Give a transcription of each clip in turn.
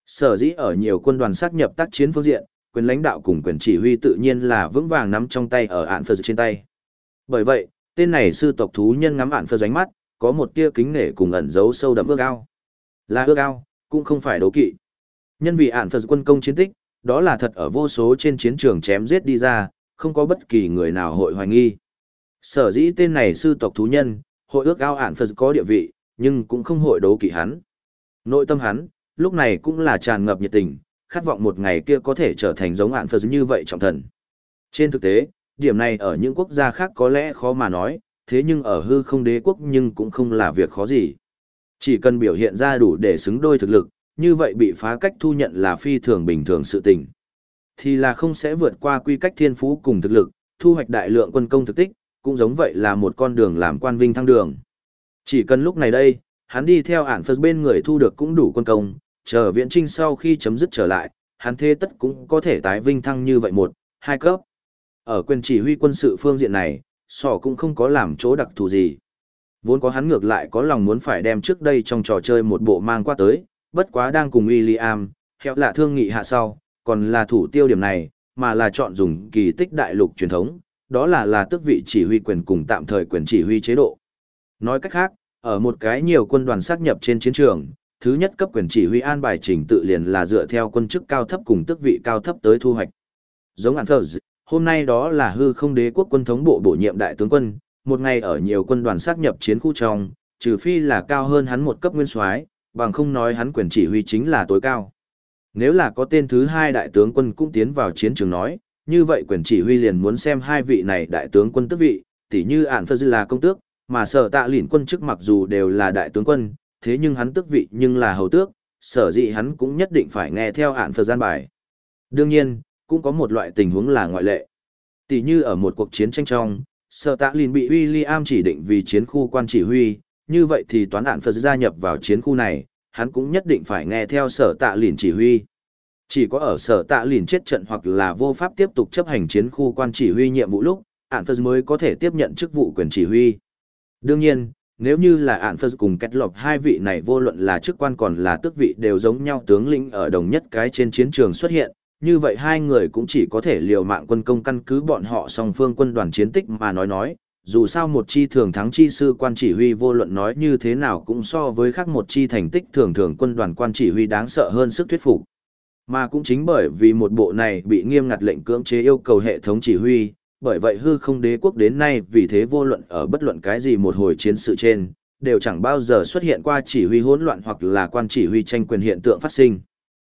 Sở dĩ ở nhiều quân đoàn sát nhập tác chiến phương diện, quyền lãnh đạo cùng quyền chỉ huy tự nhiên là vững vàng nắm trong tay ở ản phật trên tay. Bởi vậy, tên này sư tộc thú nhân ngắm ản phật ánh mắt, có một tia kính nể cùng ẩn giấu sâu đậm ước ao. Là ước ao, cũng không phải đố kỵ. Nhân vì ản phật quân công chiến tích, đó là thật ở vô số trên chiến trường chém giết đi ra, không có bất kỳ người nào hội hoài nghi. Sở dĩ tên này sư tộc thú nhân, hội ước ao ản phật có địa vị, nhưng cũng không hội đố kỵ hắn. Nội tâm hắn, lúc này cũng là tràn ngập nhiệt tình, khát vọng một ngày kia có thể trở thành giống ản phật như vậy trọng thần. Trên thực tế, điểm này ở những quốc gia khác có lẽ khó mà nói, thế nhưng ở hư không đế quốc nhưng cũng không là việc khó gì. Chỉ cần biểu hiện ra đủ để xứng đôi thực lực, như vậy bị phá cách thu nhận là phi thường bình thường sự tình. Thì là không sẽ vượt qua quy cách thiên phú cùng thực lực, thu hoạch đại lượng quân công thực tích, cũng giống vậy là một con đường làm quan vinh thăng đường. Chỉ cần lúc này đây, hắn đi theo ản phật bên người thu được cũng đủ quân công, chờ viễn trinh sau khi chấm dứt trở lại, hắn thế tất cũng có thể tái vinh thăng như vậy 1, 2 cấp. Ở quyền chỉ huy quân sự phương diện này, sỏ cũng không có làm chỗ đặc thù gì. Vốn có hắn ngược lại có lòng muốn phải đem trước đây trong trò chơi một bộ mang qua tới, bất quá đang cùng William, hẹo lạ thương nghị hạ sau, còn là thủ tiêu điểm này, mà là chọn dùng kỳ tích đại lục truyền thống, đó là tước vị chỉ huy quyền cùng tạm thời quyền chỉ huy chế độ. Nói cách khác, ở một cái nhiều quân đoàn sát nhập trên chiến trường, thứ nhất cấp quyền chỉ huy an bài trình tự liền là dựa theo quân chức cao thấp cùng tước vị cao thấp tới thu hoạch. Giống An Phật, hôm nay đó là hư không đế quốc quân thống bộ bổ nhiệm đại tướng quân, một ngày ở nhiều quân đoàn sát nhập chiến khu trong, trừ phi là cao hơn hắn một cấp nguyên soái, bằng không nói hắn quyền chỉ huy chính là tối cao. Nếu là có tên thứ hai đại tướng quân cũng tiến vào chiến trường nói, như vậy quyền chỉ huy liền muốn xem hai vị này đại tướng quân tước vị, tỉ như Ản Phật là công tước, mà Sở Tạ Lĩnh quân chức mặc dù đều là đại tướng quân, thế nhưng hắn tước vị nhưng là hầu tước, sở dĩ hắn cũng nhất định phải nghe theo Ản Phật gian bài. Đương nhiên, cũng có một loại tình huống là ngoại lệ. Tỉ như ở một cuộc chiến tranh trong, Sở Tạ Lĩnh bị William chỉ định vì chiến khu quan chỉ huy, như vậy thì toán Ản Phật gia nhập vào chiến khu này, hắn cũng nhất định phải nghe theo Sở Tạ Lĩnh chỉ huy. Chỉ có ở Sở Tạ Lĩnh chết trận hoặc là vô pháp tiếp tục chấp hành chiến khu quan chỉ huy nhiệm vụ lúc, Ản Phật mới có thể tiếp nhận chức vụ quyền chỉ huy. Đương nhiên, nếu như là Ản Phật cùng Kết Lộc hai vị này vô luận là chức quan còn là tước vị đều giống nhau tướng lĩnh ở đồng nhất cái trên chiến trường xuất hiện, như vậy hai người cũng chỉ có thể liều mạng quân công căn cứ bọn họ song phương quân đoàn chiến tích mà nói, dù sao một chi thường thắng chi sư quan chỉ huy vô luận nói như thế nào cũng so với khác một chi thành tích thường thường quân đoàn quan chỉ huy đáng sợ hơn sức thuyết phục. Mà cũng chính bởi vì một bộ này bị nghiêm ngặt lệnh cưỡng chế yêu cầu hệ thống chỉ huy, bởi vậy hư không đế quốc đến nay vì thế vô luận ở bất luận cái gì một hồi chiến sự trên, đều chẳng bao giờ xuất hiện qua chỉ huy hỗn loạn hoặc là quan chỉ huy tranh quyền hiện tượng phát sinh.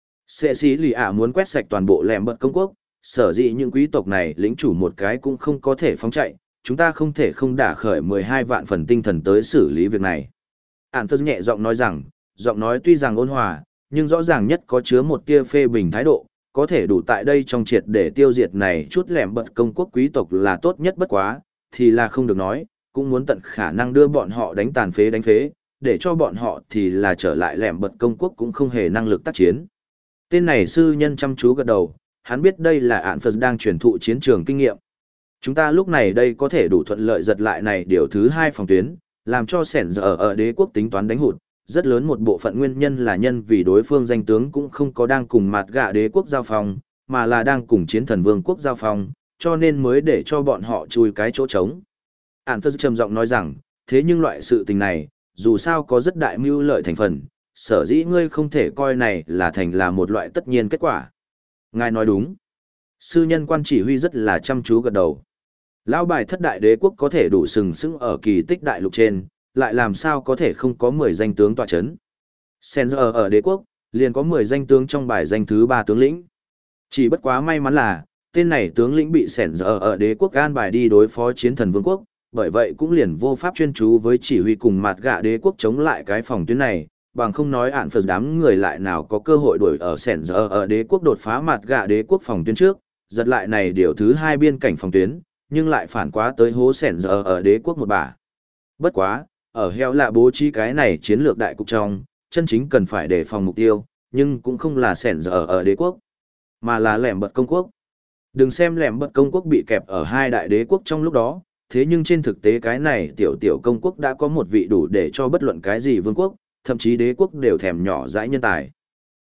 Sệ sĩ lì ả muốn quét sạch toàn bộ lẻm bật công quốc, sở dĩ những quý tộc này lĩnh chủ một cái cũng không có thể phóng chạy, chúng ta không thể không đả khởi 12 vạn phần tinh thần tới xử lý việc này. Ản Phật nhẹ giọng nói rằng, giọng nói tuy rằng ôn hòa, nhưng rõ ràng nhất có chứa một tia phê bình thái độ, có thể đủ tại đây trong triệt để tiêu diệt này chút lẻm bật công quốc quý tộc là tốt nhất bất quá, thì là không được nói, cũng muốn tận khả năng đưa bọn họ đánh tàn phế để cho bọn họ thì là trở lại lẻm bật công quốc cũng không hề năng lực tác chiến. Tên này sư nhân chăm chú gật đầu, hắn biết đây là Ản Phật đang truyền thụ chiến trường kinh nghiệm. Chúng ta lúc này đây có thể đủ thuận lợi giật lại này điều thứ hai phòng tuyến, làm cho sẻn giờ ở đế quốc tính toán đánh hụt. Rất lớn một bộ phận nguyên nhân là nhân vì đối phương danh tướng cũng không có đang cùng mặt gạ đế quốc giao phong, mà là đang cùng chiến thần vương quốc giao phong, cho nên mới để cho bọn họ chui cái chỗ trống. Ản Phật trầm giọng nói rằng, thế nhưng loại sự tình này, dù sao có rất đại mưu lợi thành phần, sở dĩ ngươi không thể coi này là thành là một loại tất nhiên kết quả. Ngài nói đúng. Sư nhân quan chỉ huy rất là chăm chú gật đầu. Lão bài thất đại đế quốc có thể đủ sừng sững ở kỳ tích đại lục trên, lại làm sao có thể không có 10 danh tướng tọa chấn. Sen giờ ở đế quốc, liền có 10 danh tướng trong bài danh thứ 3 tướng lĩnh. Chỉ bất quá may mắn là, tên này tướng lĩnh bị Sen giờ ở đế quốc an bài đi đối phó chiến thần vương quốc, bởi vậy cũng liền vô pháp chuyên chú với chỉ huy cùng mặt gạ đế quốc chống lại cái phòng tuyến này, bằng không nói Ản Phật đám người lại nào có cơ hội đuổi ở Sen giờ ở đế quốc đột phá mặt gạ đế quốc phòng tuyến trước, giật lại này điều thứ 2 biên cảnh phòng tuyến, nhưng lại phản quá tới hố Sen giờ ở đế quốc một bả. Bất quá, ở heo lạ bố trí cái này chiến lược đại cục trong, chân chính cần phải đề phòng mục tiêu, nhưng cũng không là sẻn giờ ở đế quốc, mà là lẻm bật công quốc. Đừng xem lẻm bật công quốc bị kẹp ở hai đại đế quốc trong lúc đó, thế nhưng trên thực tế cái này tiểu công quốc đã có một vị đủ để cho bất luận cái gì vương quốc, thậm chí đế quốc đều thèm nhỏ dãi nhân tài.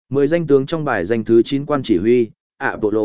10 danh tướng trong bài danh thứ 9 quan chỉ huy, Apollo.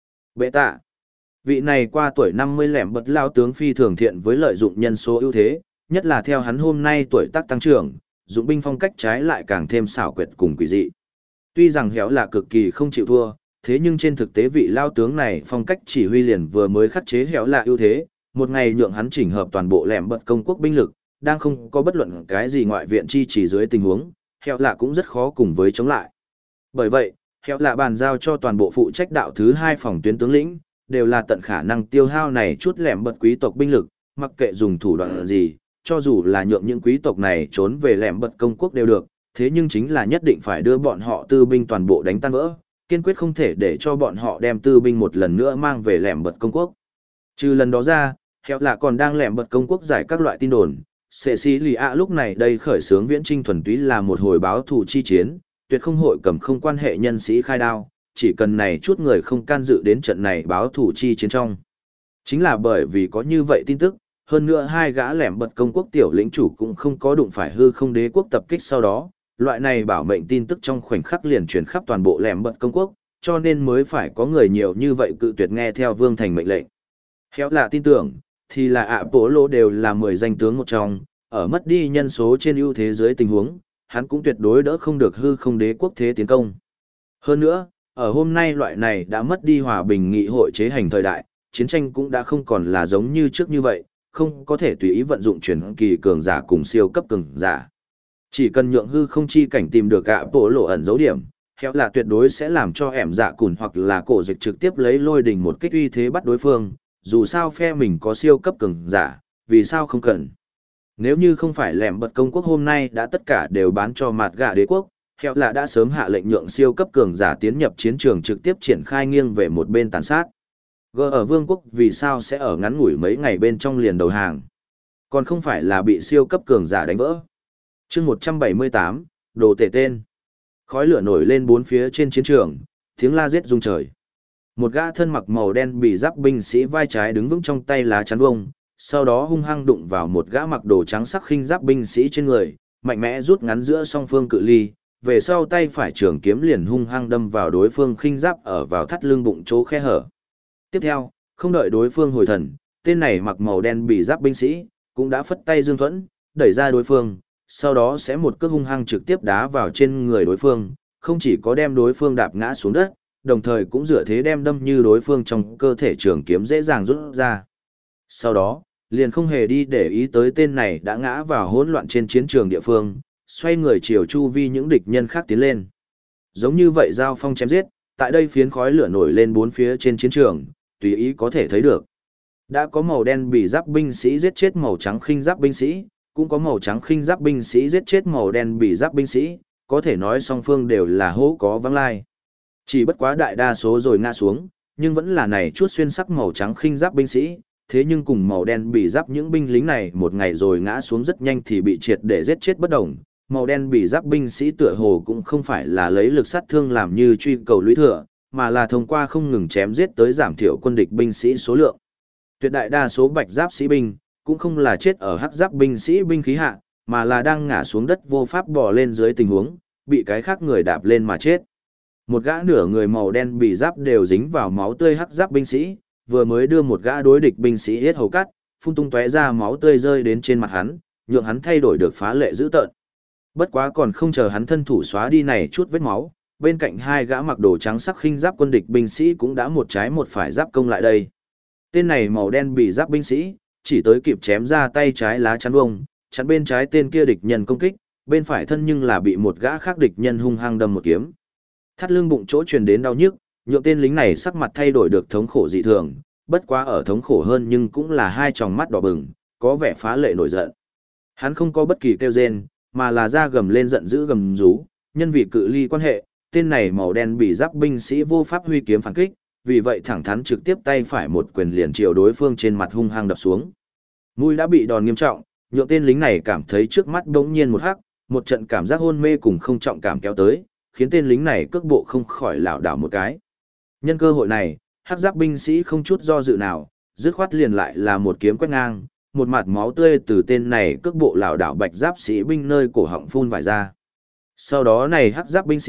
Bệ tạ. Vị này qua tuổi 50 lẻm bật lao tướng phi thường thiện với lợi dụng nhân số ưu thế, nhất là theo hắn hôm nay tuổi tác tăng trưởng, dụng binh phong cách trái lại càng thêm xảo quyệt cùng quỷ dị. Tuy rằng Héo là cực kỳ không chịu thua, thế nhưng trên thực tế vị lao tướng này phong cách chỉ huy liền vừa mới khắc chế Héo là ưu thế, một ngày nhượng hắn chỉnh hợp toàn bộ lẻm bật công quốc binh lực, đang không có bất luận cái gì ngoại viện chi chỉ dưới tình huống, Héo là cũng rất khó cùng với chống lại. Bởi vậy, Héo là bàn giao cho toàn bộ phụ trách đạo thứ 2 phòng tuyến tướng lĩnh, đều là tận khả năng tiêu hao này chút lẻm bật quý tộc binh lực, mặc kệ dùng thủ đoạn gì, cho dù là nhượng những quý tộc này trốn về lẻm bật công quốc đều được, thế nhưng chính là nhất định phải đưa bọn họ tư binh toàn bộ đánh tan vỡ, kiên quyết không thể để cho bọn họ đem tư binh một lần nữa mang về lẻm bật công quốc. Trừ lần đó ra, Héo là còn đang lẻm bật công quốc giải các loại tin đồn, Cecilia lúc này đây khởi xướng viễn trinh thuần túy là một hồi báo thù chi chiến, tuyệt không hội cầm không quan hệ nhân sĩ khai đao, chỉ cần này chút người không can dự đến trận này báo thù chi chiến trong. Chính là bởi vì có như vậy tin tức, hơn nữa hai gã lẻm bật công quốc tiểu lĩnh chủ cũng không có đụng phải hư không đế quốc tập kích sau đó, loại này bảo mệnh tin tức trong khoảnh khắc liền truyền khắp toàn bộ lẻm bật công quốc, cho nên mới phải có người nhiều như vậy cự tuyệt nghe theo vương thành mệnh lệnh. Héo là tin tưởng, thì là Apollo đều là 10 danh tướng một trong, ở mất đi nhân số trên ưu thế dưới tình huống, hắn cũng tuyệt đối đỡ không được hư không đế quốc thế tiến công. Hơn nữa, ở hôm nay loại này đã mất đi hòa bình nghị hội chế hành thời đại, chiến tranh cũng đã không còn là giống như trước như vậy, không có thể tùy ý vận dụng chuyển kỳ cường giả cùng siêu cấp cường giả. Chỉ cần nhượng hư không chi cảnh tìm được gạ bộ lộ ẩn dấu điểm, Héo là tuyệt đối sẽ làm cho ẻm dạ cùn hoặc là cổ dịch trực tiếp lấy lôi đình một kích uy thế bắt đối phương, dù sao phe mình có siêu cấp cường giả, vì sao không cần. Nếu như không phải lẻm bật công quốc hôm nay đã tất cả đều bán cho mạt gạ đế quốc, Héo là đã sớm hạ lệnh nhượng siêu cấp cường giả tiến nhập chiến trường trực tiếp triển khai nghiêng về một bên tàn sát. G ở vương quốc vì sao sẽ ở ngắn ngủi mấy ngày bên trong liền đầu hàng? Còn không phải là bị siêu cấp cường giả đánh vỡ. Chương 178, đồ tể tên. Khói lửa nổi lên bốn phía trên chiến trường, tiếng la giết rung trời. Một gã thân mặc màu đen bị giáp binh sĩ vai trái đứng vững trong tay lá chắn vông, sau đó hung hăng đụng vào một gã mặc đồ trắng sắc khinh giáp binh sĩ trên người, mạnh mẽ rút ngắn giữa song phương cự ly, về sau tay phải trường kiếm liền hung hăng đâm vào đối phương khinh giáp ở vào thắt lưng bụng chỗ khe hở. Tiếp theo, không đợi đối phương hồi thần, tên này mặc màu đen bị giáp binh sĩ cũng đã phất tay dương thuẫn, đẩy ra đối phương, sau đó sẽ một cước hung hăng trực tiếp đá vào trên người đối phương, không chỉ có đem đối phương đạp ngã xuống đất, đồng thời cũng dựa thế đem đâm như đối phương trong cơ thể trường kiếm dễ dàng rút ra. Sau đó, liền không hề đi để ý tới tên này đã ngã vào hỗn loạn trên chiến trường địa phương, xoay người chiều chu vi những địch nhân khác tiến lên. Giống như vậy giao phong chém giết, tại đây phiến khói lửa nổi lên bốn phía trên chiến trường, tùy ý có thể thấy được. Đã có màu đen bị giáp binh sĩ giết chết màu trắng khinh giáp binh sĩ, cũng có màu trắng khinh giáp binh sĩ giết chết màu đen bị giáp binh sĩ, có thể nói song phương đều là hố có vắng lai. Chỉ bất quá đại đa số rồi ngã xuống, nhưng vẫn là này chút xuyên sắc màu trắng khinh giáp binh sĩ, thế nhưng cùng màu đen bị giáp những binh lính này một ngày rồi ngã xuống rất nhanh thì bị triệt để giết chết bất động. Màu đen bị giáp binh sĩ tựa hồ cũng không phải là lấy lực sát thương làm như truy cầu lũy thừa, mà là thông qua không ngừng chém giết tới giảm thiểu quân địch binh sĩ số lượng. Tuyệt đại đa số bạch giáp sĩ binh cũng không là chết ở hắc giáp binh sĩ binh khí hạ, mà là đang ngã xuống đất vô pháp bò lên dưới tình huống, bị cái khác người đạp lên mà chết. Một gã nửa người màu đen bị giáp đều dính vào máu tươi hắc giáp binh sĩ, vừa mới đưa một gã đối địch binh sĩ yết hầu cắt, phun tung tóe ra máu tươi rơi đến trên mặt hắn, nhượng hắn thay đổi được phá lệ dữ tợn. Bất quá còn không chờ hắn thân thủ xóa đi này chút vết máu, bên cạnh hai gã mặc đồ trắng sắc khinh giáp quân địch binh sĩ cũng đã một trái một phải giáp công lại đây. Tên này màu đen bị giáp binh sĩ, chỉ tới kịp chém ra tay trái lá chắn vông, chắn bên trái tên kia địch nhân công kích, bên phải thân nhưng là bị một gã khác địch nhân hung hăng đâm một kiếm. Thắt lưng bụng chỗ truyền đến đau nhức, nhượng tên lính này sắc mặt thay đổi được thống khổ dị thường, bất quá ở thống khổ hơn nhưng cũng là hai tròng mắt đỏ bừng, có vẻ phá lệ nổi giận. Hắn không có bất kỳ kêu rên, mà là ra gầm lên giận dữ gầm rú, nhân vì cự ly quan hệ, tên này màu đen bị giáp binh sĩ vô pháp huy kiếm phản kích, vì vậy thẳng thắn trực tiếp tay phải một quyền liền chiều đối phương trên mặt hung hăng đập xuống. Mũi đã bị đòn nghiêm trọng, nhượng tên lính này cảm thấy trước mắt bỗng nhiên một hắc, một trận cảm giác hôn mê cùng không trọng cảm kéo tới, khiến tên lính này cước bộ không khỏi lảo đảo một cái. Nhân cơ hội này, hắc giáp binh sĩ không chút do dự nào, dứt khoát liền lại là một kiếm quét ngang, một mạt máu tươi từ tên này cước bộ lảo đảo bạch giáp sĩ binh nơi cổ họng phun vải ra. Sau đó này hắc giáp binh sĩ,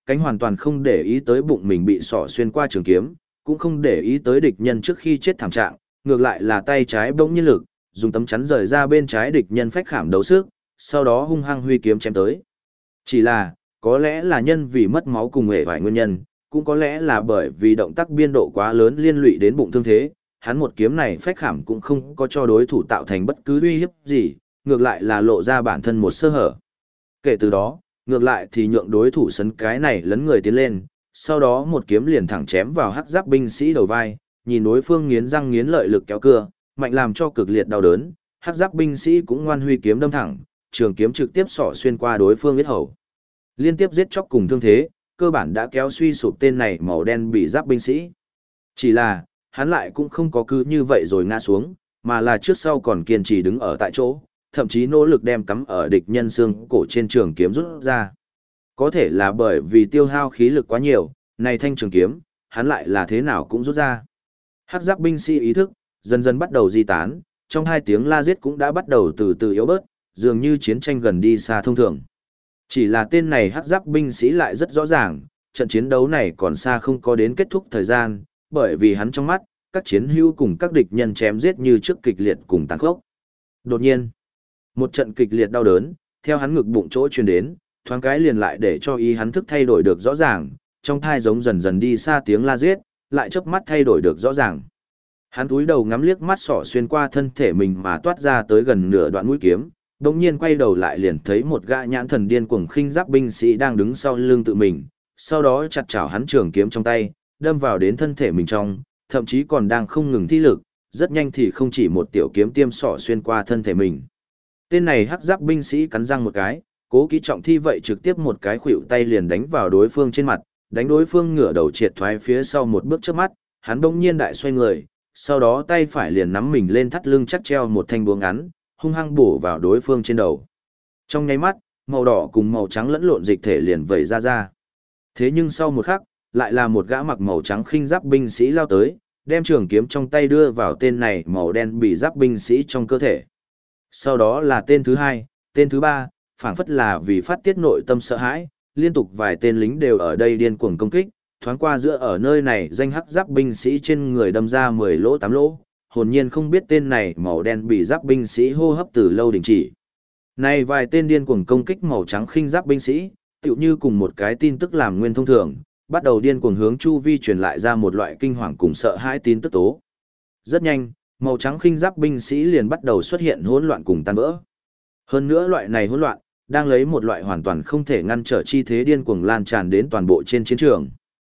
cánh hoàn toàn không để ý tới bụng mình bị sỏ xuyên qua trường kiếm, cũng không để ý tới địch nhân trước khi chết thảm trạng, ngược lại là tay trái bỗng nhiên lực, dùng tấm chắn rời ra bên trái địch nhân phách khảm đấu sức, sau đó hung hăng huy kiếm chém tới. Chỉ là, có lẽ là nhân vì mất máu cùng hệ vài nguyên nhân, cũng có lẽ là bởi vì động tác biên độ quá lớn liên lụy đến bụng thương thế, hắn một kiếm này phách khảm cũng không có cho đối thủ tạo thành bất cứ uy hiếp gì, ngược lại là lộ ra bản thân một sơ hở. Kể từ đó, ngược lại thì nhượng đối thủ sấn cái này lấn người tiến lên, sau đó một kiếm liền thẳng chém vào hắc giáp binh sĩ đầu vai, nhìn đối phương nghiến răng nghiến lợi lực kéo cưa, mạnh làm cho cực liệt đau đớn, hắc giáp binh sĩ cũng ngoan huy kiếm đâm thẳng, trường kiếm trực tiếp xỏ xuyên qua đối phương huyết hầu. Liên tiếp giết chóc cùng thương thế, cơ bản đã kéo suy sụp tên này màu đen bị giáp binh sĩ. Chỉ là, hắn lại cũng không có cứ như vậy rồi ngã xuống, mà là trước sau còn kiên trì đứng ở tại chỗ, thậm chí nỗ lực đem cắm ở địch nhân xương cổ trên trường kiếm rút ra. Có thể là bởi vì tiêu hao khí lực quá nhiều, này thanh trường kiếm, hắn lại là thế nào cũng rút ra. Hắc giáp binh sĩ ý thức, dần dần bắt đầu di tán, trong hai tiếng la giết cũng đã bắt đầu từ từ yếu bớt, dường như chiến tranh gần đi xa thông thường. Chỉ là tên này hắc giáp binh sĩ lại rất rõ ràng, trận chiến đấu này còn xa không có đến kết thúc thời gian, bởi vì hắn trong mắt, các chiến hữu cùng các địch nhân chém giết như trước kịch liệt cùng tàn khốc. Đột nhiên, một trận kịch liệt đau đớn, theo hắn ngực bụng chỗ truyền đến, thoáng cái liền lại để cho ý hắn thức thay đổi được rõ ràng, trong thai giống dần dần đi xa tiếng la giết, lại chớp mắt thay đổi được rõ ràng. Hắn cúi đầu ngắm liếc mắt sỏ xuyên qua thân thể mình mà toát ra tới gần nửa đoạn mũi kiếm, đột nhiên quay đầu lại liền thấy một gã nhãn thần điên cuồng khinh giáp binh sĩ đang đứng sau lưng tự mình, sau đó chặt chảo hắn trường kiếm trong tay, đâm vào đến thân thể mình trong, thậm chí còn đang không ngừng thi lực, rất nhanh thì không chỉ một tiểu kiếm tiêm sỏ xuyên qua thân thể mình. Tên này hắc giáp binh sĩ cắn răng một cái, cố kỹ trọng thi vậy trực tiếp một cái khuỷu tay liền đánh vào đối phương trên mặt, đánh đối phương ngửa đầu triệt thoái phía sau một bước trước mắt, hắn bỗng nhiên đại xoay người, sau đó tay phải liền nắm mình lên thắt lưng chắc treo một thanh búa ngắn, hung hăng bổ vào đối phương trên đầu. Trong nháy mắt, màu đỏ cùng màu trắng lẫn lộn dịch thể liền vẩy ra. Thế nhưng sau một khắc, lại là một gã mặc màu trắng khinh giáp binh sĩ lao tới, đem trường kiếm trong tay đưa vào tên này màu đen bị giáp binh sĩ trong cơ thể. Sau đó là tên thứ hai, tên thứ ba, phảng phất là vì phát tiết nội tâm sợ hãi, liên tục vài tên lính đều ở đây điên cuồng công kích, thoáng qua giữa ở nơi này danh hắc giáp binh sĩ trên người đâm ra 10 lỗ 8 lỗ, hồn nhiên không biết tên này màu đen bị giáp binh sĩ hô hấp từ lâu đình chỉ. Này vài tên điên cuồng công kích màu trắng khinh giáp binh sĩ, tựu như cùng một cái tin tức làm nguyên thông thường, bắt đầu điên cuồng hướng chu vi truyền lại ra một loại kinh hoàng cùng sợ hãi tin tức tố. Rất nhanh, màu trắng khinh giáp binh sĩ liền bắt đầu xuất hiện hỗn loạn cùng tan vỡ. Hơn nữa loại này hỗn loạn, đang lấy một loại hoàn toàn không thể ngăn trở chi thế điên cuồng lan tràn đến toàn bộ trên chiến trường.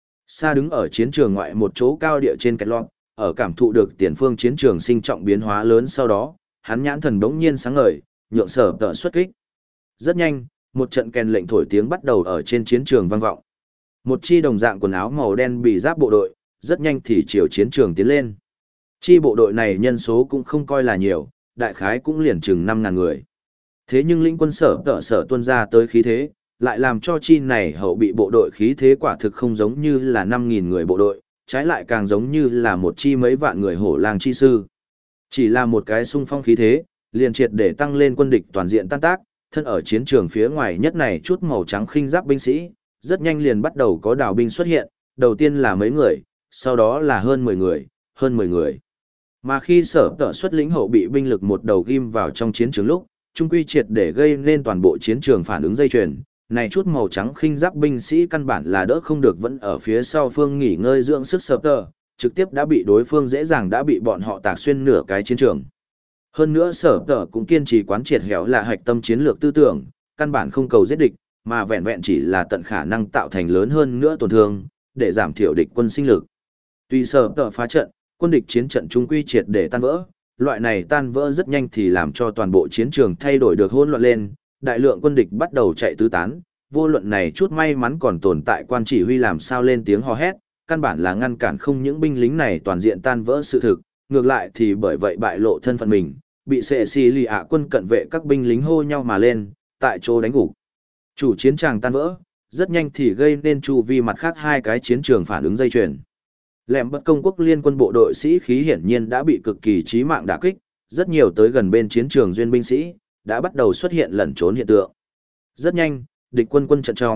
Sa đứng ở chiến trường ngoại một chỗ cao địa trên kẹt lọt, ở cảm thụ được tiền phương chiến trường sinh trọng biến hóa lớn sau đó, hắn nhãn thần bỗng nhiên sáng ngời, nhượng sở tợ xuất kích. Rất nhanh, một trận kèn lệnh thổi tiếng bắt đầu ở trên chiến trường vang vọng. Một chi đồng dạng quần áo màu đen bị giáp bộ đội, rất nhanh thì chiều chiến trường tiến lên. Chi bộ đội này nhân số cũng không coi là nhiều, đại khái cũng liền chừng 5.000 người. Thế nhưng lĩnh quân sở tuân ra tới khí thế, lại làm cho chi này hậu bị bộ đội khí thế quả thực không giống như là 5.000 người bộ đội, trái lại càng giống như là một chi mấy vạn người hổ lang chi sư. Chỉ là một cái xung phong khí thế, liền triệt để tăng lên quân địch toàn diện tan tác, thân ở chiến trường phía ngoài nhất này chút màu trắng khinh giáp binh sĩ, rất nhanh liền bắt đầu có đào binh xuất hiện, đầu tiên là mấy người, sau đó là hơn 10 người, hơn 10 người. Mà khi sở tợ xuất lĩnh hậu bị binh lực một đầu ghim vào trong chiến trường lúc, trung quy triệt để gây nên toàn bộ chiến trường phản ứng dây chuyền, này chút màu trắng khinh giáp binh sĩ căn bản là đỡ không được vẫn ở phía sau phương nghỉ ngơi dưỡng sức sở tợ, trực tiếp đã bị đối phương dễ dàng đã bị bọn họ tạc xuyên nửa cái chiến trường. Hơn nữa sở tợ cũng kiên trì quán triệt héo là hạch tâm chiến lược tư tưởng, căn bản không cầu giết địch, mà vẹn vẹn chỉ là tận khả năng tạo thành lớn hơn nữa tổn thương, để giảm thiểu địch quân sinh lực. Tuy sở tợ phá trận, quân địch chiến trận trung quy triệt để tan vỡ, loại này tan vỡ rất nhanh thì làm cho toàn bộ chiến trường thay đổi được hỗn loạn lên, đại lượng quân địch bắt đầu chạy tứ tán, vô luận này chút may mắn còn tồn tại quan chỉ huy làm sao lên tiếng hò hét, căn bản là ngăn cản không những binh lính này toàn diện tan vỡ sự thực, ngược lại thì bởi vậy bại lộ thân phận mình, bị sệ xì lì ạ quân cận vệ các binh lính hô nhau mà lên, tại chỗ đánh gục. Chủ chiến tràng tan vỡ, rất nhanh thì gây nên chu vi mặt khác hai cái chiến trường phản ứng dây chuyền. Lẻm bất công quốc liên quân bộ đội sĩ khí hiển nhiên đã bị cực kỳ chí mạng đả kích, rất nhiều tới gần bên chiến trường duyên binh sĩ, đã bắt đầu xuất hiện lẩn trốn hiện tượng. Rất nhanh, địch quân quân trận trong,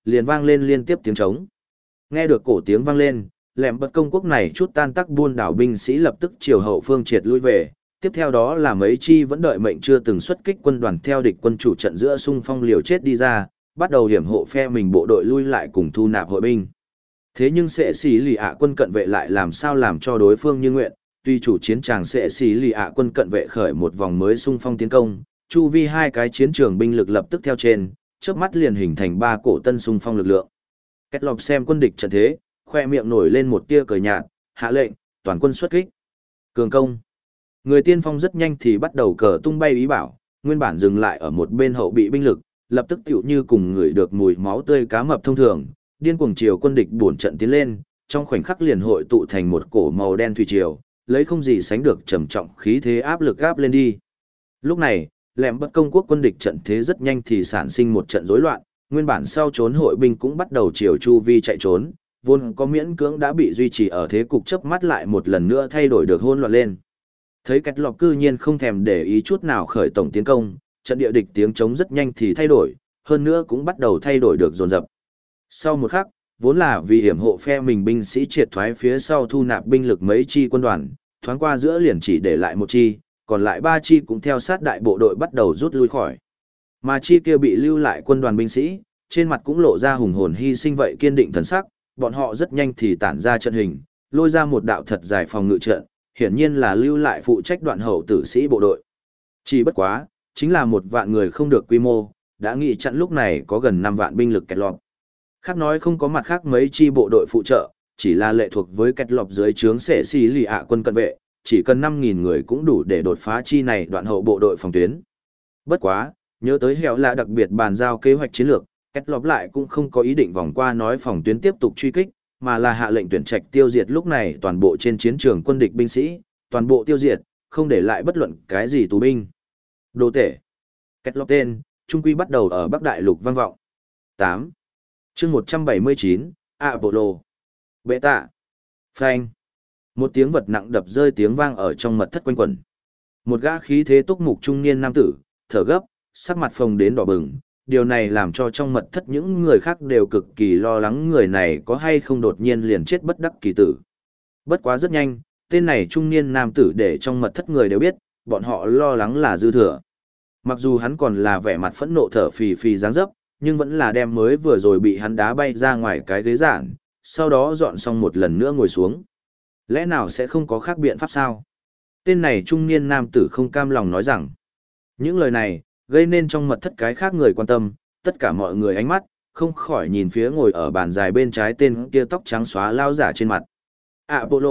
liền vang lên liên tiếp tiếng trống. Nghe được cổ tiếng vang lên, lẻm bất công quốc này chút tan tác buôn đảo binh sĩ lập tức chiều hậu phương triệt lui về, tiếp theo đó là mấy chi vẫn đợi mệnh chưa từng xuất kích quân đoàn theo địch quân chủ trận giữa xung phong liều chết đi ra, bắt đầu hiểm hộ phe mình bộ đội lui lại cùng thu nạp hội binh. Thế nhưng Sệ Sĩ Lì ạ quân cận vệ lại làm sao làm cho đối phương như nguyện, tuy chủ chiến tràng Sệ Sĩ Lì ạ quân cận vệ khởi một vòng mới xung phong tiến công, chu vi hai cái chiến trường binh lực lập tức theo trên, chớp mắt liền hình thành ba cổ tân xung phong lực lượng. Kết lọc xem quân địch trận thế, khoe miệng nổi lên một tia cười nhạt, hạ lệnh, toàn quân xuất kích. Cường công. Người tiên phong rất nhanh thì bắt đầu cờ tung bay ý bảo, nguyên bản dừng lại ở một bên hậu bị binh lực, lập tức tựu như cùng người được mùi máu tươi cá mập thông thường, điên cuồng chiều quân địch bổn trận tiến lên, trong khoảnh khắc liền hội tụ thành một cổ màu đen thủy triều, lấy không gì sánh được trầm trọng khí thế áp lực áp lên đi. Lúc này, lẻm bất công quốc quân địch trận thế rất nhanh thì sản sinh một trận rối loạn, nguyên bản sau trốn hội binh cũng bắt đầu chiều chu vi chạy trốn, vốn có miễn cưỡng đã bị duy trì ở thế cục chớp mắt lại một lần nữa thay đổi được hỗn loạn lên. Thấy Kết Lộc cư nhiên không thèm để ý chút nào khởi tổng tiến công, trận địa địch tiếng chống rất nhanh thì thay đổi, hơn nữa cũng bắt đầu thay đổi được dồn dập. Sau một khắc, vốn là vì hiểm hộ phe mình binh sĩ triệt thoái phía sau thu nạp binh lực mấy chi quân đoàn, thoáng qua giữa liền chỉ để lại một chi, còn lại ba chi cũng theo sát đại bộ đội bắt đầu rút lui khỏi. Mà chi kia bị lưu lại quân đoàn binh sĩ, trên mặt cũng lộ ra hùng hồn hy sinh vậy kiên định thần sắc, bọn họ rất nhanh thì tản ra trận hình, lôi ra một đạo thật dài phòng ngự trận, hiển nhiên là lưu lại phụ trách đoạn hậu tử sĩ bộ đội. Chỉ bất quá, chính là một vạn người không được quy mô, đã nghĩ chặn lúc này có gần 5 vạn binh lực Kết Lọp. Khác nói không có mặt khác mấy chi bộ đội phụ trợ, chỉ là lệ thuộc với Kết Lọp dưới trướng Sệ Sĩ Lì ạ quân cận vệ, chỉ cần 5.000 người cũng đủ để đột phá chi này đoạn hậu bộ đội phòng tuyến. Bất quá, nhớ tới Hẻo là đặc biệt bàn giao kế hoạch chiến lược, Kết Lọp lại cũng không có ý định vòng qua nói phòng tuyến tiếp tục truy kích, mà là hạ lệnh tuyển trạch tiêu diệt lúc này toàn bộ trên chiến trường quân địch binh sĩ, toàn bộ tiêu diệt, không để lại bất luận cái gì tù binh. Đồ tể. Kết Lọp tên, trung quy bắt đầu ở Bắc Đại Lục vang vọng. 8. chương 179, Apollo. Bệ tạ. Phanh. Một tiếng vật nặng đập rơi tiếng vang ở trong mật thất quanh quẩn. Một gã khí thế túc mục trung niên nam tử, thở gấp, sắc mặt phồng đến đỏ bừng. Điều này làm cho trong mật thất những người khác đều cực kỳ lo lắng người này có hay không đột nhiên liền chết bất đắc kỳ tử. Bất quá rất nhanh, tên này trung niên nam tử để trong mật thất người đều biết, bọn họ lo lắng là dư thừa. Mặc dù hắn còn là vẻ mặt phẫn nộ thở phì phì dáng dấp, nhưng vẫn là đem mới vừa rồi bị hắn đá bay ra ngoài cái ghế giản, sau đó dọn xong một lần nữa ngồi xuống. Lẽ nào sẽ không có khác biện pháp sao? Tên này trung niên nam tử không cam lòng nói rằng, những lời này, gây nên trong mật thất cái khác người quan tâm, tất cả mọi người ánh mắt, không khỏi nhìn phía ngồi ở bàn dài bên trái tên kia tóc trắng xóa lao giả trên mặt. Apollo.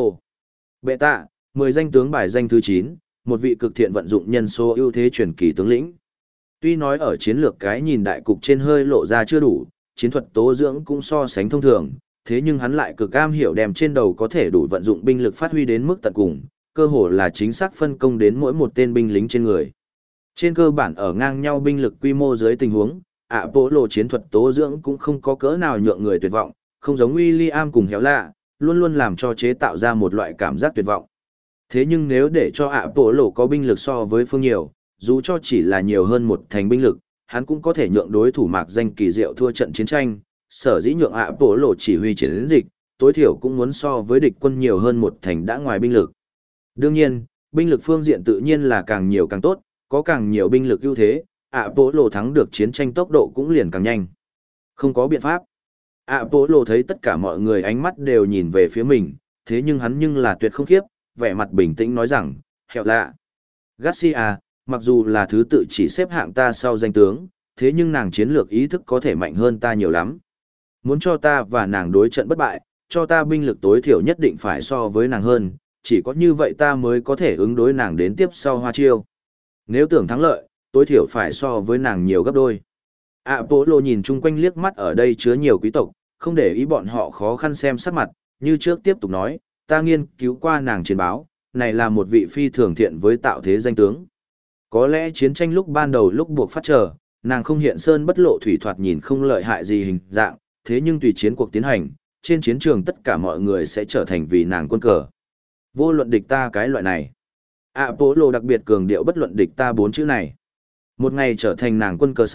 Bệ tạ, 10 danh tướng bài danh thứ 9, một vị cực thiện vận dụng nhân số ưu thế truyền kỳ tướng lĩnh. Tuy nói ở chiến lược cái nhìn đại cục trên hơi lộ ra chưa đủ, chiến thuật tố dưỡng cũng so sánh thông thường, thế nhưng hắn lại cực am hiểu đem trên đầu có thể đủ vận dụng binh lực phát huy đến mức tận cùng, cơ hồ là chính xác phân công đến mỗi một tên binh lính trên người. Trên cơ bản ở ngang nhau binh lực quy mô dưới tình huống, Apollo chiến thuật tố dưỡng cũng không có cỡ nào nhượng người tuyệt vọng, không giống William cùng Héo lạ, luôn luôn làm cho chế tạo ra một loại cảm giác tuyệt vọng. Thế nhưng nếu để cho Apollo có binh lực so với phương nhiều, dù cho chỉ là nhiều hơn một thành binh lực, hắn cũng có thể nhượng đối thủ mạc danh kỳ diệu thua trận chiến tranh, sở dĩ nhượng Apollo chỉ huy chiến dịch, tối thiểu cũng muốn so với địch quân nhiều hơn một thành đã ngoài binh lực. Đương nhiên, binh lực phương diện tự nhiên là càng nhiều càng tốt, có càng nhiều binh lực ưu thế, Apollo thắng được chiến tranh tốc độ cũng liền càng nhanh. Không có biện pháp. Apollo thấy tất cả mọi người ánh mắt đều nhìn về phía mình, thế nhưng hắn nhưng là tuyệt không khiếp, vẻ mặt bình tĩnh nói rằng, hẹo lạ. Garcia, mặc dù là thứ tự chỉ xếp hạng ta sau danh tướng, thế nhưng nàng chiến lược ý thức có thể mạnh hơn ta nhiều lắm. Muốn cho ta và nàng đối trận bất bại, cho ta binh lực tối thiểu nhất định phải so với nàng hơn, chỉ có như vậy ta mới có thể ứng đối nàng đến tiếp sau hoa chiêu. Nếu tưởng thắng lợi, tối thiểu phải so với nàng nhiều gấp đôi. Apollo nhìn chung quanh liếc mắt ở đây chứa nhiều quý tộc, không để ý bọn họ khó khăn xem sắc mặt, như trước tiếp tục nói, ta nghiên cứu qua nàng chiến báo, này là một vị phi thường thiện với tạo thế danh tướng. Có lẽ chiến tranh lúc ban đầu lúc buộc phát trở, nàng không hiện sơn bất lộ thủy thoạt nhìn không lợi hại gì hình dạng, thế nhưng tùy chiến cuộc tiến hành, trên chiến trường tất cả mọi người sẽ trở thành vì nàng quân cờ. Vô luận địch ta cái loại này. Apollo đặc biệt cường điệu bất luận địch ta 4 chữ này. Một ngày trở thành nàng quân cờ sau,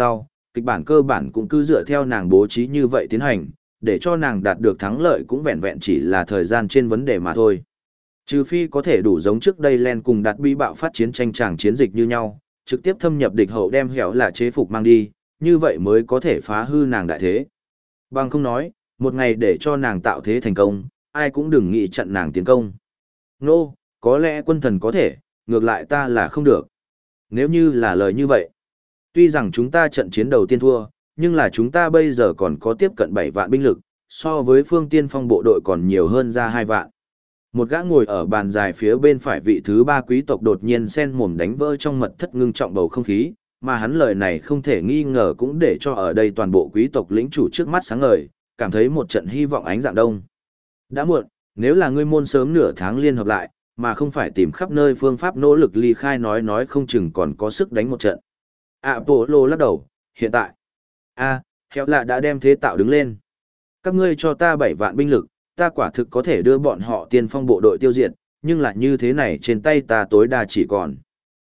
kịch bản cơ bản cũng cứ dựa theo nàng bố trí như vậy tiến hành, để cho nàng đạt được thắng lợi cũng vẹn vẹn chỉ là thời gian trên vấn đề mà thôi. Trừ phi có thể đủ giống trước đây Len cùng Đạt Bi bạo phát chiến tranh tràng chiến dịch như nhau, trực tiếp thâm nhập địch hậu đem hẻo là chế phục mang đi, như vậy mới có thể phá hư nàng đại thế. Bằng không nói, một ngày để cho nàng tạo thế thành công, ai cũng đừng nghĩ chặn nàng tiến công. Nô, có lẽ quân thần có thể, ngược lại ta là không được. Nếu như là lời như vậy, tuy rằng chúng ta trận chiến đầu tiên thua, nhưng là chúng ta bây giờ còn có tiếp cận 7 vạn binh lực, so với phương tiên phong bộ đội còn nhiều hơn ra 2 vạn. Một gã ngồi ở bàn dài phía bên phải vị thứ 3 quý tộc đột nhiên sen mồm đánh vỡ trong mật thất ngưng trọng bầu không khí, mà hắn lời này không thể nghi ngờ cũng để cho ở đây toàn bộ quý tộc lĩnh chủ trước mắt sáng ngời, cảm thấy một trận hy vọng ánh dạng đông. Đã muộn, nếu là ngươi môn sớm nửa tháng liên hợp lại, mà không phải tìm khắp nơi phương pháp nỗ lực ly khai nói không chừng còn có sức đánh một trận. Apollo lắc đầu, hiện tại. Héo lạ đã đem thế tạo đứng lên. Các ngươi cho ta 7 vạn binh lực, ta quả thực có thể đưa bọn họ tiên phong bộ đội tiêu diệt, nhưng là như thế này trên tay ta tối đa chỉ còn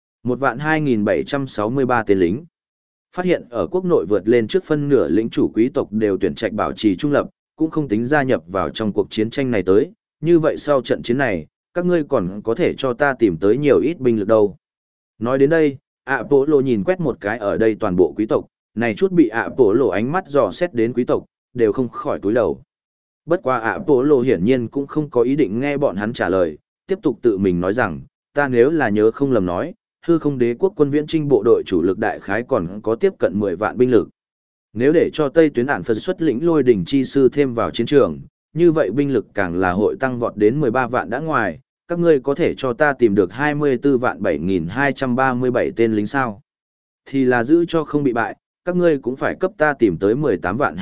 1.2763 tên lính. Phát hiện ở quốc nội vượt lên trước phân nửa lĩnh chủ quý tộc đều tuyển trạch bảo trì trung lập, cũng không tính gia nhập vào trong cuộc chiến tranh này tới, như vậy sau trận chiến này, các ngươi còn có thể cho ta tìm tới nhiều ít binh lực đâu. Nói đến đây, Apollo nhìn quét một cái ở đây toàn bộ quý tộc, này chút bị Apollo ánh mắt dò xét đến quý tộc, đều không khỏi túi đầu. Bất quá Apollo hiển nhiên cũng không có ý định nghe bọn hắn trả lời, tiếp tục tự mình nói rằng, ta nếu là nhớ không lầm nói, hư không đế quốc quân viễn trinh bộ đội chủ lực đại khái còn có tiếp cận 10 vạn binh lực. Nếu để cho Tây tuyến ản Phật xuất lĩnh lôi đỉnh chi sư thêm vào chiến trường, như vậy binh lực càng là hội tăng vọt đến 13 vạn đã ngoài, các ngươi có thể cho ta tìm được 24 vạn 7.237 tên lính sao. Thì là giữ cho không bị bại, các ngươi cũng phải cấp ta tìm tới 18 vạn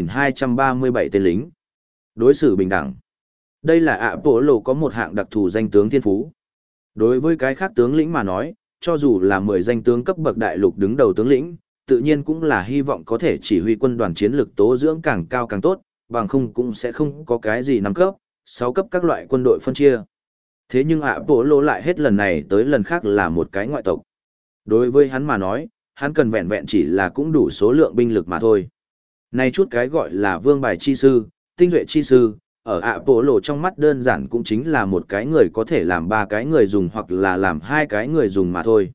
2.237 tên lính. Đối xử bình đẳng. Đây là Apollo có một hạng đặc thù danh tướng thiên phú. Đối với cái khác tướng lĩnh mà nói, cho dù là 10 danh tướng cấp bậc đại lục đứng đầu tướng lĩnh, tự nhiên cũng là hy vọng có thể chỉ huy quân đoàn chiến lực tố dưỡng càng cao càng tốt, bằng không cũng sẽ không có cái gì 5 cấp, 6 cấp các loại quân đội phân chia. Thế nhưng Apollo lại hết lần này tới lần khác là một cái ngoại tộc. Đối với hắn mà nói, hắn cần vẹn vẹn chỉ là cũng đủ số lượng binh lực mà thôi. Này chút cái gọi là vương bài chi sư, tinh duệ chi sư, ở Apollo trong mắt đơn giản cũng chính là một cái người có thể làm 3 cái người dùng hoặc là làm 2 cái người dùng mà thôi.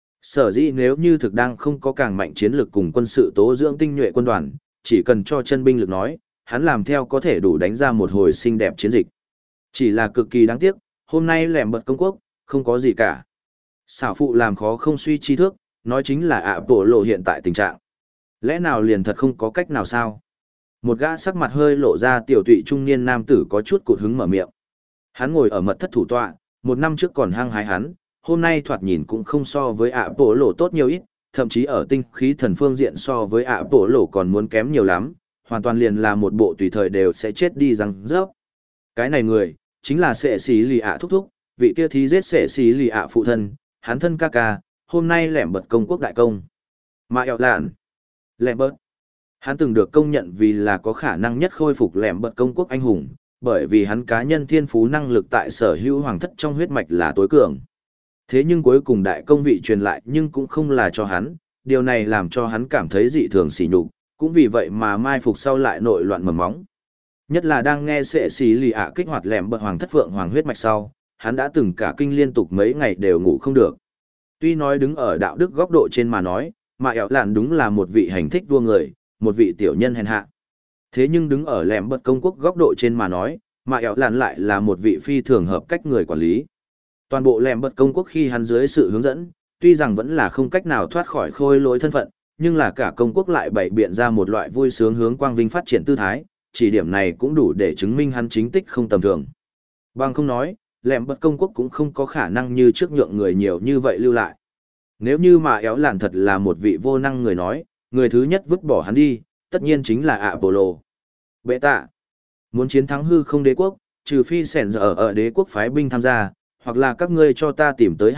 Sở dĩ nếu như thực đang không có càng mạnh chiến lược cùng quân sự tố dưỡng tinh nhuệ quân đoàn, chỉ cần cho chân binh lực nói, hắn làm theo có thể đủ đánh ra một hồi xinh đẹp chiến dịch. Chỉ là cực kỳ đáng tiếc, hôm nay lẻm bật công quốc, không có gì cả. Xảo phụ làm khó không suy chi thước, nói chính là Apollo hiện tại tình trạng. Lẽ nào liền thật không có cách nào sao? Một gã sắc mặt hơi lộ ra tiểu tụy trung niên nam tử có chút cụt hứng mở miệng. Hắn ngồi ở mật thất thủ tọa, 1 năm trước còn hăng hái hắn, hôm nay thoạt nhìn cũng không so với Apollo tốt nhiều ít, thậm chí ở tinh khí thần phương diện so với Apollo còn muốn kém nhiều lắm, hoàn toàn liền là một bộ tùy thời đều sẽ chết đi răng rớp. Cái này người, chính là Sệ Xí Lì ạ thúc thúc, vị kia thí giết Sệ Xí Lì ạ phụ thân, hắn thân ca ca, hôm nay lẻm bật công quốc đại công. Mà eo lạn, lẻm bật. Hắn từng được công nhận vì là có khả năng nhất khôi phục lẻm bật công quốc anh hùng, bởi vì hắn cá nhân thiên phú năng lực tại sở hữu hoàng thất trong huyết mạch là tối cường. Thế nhưng cuối cùng đại công vị truyền lại nhưng cũng không là cho hắn, điều này làm cho hắn cảm thấy dị thường sỉ nhục, cũng vì vậy mà mai phục sau lại nội loạn mầm móng. Nhất là đang nghe Sệ Xí Lì ạ kích hoạt lẻm bật hoàng thất phượng hoàng huyết mạch sau, hắn đã từng cả kinh liên tục mấy ngày đều ngủ không được. Tuy nói đứng ở đạo đức góc độ trên mà nói, mà ẻo lạn đúng là một vị hành thích vua người, một vị tiểu nhân hèn hạ. Thế nhưng đứng ở lẻm bật công quốc góc độ trên mà nói, mà ẻo lạn lại là một vị phi thường hợp cách người quản lý. Toàn bộ lẻm bật công quốc khi hắn dưới sự hướng dẫn, tuy rằng vẫn là không cách nào thoát khỏi khôi lỗi thân phận, nhưng là cả công quốc lại bày biện ra một loại vui sướng hướng quang vinh phát triển tư thái, chỉ điểm này cũng đủ để chứng minh hắn chính tích không tầm thường. Bằng không nói, lẻm bật công quốc cũng không có khả năng như trước nhượng người nhiều như vậy lưu lại. Nếu như mà éo lạn thật là một vị vô năng người nói, người thứ nhất vứt bỏ hắn đi, tất nhiên chính là Apollo. Bệ tạ, muốn chiến thắng hư không đế quốc, trừ phi sẻn giờ ở đế quốc phái binh tham gia, hoặc là các ngươi cho ta tìm tới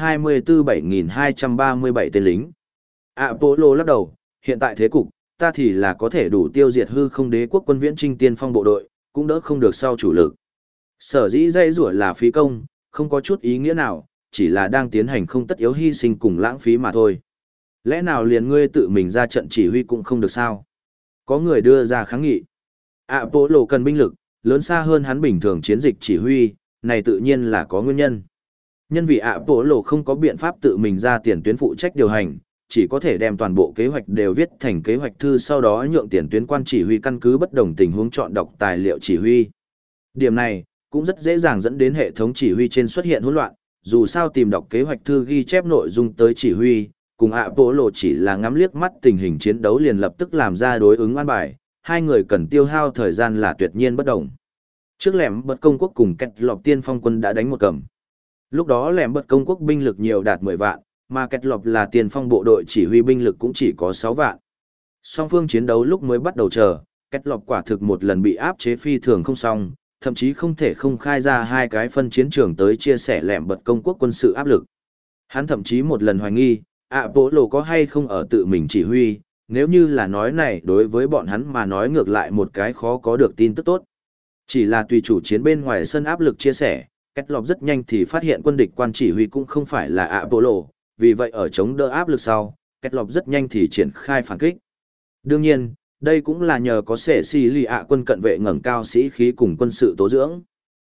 24.237 tên lính. Apollo lắc đầu, hiện tại thế cục, ta thì là có thể đủ tiêu diệt hư không đế quốc quân viễn trinh tiên phong bộ đội, cũng đỡ không được sau chủ lực. Sở dĩ dây rủa là phí công, không có chút ý nghĩa nào, chỉ là đang tiến hành không tất yếu hy sinh cùng lãng phí mà thôi. Lẽ nào liền ngươi tự mình ra trận chỉ huy cũng không được sao? Có người đưa ra kháng nghị. Apollo cần binh lực, lớn xa hơn hắn bình thường chiến dịch chỉ huy, này tự nhiên là có nguyên nhân. Nhân vì Apollo không có biện pháp tự mình ra tiền tuyến phụ trách điều hành, chỉ có thể đem toàn bộ kế hoạch đều viết thành kế hoạch thư, sau đó nhượng tiền tuyến quan chỉ huy căn cứ bất đồng tình huống chọn đọc tài liệu chỉ huy. Điểm này cũng rất dễ dàng dẫn đến hệ thống chỉ huy trên xuất hiện hỗn loạn, dù sao tìm đọc kế hoạch thư ghi chép nội dung tới chỉ huy, cùng Apollo chỉ là ngắm liếc mắt tình hình chiến đấu liền lập tức làm ra đối ứng an bài, hai người cần tiêu hao thời gian là tuyệt nhiên bất đồng. Trước lẻm bật công quốc cùng kẹt lọp tiên phong quân đã đánh một cầm. Lúc đó lẻm bật công quốc binh lực nhiều đạt 10 vạn, mà kẹt lọp là tiền phong bộ đội chỉ huy binh lực cũng chỉ có 6 vạn. Song phương chiến đấu lúc mới bắt đầu chờ, kẹt lọp quả thực một lần bị áp chế phi thường không xong, thậm chí không thể không khai ra hai cái phân chiến trường tới chia sẻ lẻm bật công quốc quân sự áp lực. Hắn thậm chí một lần hoài nghi, Apollo có hay không ở tự mình chỉ huy, nếu như là nói này đối với bọn hắn mà nói ngược lại một cái khó có được tin tức tốt. Chỉ là tùy chủ chiến bên ngoài sân áp lực chia sẻ, Kết Lộc rất nhanh thì phát hiện quân địch quan chỉ huy cũng không phải là Apollo, vì vậy ở chống đỡ áp lực sau, Kết Lộc rất nhanh thì triển khai phản kích. Đương nhiên, đây cũng là nhờ có sẻ xì lì ạ quân cận vệ ngẩng cao sĩ khí cùng quân sự tố dưỡng.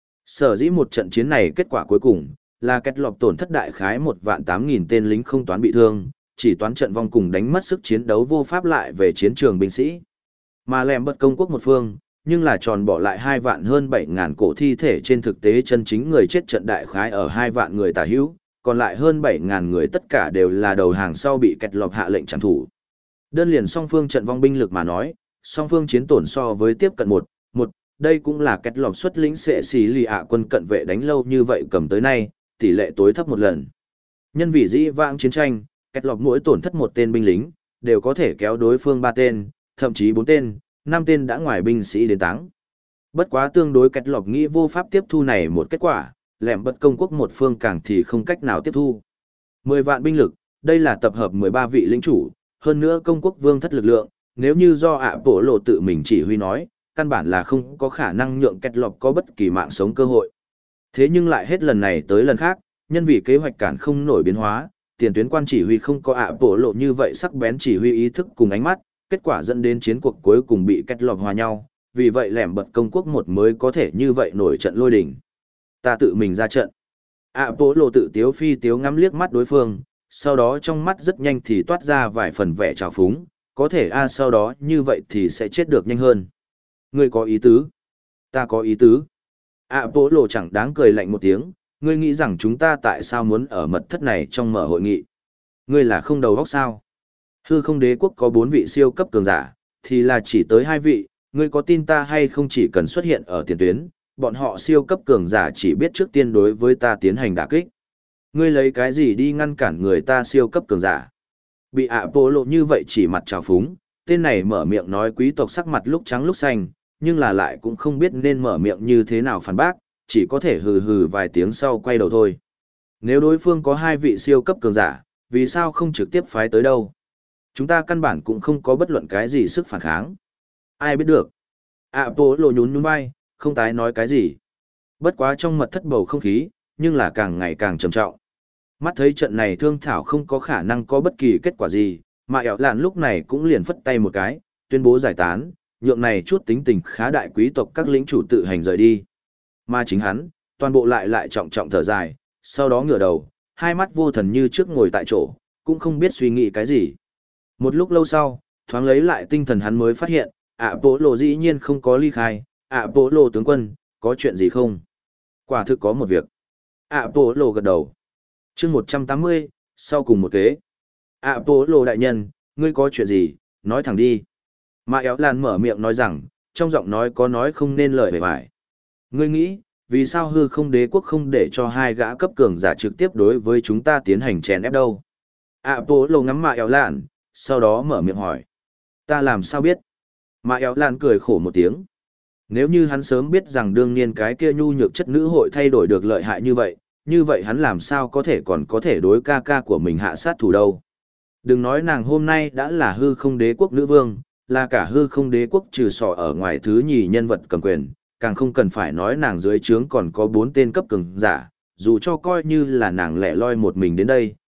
Sở dĩ một trận chiến này kết quả cuối cùng là Kết Lộc tổn thất đại khái 1.800.000 tên lính không toán bị thương, chỉ toán trận vong cùng đánh mất sức chiến đấu vô pháp lại về chiến trường binh sĩ. Mà lẻm bật công quốc một phương, nhưng là tròn bỏ lại 2 vạn hơn 7.000 cổ thi thể, trên thực tế chân chính người chết trận đại khái ở 2 vạn người tả hữu, còn lại hơn 7.000 người tất cả đều là đầu hàng sau bị Kết Lộc hạ lệnh trảm thủ. Đơn liền song phương trận vong binh lực mà nói, song phương chiến tổn so với tiếp cận 1, đây cũng là Kết Lộc xuất lĩnh sệ xì lì ạ quân cận vệ đánh lâu như vậy cầm tới nay, tỷ lệ tối thấp một lần. Nhân vì dĩ vãng chiến tranh, Kết Lộc mỗi tổn thất 1 tên binh lính, đều có thể kéo đối phương 3 tên, thậm chí 4 tên, 5 tên đã ngoài binh sĩ đến táng. Bất quá tương đối Kết Lộc nghĩ vô pháp tiếp thu này một kết quả, lẻm bật công quốc một phương càng thì không cách nào tiếp thu. 10 vạn binh lực, đây là tập hợp 13 vị lĩnh chủ, hơn nữa công quốc vương thất lực lượng, nếu như do Apollo tự mình chỉ huy nói, căn bản là không có khả năng nhượng Kết Lộc có bất kỳ mạng sống cơ hội. Thế nhưng lại hết lần này tới lần khác, nhân vì kế hoạch cản không nổi biến hóa, tiền tuyến quan chỉ huy không có Apollo như vậy sắc bén chỉ huy ý thức cùng ánh mắt, kết quả dẫn đến chiến cuộc cuối cùng bị Kết Lộc hòa nhau, vì vậy lẻm bật công quốc một mới có thể như vậy nổi trận lôi đình. Ta tự mình ra trận. Apollo tự tiếu phi tiếu ngắm liếc mắt đối phương, sau đó trong mắt rất nhanh thì toát ra vài phần vẻ trào phúng, có thể sau đó như vậy thì sẽ chết được nhanh hơn. Ngươi có ý tứ? Ta có ý tứ. Apollo chẳng đáng cười lạnh một tiếng, ngươi nghĩ rằng chúng ta tại sao muốn ở mật thất này trong mở hội nghị? Ngươi là không đầu óc sao? Hư không đế quốc có 4 vị siêu cấp cường giả, thì là chỉ tới 2 vị, ngươi có tin ta hay không chỉ cần xuất hiện ở tiền tuyến, bọn họ siêu cấp cường giả chỉ biết trước tiên đối với ta tiến hành đả kích. Ngươi lấy cái gì đi ngăn cản người ta siêu cấp cường giả? Bị Apollo như vậy chỉ mặt trào phúng, tên này mở miệng nói quý tộc sắc mặt lúc trắng lúc xanh, nhưng là lại cũng không biết nên mở miệng như thế nào phản bác, chỉ có thể hừ hừ vài tiếng sau quay đầu thôi. Nếu đối phương có 2 vị siêu cấp cường giả, vì sao không trực tiếp phái tới đâu? Chúng ta căn bản cũng không có bất luận cái gì sức phản kháng. Ai biết được? Apollo nhún nhún vai, không tái nói cái gì. Bất quá trong mật thất bầu không khí, nhưng là càng ngày càng trầm trọng. Mắt thấy trận này thương thảo không có khả năng có bất kỳ kết quả gì, mà ẻo lạn lúc này cũng liền phất tay một cái, tuyên bố giải tán, nhượng này chút tính tình khá đại quý tộc các lĩnh chủ tự hành rời đi. Mà chính hắn, toàn bộ lại trọng trọng thở dài, sau đó ngửa đầu, hai mắt vô thần như trước ngồi tại chỗ, cũng không biết suy nghĩ cái gì. Một lúc lâu sau, thoáng lấy lại tinh thần hắn mới phát hiện, Apollo dĩ nhiên không có ly khai. Apollo tướng quân, có chuyện gì không? Quả thực có một việc. Apollo gật đầu. Chương 180, sau cùng một kế. Apollo đại nhân, ngươi có chuyện gì, nói thẳng đi. Mà éo lan mở miệng nói rằng, trong giọng nói có nói không nên lời bề bại. Ngươi nghĩ, vì sao hư không đế quốc không để cho 2 gã cấp cường giả trực tiếp đối với chúng ta tiến hành chèn ép đâu? Apollo ngắm Mạ éo lan, sau đó mở miệng hỏi. Ta làm sao biết? Mạ éo lan cười khổ một tiếng. Nếu như hắn sớm biết rằng đương nhiên cái kia nhu nhược chất nữ hội thay đổi được lợi hại như vậy hắn làm sao có thể còn có thể đối ca ca của mình hạ sát thủ đâu. Đừng nói nàng hôm nay đã là hư không đế quốc nữ vương, là cả hư không đế quốc trừ sọ ở ngoài thứ nhì nhân vật cầm quyền, càng không cần phải nói nàng dưới trướng còn có 4 tên cấp cường giả, dù cho coi như là nàng lẻ loi một mình đến đây,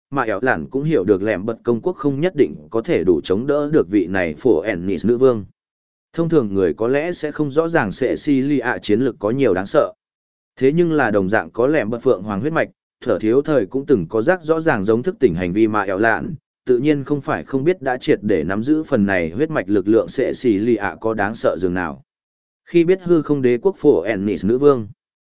mà éo lạn cũng hiểu được lẻm bật công quốc không nhất định có thể đủ chống đỡ được vị này phổ Ennis nữ vương. Thông thường người có lẽ sẽ không rõ ràng Cecilia chiến lực có nhiều đáng sợ. Thế nhưng là đồng dạng có lẻm bật phượng hoàng huyết mạch, thở thiếu thời cũng từng có giác rõ ràng giống thức tỉnh hành vi mà éo lạn, tự nhiên không phải không biết đã triệt để nắm giữ phần này huyết mạch lực lượng Cecilia có đáng sợ dường nào. Khi biết hư không đế quốc phổ Ennis nữ vương,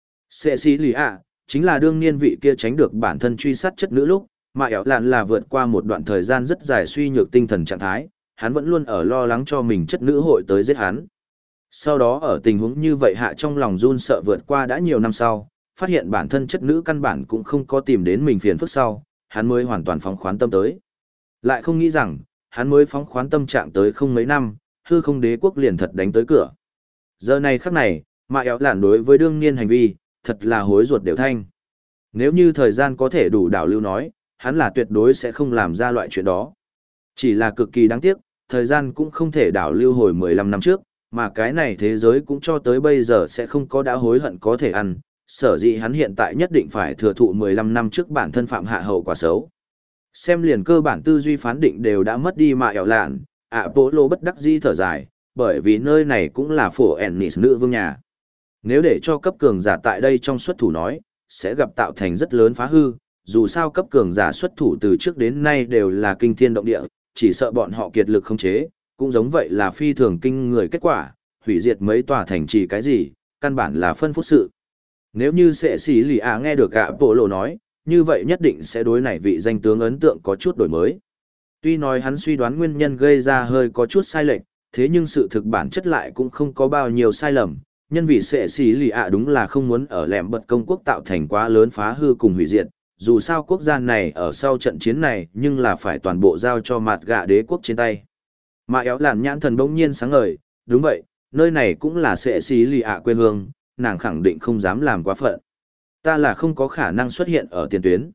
Cecilia chính là đương niên vị kia tránh được bản thân truy sát chất nữ lúc, mà éo lạn là vượt qua một đoạn thời gian rất dài suy nhược tinh thần trạng thái, hắn vẫn luôn ở lo lắng cho mình chất nữ hội tới giết hắn. Sau đó ở tình huống như vậy hạ trong lòng run sợ vượt qua đã nhiều năm sau, phát hiện bản thân chất nữ căn bản cũng không có tìm đến mình phiền phức sau, hắn mới hoàn toàn phóng khoán tâm tới. Lại không nghĩ rằng, hắn mới phóng khoán tâm trạng tới không mấy năm, hư không đế quốc liền thật đánh tới cửa. Giờ này khắc này, mà éo lạn đối với đương niên hành vi, thật là hối ruột đều thanh. Nếu như thời gian có thể đủ đảo lưu nói, hắn là tuyệt đối sẽ không làm ra loại chuyện đó. Chỉ là cực kỳ đáng tiếc, thời gian cũng không thể đảo lưu hồi 15 năm trước, mà cái này thế giới cũng cho tới bây giờ sẽ không có đã hối hận có thể ăn, sở dĩ hắn hiện tại nhất định phải thừa thụ 15 năm trước bản thân phạm hạ hậu quả xấu. Xem liền cơ bản tư duy phán định đều đã mất đi mà éo lạn, Apollo bất đắc dĩ thở dài, bởi vì nơi này cũng là phổ Ennis nữ vương nhà. Nếu để cho cấp cường giả tại đây trong xuất thủ nói, sẽ gặp tạo thành rất lớn phá hư, dù sao cấp cường giả xuất thủ từ trước đến nay đều là kinh thiên động địa, chỉ sợ bọn họ kiệt lực không chế, cũng giống vậy là phi thường kinh người kết quả, hủy diệt mấy tòa thành trì cái gì, căn bản là phân phút sự. Nếu như sẽ xí lì nghe được Apollo nói, như vậy nhất định sẽ đối này vị danh tướng ấn tượng có chút đổi mới. Tuy nói hắn suy đoán nguyên nhân gây ra hơi có chút sai lệch, thế nhưng sự thực bản chất lại cũng không có bao nhiêu sai lầm, nhân vì sẽ xí lì đúng là không muốn ở lẻm bật công quốc tạo thành quá lớn phá hư cùng hủy diệt, dù sao quốc gia này ở sau trận chiến này nhưng là phải toàn bộ giao cho mặt gạ đế quốc trên tay. Mà éo lạn nhãn thần bỗng nhiên sáng ngời, đúng vậy, nơi này cũng là sẽ xí lì quê hương, nàng khẳng định không dám làm quá phận. Ta là không có khả năng xuất hiện ở tiền tuyến.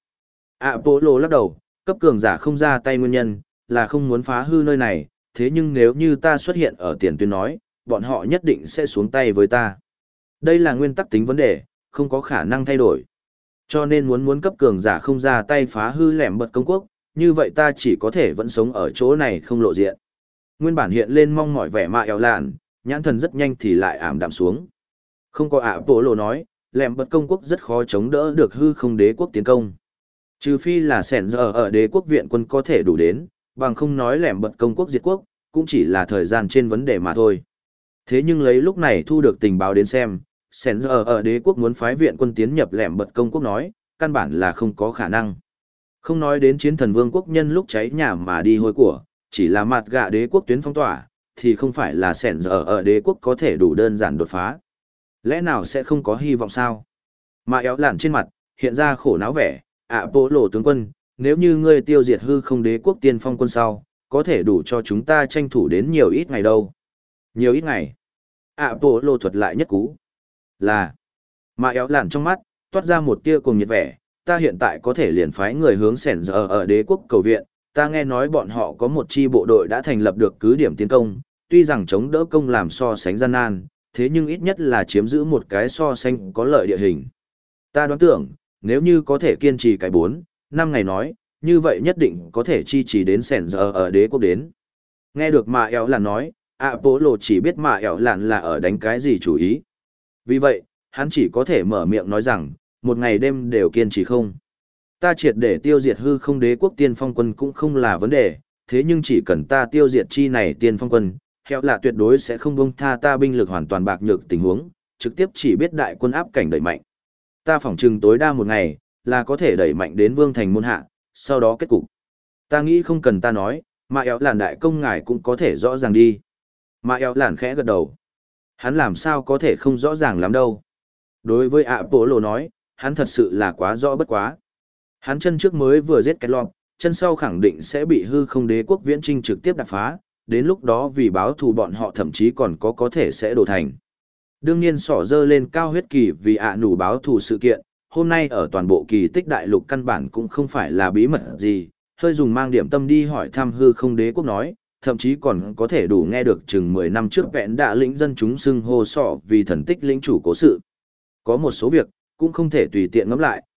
Apollo lắc đầu, cấp cường giả không ra tay nguyên nhân, là không muốn phá hư nơi này, thế nhưng nếu như ta xuất hiện ở tiền tuyến nói, bọn họ nhất định sẽ xuống tay với ta. Đây là nguyên tắc tính vấn đề, không có khả năng thay đổi. Cho nên muốn cấp cường giả không ra tay phá hư lẻm bật công quốc, như vậy ta chỉ có thể vẫn sống ở chỗ này không lộ diện. Nguyên bản hiện lên mong mỏi vẻ mạ éo lạn, nhãn thần rất nhanh thì lại ảm đạm xuống. Không có Apollo nói, lẻm bật công quốc rất khó chống đỡ được hư không đế quốc tiến công. Trừ phi là sẻn giờ ở đế quốc viện quân có thể đủ đến, bằng không nói lẻm bật công quốc diệt quốc, cũng chỉ là thời gian trên vấn đề mà thôi. Thế nhưng lấy lúc này thu được tình báo đến xem, sẻn giờ ở đế quốc muốn phái viện quân tiến nhập lẻm bật công quốc nói, căn bản là không có khả năng. Không nói đến chiến thần vương quốc nhân lúc cháy nhà mà đi hôi của, chỉ là mặt gạ đế quốc tuyến phong tỏa, thì không phải là sẻn giờ ở đế quốc có thể đủ đơn giản đột phá. Lẽ nào sẽ không có hy vọng sao? Mà éo lạn trên mặt, hiện ra khổ não vẻ, Apollo tướng quân, nếu như ngươi tiêu diệt hư không đế quốc tiên phong quân sau, có thể đủ cho chúng ta tranh thủ đến nhiều ít ngày đâu. Nhiều ít ngày. Apollo thuật lại nhất cú. Là. Mà éo lạn trong mắt, toát ra một tia cùng nhiệt vẻ, ta hiện tại có thể liền phái người hướng sẻn giờ ở đế quốc cầu viện, ta nghe nói bọn họ có một chi bộ đội đã thành lập được cứ điểm tiến công, tuy rằng chống đỡ công làm so sánh gian nan, thế nhưng ít nhất là chiếm giữ một cái so sánh có lợi địa hình. Ta đoán tưởng, nếu như có thể kiên trì cái 4-5 ngày nói, như vậy nhất định có thể chi trì đến sẻn giờ ở đế quốc đến. Nghe được Mạ Éo Lạn nói, Apollo chỉ biết Mạ Éo Lạn là ở đánh cái gì chủ ý. Vì vậy, hắn chỉ có thể mở miệng nói rằng, một ngày đêm đều kiên trì không. Ta triệt để tiêu diệt hư không đế quốc tiên phong quân cũng không là vấn đề, thế nhưng chỉ cần ta tiêu diệt chi này tiên phong quân, Éo Lạn tuyệt đối sẽ không buông tha ta binh lực hoàn toàn bạc nhược tình huống, trực tiếp chỉ biết đại quân áp cảnh đẩy mạnh. Ta phỏng chừng tối đa một ngày, là có thể đẩy mạnh đến vương thành môn hạ, sau đó kết cục. Ta nghĩ không cần ta nói, mà éo làn đại công ngài cũng có thể rõ ràng đi. Mà éo làn khẽ gật đầu. Hắn làm sao có thể không rõ ràng lắm đâu. Đối với Apollo nói, hắn thật sự là quá rõ bất quá. Hắn chân trước mới vừa giết cái lọt, chân sau khẳng định sẽ bị hư không đế quốc viễn trinh trực tiếp đập phá, đến lúc đó vì báo thù bọn họ thậm chí còn có thể sẽ đổ thành. Đương nhiên sỏ dơ lên cao huyết kỳ vì nủ báo thù sự kiện, hôm nay ở toàn bộ kỳ tích đại lục căn bản cũng không phải là bí mật gì, hơi dùng mang điểm tâm đi hỏi thăm hư không đế quốc nói, thậm chí còn có thể đủ nghe được chừng 10 năm trước vẹn đã lĩnh dân chúng xưng hô sọ vì thần tích lĩnh chủ cố sự. Có một số việc, cũng không thể tùy tiện ngẫm lại,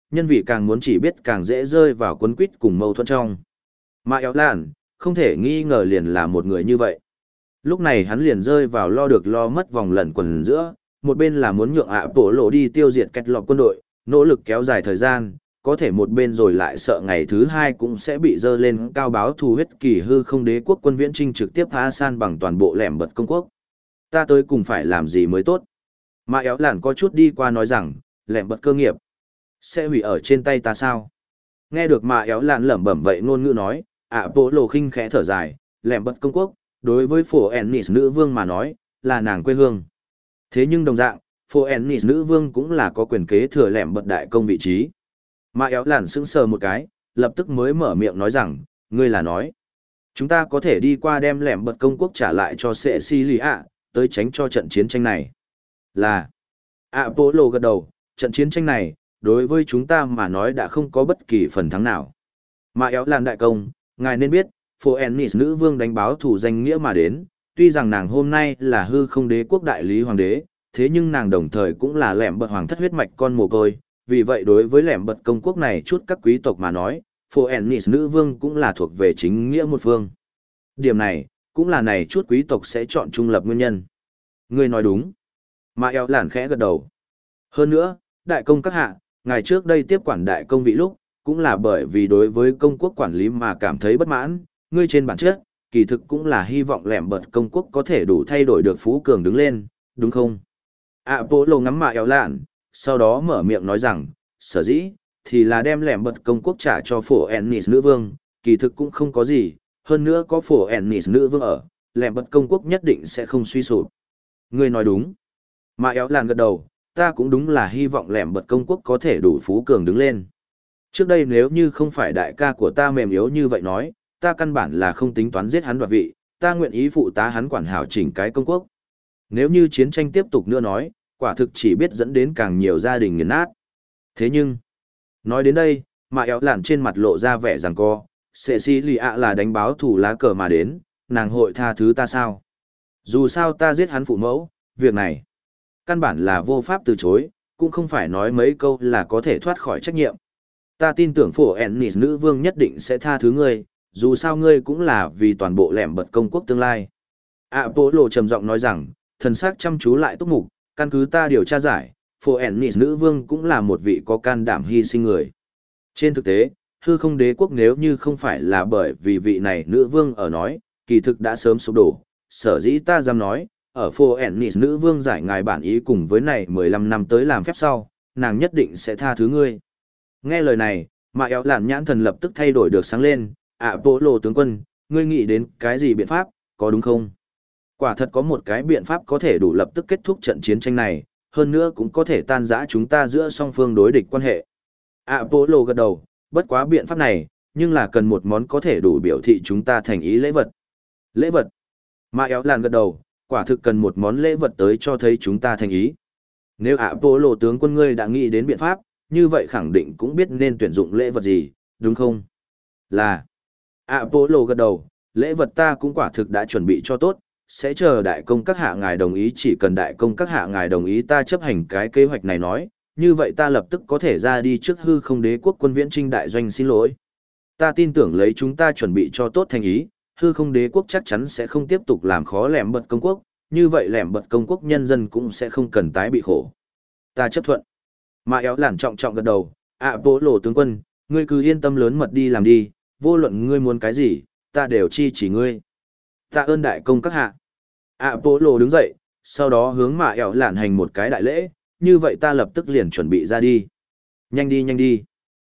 nhân vị càng muốn chỉ biết càng dễ rơi vào quấn quýt cùng mâu thuẫn trong. Mà éo lạn, không thể nghi ngờ liền là một người như vậy. Lúc này hắn liền rơi vào lo được lo mất vòng lẩn quẩn giữa, một bên là muốn nhượng ạ bộ lộ đi tiêu diệt kẹt lọt quân đội, nỗ lực kéo dài thời gian, có thể một bên rồi lại sợ ngày thứ hai cũng sẽ bị dơ lên cao báo thù huyết kỳ hư không đế quốc quân viễn trinh trực tiếp phá san bằng toàn bộ lẻm bật công quốc. Ta tới cùng phải làm gì mới tốt? Mà éo lạn có chút đi qua nói rằng, lẻm bật cơ nghiệp sẽ hủy ở trên tay ta sao? Nghe được mà éo lạn lẩm bẩm vậy ngôn ngữ nói, ạ bộ lộ khinh khẽ thở dài, lẻm bật công quốc, đối với phổ ennis nữ vương mà nói, là nàng quê hương. Thế nhưng đồng dạng, phổ ennis nữ vương cũng là có quyền kế thừa lẻm bật đại công vị trí. Mà éo lạn sững sờ một cái, lập tức mới mở miệng nói rằng, ngươi là nói, chúng ta có thể đi qua đem lẻm bật công quốc trả lại cho sệ si lì ạ, tới tránh cho trận chiến tranh này. Là, Apollo gật đầu, trận chiến tranh này, đối với chúng ta mà nói đã không có bất kỳ phần thắng nào. Mà éo lạn đại công, ngài nên biết, phổ ennis nữ vương đánh báo thủ danh nghĩa mà đến, tuy rằng nàng hôm nay là hư không đế quốc đại lý hoàng đế, thế nhưng nàng đồng thời cũng là lẻm bật hoàng thất huyết mạch con mồ côi, vì vậy đối với lẻm bật công quốc này chút các quý tộc mà nói, phổ ennis nữ vương cũng là thuộc về chính nghĩa một phương. Điểm này, cũng là này chút quý tộc sẽ chọn trung lập nguyên nhân. Ngươi nói đúng. Mà eo lản khẽ gật đầu. Hơn nữa, đại công các hạ, ngày trước đây tiếp quản đại công vị lúc, cũng là bởi vì đối với công quốc quản lý mà cảm thấy bất mãn, ngươi trên bản chất, kỳ thực cũng là hy vọng lẻm bật công quốc có thể đủ thay đổi được phú cường đứng lên, đúng không? Apollo ngắm mạ eo lạn, sau đó mở miệng nói rằng, sở dĩ, thì là đem lẻm bật công quốc trả cho phổ ennis nữ vương, kỳ thực cũng không có gì, hơn nữa có phổ ennis nữ vương ở, lẻm bật công quốc nhất định sẽ không suy sụp. Ngươi nói đúng. Mạ eo lạn gật đầu, ta cũng đúng là hy vọng lẻm bật công quốc có thể đủ phú cường đứng lên. Trước đây nếu như không phải đại ca của ta mềm yếu như vậy nói, ta căn bản là không tính toán giết hắn đoạt vị, ta nguyện ý phụ tá hắn quản hảo chỉnh cái công quốc. Nếu như chiến tranh tiếp tục nữa nói, quả thực chỉ biết dẫn đến càng nhiều gia đình nghiền nát. Thế nhưng, nói đến đây, mà éo lạn trên mặt lộ ra vẻ rằng co, Cecilia là đánh báo thủ lá cờ mà đến, nàng hội tha thứ ta sao? Dù sao ta giết hắn phụ mẫu, việc này, căn bản là vô pháp từ chối, cũng không phải nói mấy câu là có thể thoát khỏi trách nhiệm. Ta tin tưởng phổ ennis nữ vương nhất định sẽ tha thứ ngươi, dù sao ngươi cũng là vì toàn bộ lẻm bật công quốc tương lai. Apollo trầm giọng nói rằng, thần sắc chăm chú lại túc mục, căn cứ ta điều tra giải, phổ ennis nữ vương cũng là một vị có can đảm hy sinh người. Trên thực tế, hư không đế quốc nếu như không phải là bởi vì vị này nữ vương ở nói, kỳ thực đã sớm sụp đổ. Sở dĩ ta dám nói, ở phổ ennis nữ vương giải ngài bản ý cùng với này 15 năm tới làm phép sau, nàng nhất định sẽ tha thứ ngươi. Nghe lời này, mà éo lạn nhãn thần lập tức thay đổi được sáng lên, Apollo tướng quân, ngươi nghĩ đến cái gì biện pháp, có đúng không? Quả thật có một cái biện pháp có thể đủ lập tức kết thúc trận chiến tranh này, hơn nữa cũng có thể tan rã chúng ta giữa song phương đối địch quan hệ. Apollo gật đầu, bất quá biện pháp này, nhưng là cần một món có thể đủ biểu thị chúng ta thành ý lễ vật. Lễ vật? Mà éo lạn gật đầu, quả thực cần một món lễ vật tới cho thấy chúng ta thành ý. Nếu Apollo tướng quân ngươi đã nghĩ đến biện pháp, như vậy khẳng định cũng biết nên tuyển dụng lễ vật gì, đúng không? Là. Apollo gật đầu, lễ vật ta cũng quả thực đã chuẩn bị cho tốt, sẽ chờ đại công các hạ ngài đồng ý, chỉ cần đại công các hạ ngài đồng ý ta chấp hành cái kế hoạch này nói, như vậy ta lập tức có thể ra đi trước hư không đế quốc quân viễn trinh đại doanh xin lỗi. Ta tin tưởng lấy chúng ta chuẩn bị cho tốt thành ý, hư không đế quốc chắc chắn sẽ không tiếp tục làm khó lẻm bật công quốc, như vậy lẻm bật công quốc nhân dân cũng sẽ không cần tái bị khổ. Ta chấp thuận. Mà éo lản trọng trọng gật đầu, Apollo tướng quân, ngươi cứ yên tâm lớn mật đi làm đi, vô luận ngươi muốn cái gì, ta đều chi chỉ ngươi. Tạ ơn đại công các hạ. Apollo đứng dậy, sau đó hướng mà éo lản hành một cái đại lễ, như vậy ta lập tức liền chuẩn bị ra đi. Nhanh đi nhanh đi.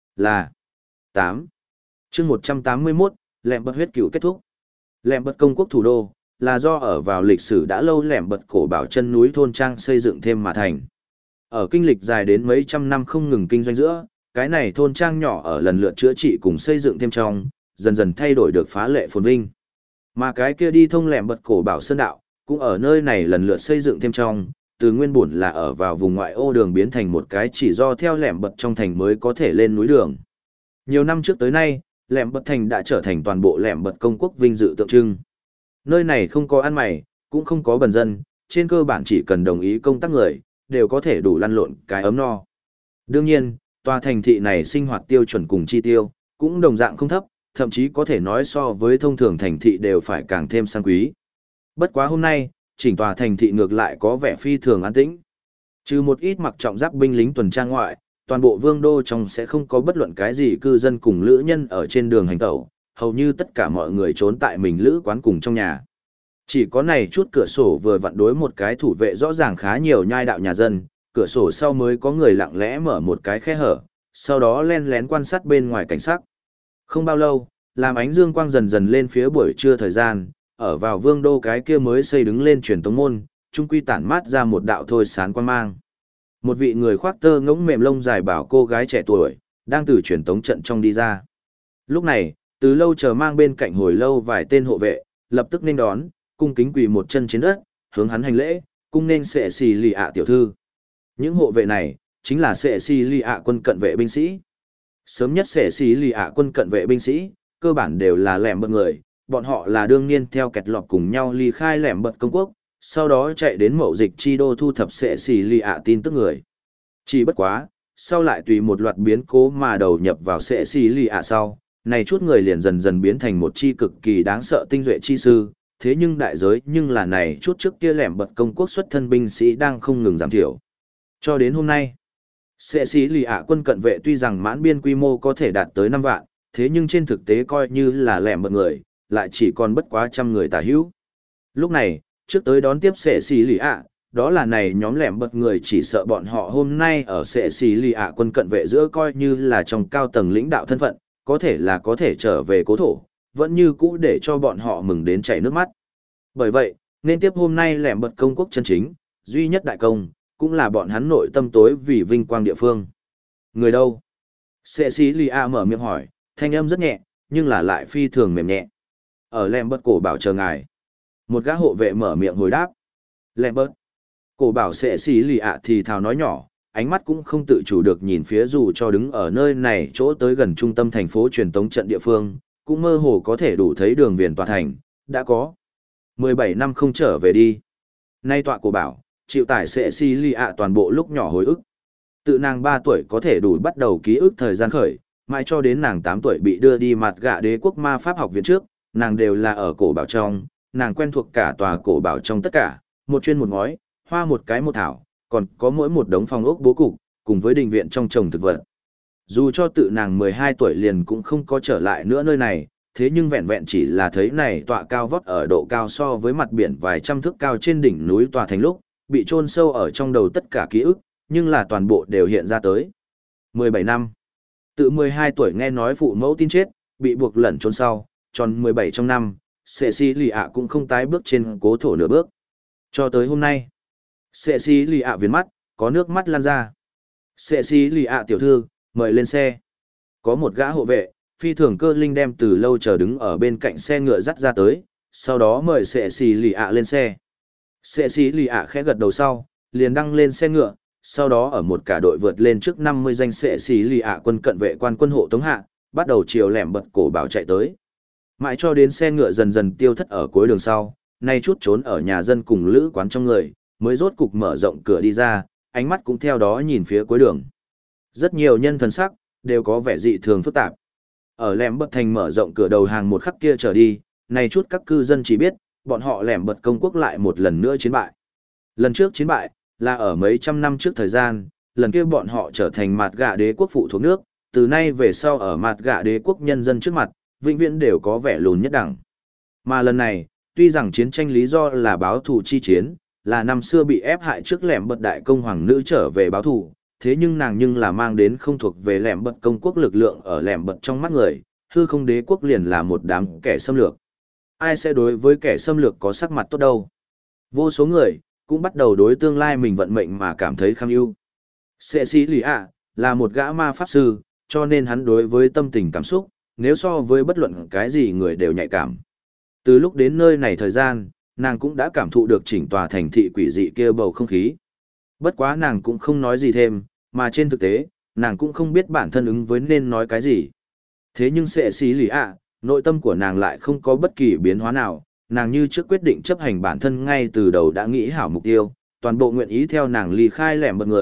Là 8. chương 181, lẻm bật huyết cửu kết thúc. Lẻm bật công quốc thủ đô, là do ở vào lịch sử đã lâu lẻm bật cổ bảo chân núi thôn trang xây dựng thêm mà thành. Ở kinh lịch dài đến mấy trăm năm không ngừng kinh doanh giữa, cái này thôn trang nhỏ ở lần lượt chữa trị cùng xây dựng thêm trong, dần dần thay đổi được phá lệ phồn vinh. Mà cái kia đi thông lẻm bật cổ bảo sơn đạo, cũng ở nơi này lần lượt xây dựng thêm trong, từ nguyên bổn là ở vào vùng ngoại ô đường biến thành một cái chỉ do theo lẻm bật trong thành mới có thể lên núi đường. Nhiều năm trước tới nay, lẻm bật thành đã trở thành toàn bộ lẻm bật công quốc vinh dự tượng trưng. Nơi này không có ăn mày, cũng không có bần dân, trên cơ bản chỉ cần đồng ý công tác người, đều có thể đủ lăn lộn cái ấm no. Đương nhiên, Tòa thành thị này sinh hoạt tiêu chuẩn cùng chi tiêu, cũng đồng dạng không thấp, thậm chí có thể nói so với thông thường thành thị đều phải càng thêm sang quý. Bất quá hôm nay, chỉnh tòa thành thị ngược lại có vẻ phi thường an tĩnh. Trừ một ít mặc trọng giáp binh lính tuần tra ngoại, toàn bộ vương đô trong sẽ không có bất luận cái gì cư dân cùng lữ nhân ở trên đường hành tẩu, hầu như tất cả mọi người trốn tại mình lữ quán cùng trong nhà. Chỉ có này chút cửa sổ vừa vặn đối một cái thủ vệ rõ ràng khá nhiều nhai đạo nhà dân, cửa sổ sau mới có người lặng lẽ mở một cái khe hở, sau đó len lén quan sát bên ngoài cảnh sắc. Không bao lâu, làm ánh dương quang dần dần lên phía buổi trưa thời gian, ở vào vương đô cái kia mới xây đứng lên truyền tống môn, trung quy tản mát ra một đạo thôi sáng quang mang. Một vị người khoác tơ ngỗng mềm lông dài bảo cô gái trẻ tuổi, đang từ truyền tống trận trong đi ra. Lúc này, từ lâu chờ mang bên cạnh hồi lâu vài tên hộ vệ, lập tức nên đón, cung kính quỳ một chân trên đất, hướng hắn hành lễ, cung nên Sệ Xì Lì ạ tiểu thư. Những hộ vệ này, chính là Sệ Xì Lì ạ quân cận vệ binh sĩ. Sớm nhất Sệ Xì Lì ạ quân cận vệ binh sĩ, cơ bản đều là lẻm bật người, bọn họ là đương nhiên theo kẹt lọt cùng nhau ly khai lẻm bật công quốc, sau đó chạy đến mậu dịch chi đô thu thập Sệ Xì Lì ạ tin tức người. Chỉ bất quá, sau lại tùy một loạt biến cố mà đầu nhập vào Sệ Xì Lì ạ sau, này chút người liền dần dần biến thành một chi cực kỳ đáng sợ tinh duệ chi sư, thế nhưng đại giới nhưng là này chút trước kia lẻm bật công quốc xuất thân binh sĩ đang không ngừng giảm thiểu. Cho đến hôm nay, Sệ Xì Lì ạ quân cận vệ tuy rằng mãn biên quy mô có thể đạt tới 5 vạn, thế nhưng trên thực tế coi như là lẻm bật người, lại chỉ còn bất quá trăm người tả hữu. Lúc này, trước tới đón tiếp Sệ Xì Lì ạ, đó là này nhóm lẻm bật người chỉ sợ bọn họ hôm nay ở Sệ Xì Lì ạ quân cận vệ giữa coi như là trong cao tầng lãnh đạo thân phận, có thể là có thể trở về cố thổ, vẫn như cũ để cho bọn họ mừng đến chảy nước mắt. Bởi vậy, nên tiếp hôm nay lẻm bật công quốc chân chính, duy nhất đại công, cũng là bọn hắn nội tâm tối vì vinh quang địa phương. Người đâu? Sệ Xì Lì ạ mở miệng hỏi, thanh âm rất nhẹ, nhưng là lại phi thường mềm nhẹ. Ở lẻm bật cổ bảo chờ ngài. Một gã hộ vệ mở miệng hồi đáp. Lẻm bật. Cổ bảo Sệ Xì Lì ạ thì thào nói nhỏ, ánh mắt cũng không tự chủ được nhìn phía dù cho đứng ở nơi này chỗ tới gần trung tâm thành phố truyền tống trận địa phương, cũng mơ hồ có thể đủ thấy đường viền tòa thành, đã có 17 năm không trở về đi. Nay tọa cổ bảo, chịu tải Sệ Xì Lì ạ toàn bộ lúc nhỏ hồi ức. Tự nàng 3 tuổi có thể đủ bắt đầu ký ức thời gian khởi, mãi cho đến nàng 8 tuổi bị đưa đi mặt gạ đế quốc ma pháp học viện trước, nàng đều là ở cổ bảo trong, nàng quen thuộc cả tòa cổ bảo trong tất cả, một chuyên một ngói, hoa một cái một thảo, còn có mỗi một đống phòng ốc bố cục, cùng với đình viện trong trồng thực vật. Dù cho tự nàng 12 tuổi liền cũng không có trở lại nữa nơi này, thế nhưng vẹn vẹn chỉ là thấy này tọa cao vót ở độ cao so với mặt biển vài trăm thước cao trên đỉnh núi tòa thành lúc, bị chôn sâu ở trong đầu tất cả ký ức, nhưng là toàn bộ đều hiện ra tới. 17 năm. Tự 12 tuổi nghe nói phụ mẫu tin chết, bị buộc lẩn trốn sau, tròn 17 trong năm, Sệ Xì Lì ạ cũng không tái bước trên cố thổ nửa bước. Cho tới hôm nay, Sệ Xì Lì ạ viền mắt, có nước mắt lan ra. Sệ Xì Lì ạ tiểu thư, mời lên xe. Có một gã hộ vệ, phi thường cơ linh đem từ lâu chờ đứng ở bên cạnh xe ngựa dắt ra tới, sau đó mời Sệ Xì Lì ạ lên xe. Sệ Xì Lì ạ khẽ gật đầu sau, liền đăng lên xe ngựa, sau đó ở một cả đội vượt lên trước 50 danh Sệ Xì Lì ạ quân cận vệ quan quân hộ tống hạ, bắt đầu chiều lẻm bật cổ bảo chạy tới. Mãi cho đến xe ngựa dần dần tiêu thất ở cuối đường sau, nay chút trốn ở nhà dân cùng lữ quán trong người, mới rốt cục mở rộng cửa đi ra, ánh mắt cũng theo đó nhìn phía cuối đường. Rất nhiều nhân thần sắc, đều có vẻ dị thường phức tạp. Ở lẻm bật thành mở rộng cửa đầu hàng một khắc kia trở đi, này chút các cư dân chỉ biết, bọn họ lẻm bật công quốc lại một lần nữa chiến bại. Lần trước chiến bại, là ở mấy trăm năm trước thời gian, lần kia bọn họ trở thành mặt gạ đế quốc phụ thuộc nước, từ nay về sau ở mặt gạ đế quốc nhân dân trước mặt, vĩnh viễn đều có vẻ lùn nhất đẳng. Mà lần này, tuy rằng chiến tranh lý do là báo thù chi chiến, là năm xưa bị ép hại trước lẻm bật đại công hoàng nữ trở về báo thù, thế nhưng nàng nhưng là mang đến không thuộc về lẻm bật công quốc lực lượng ở lẻm bật trong mắt người, hư không đế quốc liền là một đám kẻ xâm lược. Ai sẽ đối với kẻ xâm lược có sắc mặt tốt đâu? Vô số người, cũng bắt đầu đối tương lai mình vận mệnh mà cảm thấy kham ưu. Sệ Xì Lì ạ là một gã ma pháp sư, cho nên hắn đối với tâm tình cảm xúc, nếu so với bất luận cái gì người đều nhạy cảm. Từ lúc đến nơi này thời gian, nàng cũng đã cảm thụ được chỉnh tòa thành thị quỷ dị kia bầu không khí. Bất quá nàng cũng không nói gì thêm, mà trên thực tế, nàng cũng không biết bản thân ứng với nên nói cái gì. Thế nhưng Sệ Xì Lì ạ, nội tâm của nàng lại không có bất kỳ biến hóa nào, nàng như trước quyết định chấp hành bản thân ngay từ đầu đã nghĩ hảo mục tiêu, toàn bộ nguyện ý theo nàng ly khai lẻm bật người,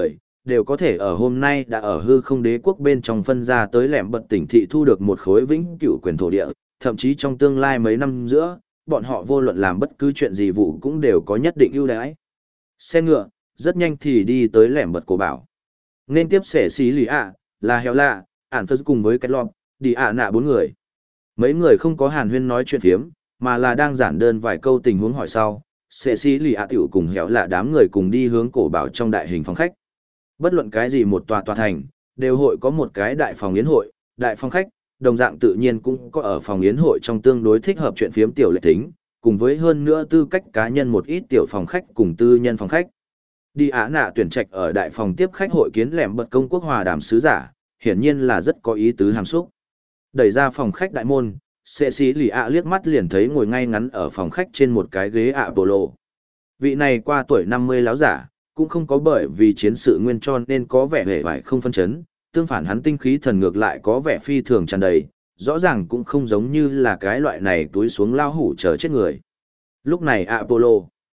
đều có thể ở hôm nay đã ở hư không đế quốc bên trong phân ra tới lẻm bật tỉnh thị thu được một khối vĩnh cửu quyền thổ địa, thậm chí trong tương lai mấy năm giữa, bọn họ vô luận làm bất cứ chuyện gì vụ cũng đều có nhất định ưu đãi. Xe ngựa, rất nhanh thì đi tới lẻm bật cổ bảo. Nên tiếp sẻ xí lì ạ, là heo lạ, ản phật cùng với cái lọp, đi ạ nạ 4 người. Mấy người không có hàn huyên nói chuyện phiếm, mà là đang giản đơn vài câu tình huống hỏi sau, sẻ xí lì ạ tiểu cùng heo lạ đám người cùng đi hướng cổ bảo trong đại hình phòng khách. Bất luận cái gì một tòa thành, đều hội có một cái đại phòng yến hội, đại phòng khách, đồng dạng tự nhiên cũng có ở phòng yến hội trong tương đối thích hợp chuyện phiếm tiểu lệ tính, cùng với hơn nữa tư cách cá nhân một ít tiểu phòng khách cùng tư nhân phòng khách. Đi Á Nạ tuyển trạch ở đại phòng tiếp khách hội kiến lẻm bật công quốc hòa đàm sứ giả, hiển nhiên là rất có ý tứ hàm xúc. Đẩy ra phòng khách đại môn, sệ sĩ lì ạ liếc mắt liền thấy ngồi ngay ngắn ở phòng khách trên một cái ghế ạ bồ lộ. Vị này qua tuổi 50 láo giả, cũng không có bởi vì chiến sự nguyên cho nên có vẻ hề vải không phân chấn, tương phản hắn tinh khí thần ngược lại có vẻ phi thường tràn đầy, rõ ràng cũng không giống như là cái loại này túi xuống lao hủ chờ chết người. Lúc này Apollo,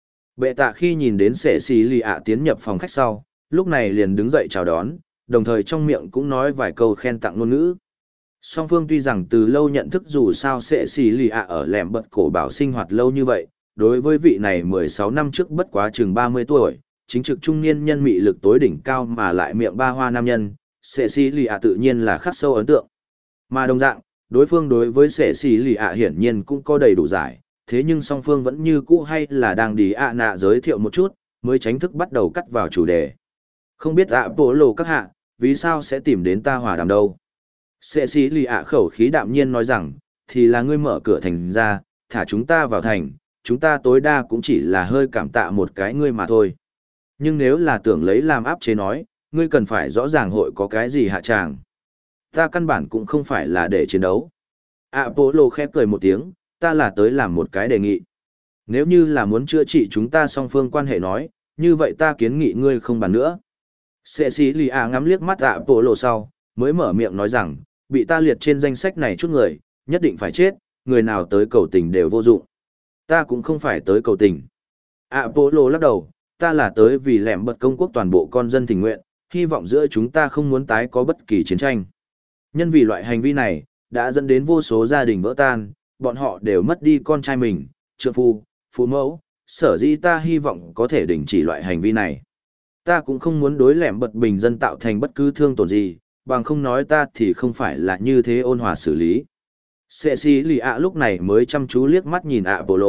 bệ tạ khi nhìn đến sệ xì lì ạ tiến nhập phòng khách sau, lúc này liền đứng dậy chào đón, đồng thời trong miệng cũng nói vài câu khen tặng ngôn ngữ. Song phương tuy rằng từ lâu nhận thức dù sao sệ xì lì ạ ở lẻm bật cổ bảo sinh hoạt lâu như vậy, đối với vị này 16 năm trước bất quá chừng 30 tuổi, chính trực trung niên nhân mị lực tối đỉnh cao mà lại miệng ba hoa nam nhân, sệ xì lì ạ tự nhiên là khắc sâu ấn tượng. Mà đồng dạng, đối phương đối với sệ xì lì ạ hiển nhiên cũng có đầy đủ giải, thế nhưng song phương vẫn như cũ hay là đang đi ạ nạ giới thiệu một chút, mới tránh thức bắt đầu cắt vào chủ đề. Không biết ạ bố lộ các hạ, vì sao sẽ tìm đến ta hòa đàm đâu? Sệ xì lì ạ khẩu khí đạm nhiên nói rằng, thì là ngươi mở cửa thành ra, thả chúng ta vào thành, chúng ta tối đa cũng chỉ là hơi cảm tạ một cái ngươi mà thôi. Nhưng nếu là tưởng lấy làm áp chế nói, ngươi cần phải rõ ràng hội có cái gì hạ tràng. Ta căn bản cũng không phải là để chiến đấu. Apollo khẽ cười một tiếng, ta là tới làm một cái đề nghị. Nếu như là muốn chữa trị chúng ta song phương quan hệ nói, như vậy ta kiến nghị ngươi không bàn nữa. Cecilia ngắm liếc mắt Apollo sau, mới mở miệng nói rằng, bị ta liệt trên danh sách này chút người, nhất định phải chết, người nào tới cầu tình đều vô dụng. Ta cũng không phải tới cầu tình. Apollo lắc đầu, ta là tới vì lẻm bật công quốc toàn bộ con dân tình nguyện, hy vọng giữa chúng ta không muốn tái có bất kỳ chiến tranh. Nhân vì loại hành vi này, đã dẫn đến vô số gia đình vỡ tan, bọn họ đều mất đi con trai mình, trượng phu, phụ mẫu, sở dĩ ta hy vọng có thể đình chỉ loại hành vi này. Ta cũng không muốn đối lẻm bật bình dân tạo thành bất cứ thương tổn gì, bằng không nói ta thì không phải là như thế ôn hòa xử lý. Cecilia lúc này mới chăm chú liếc mắt nhìn Apollo.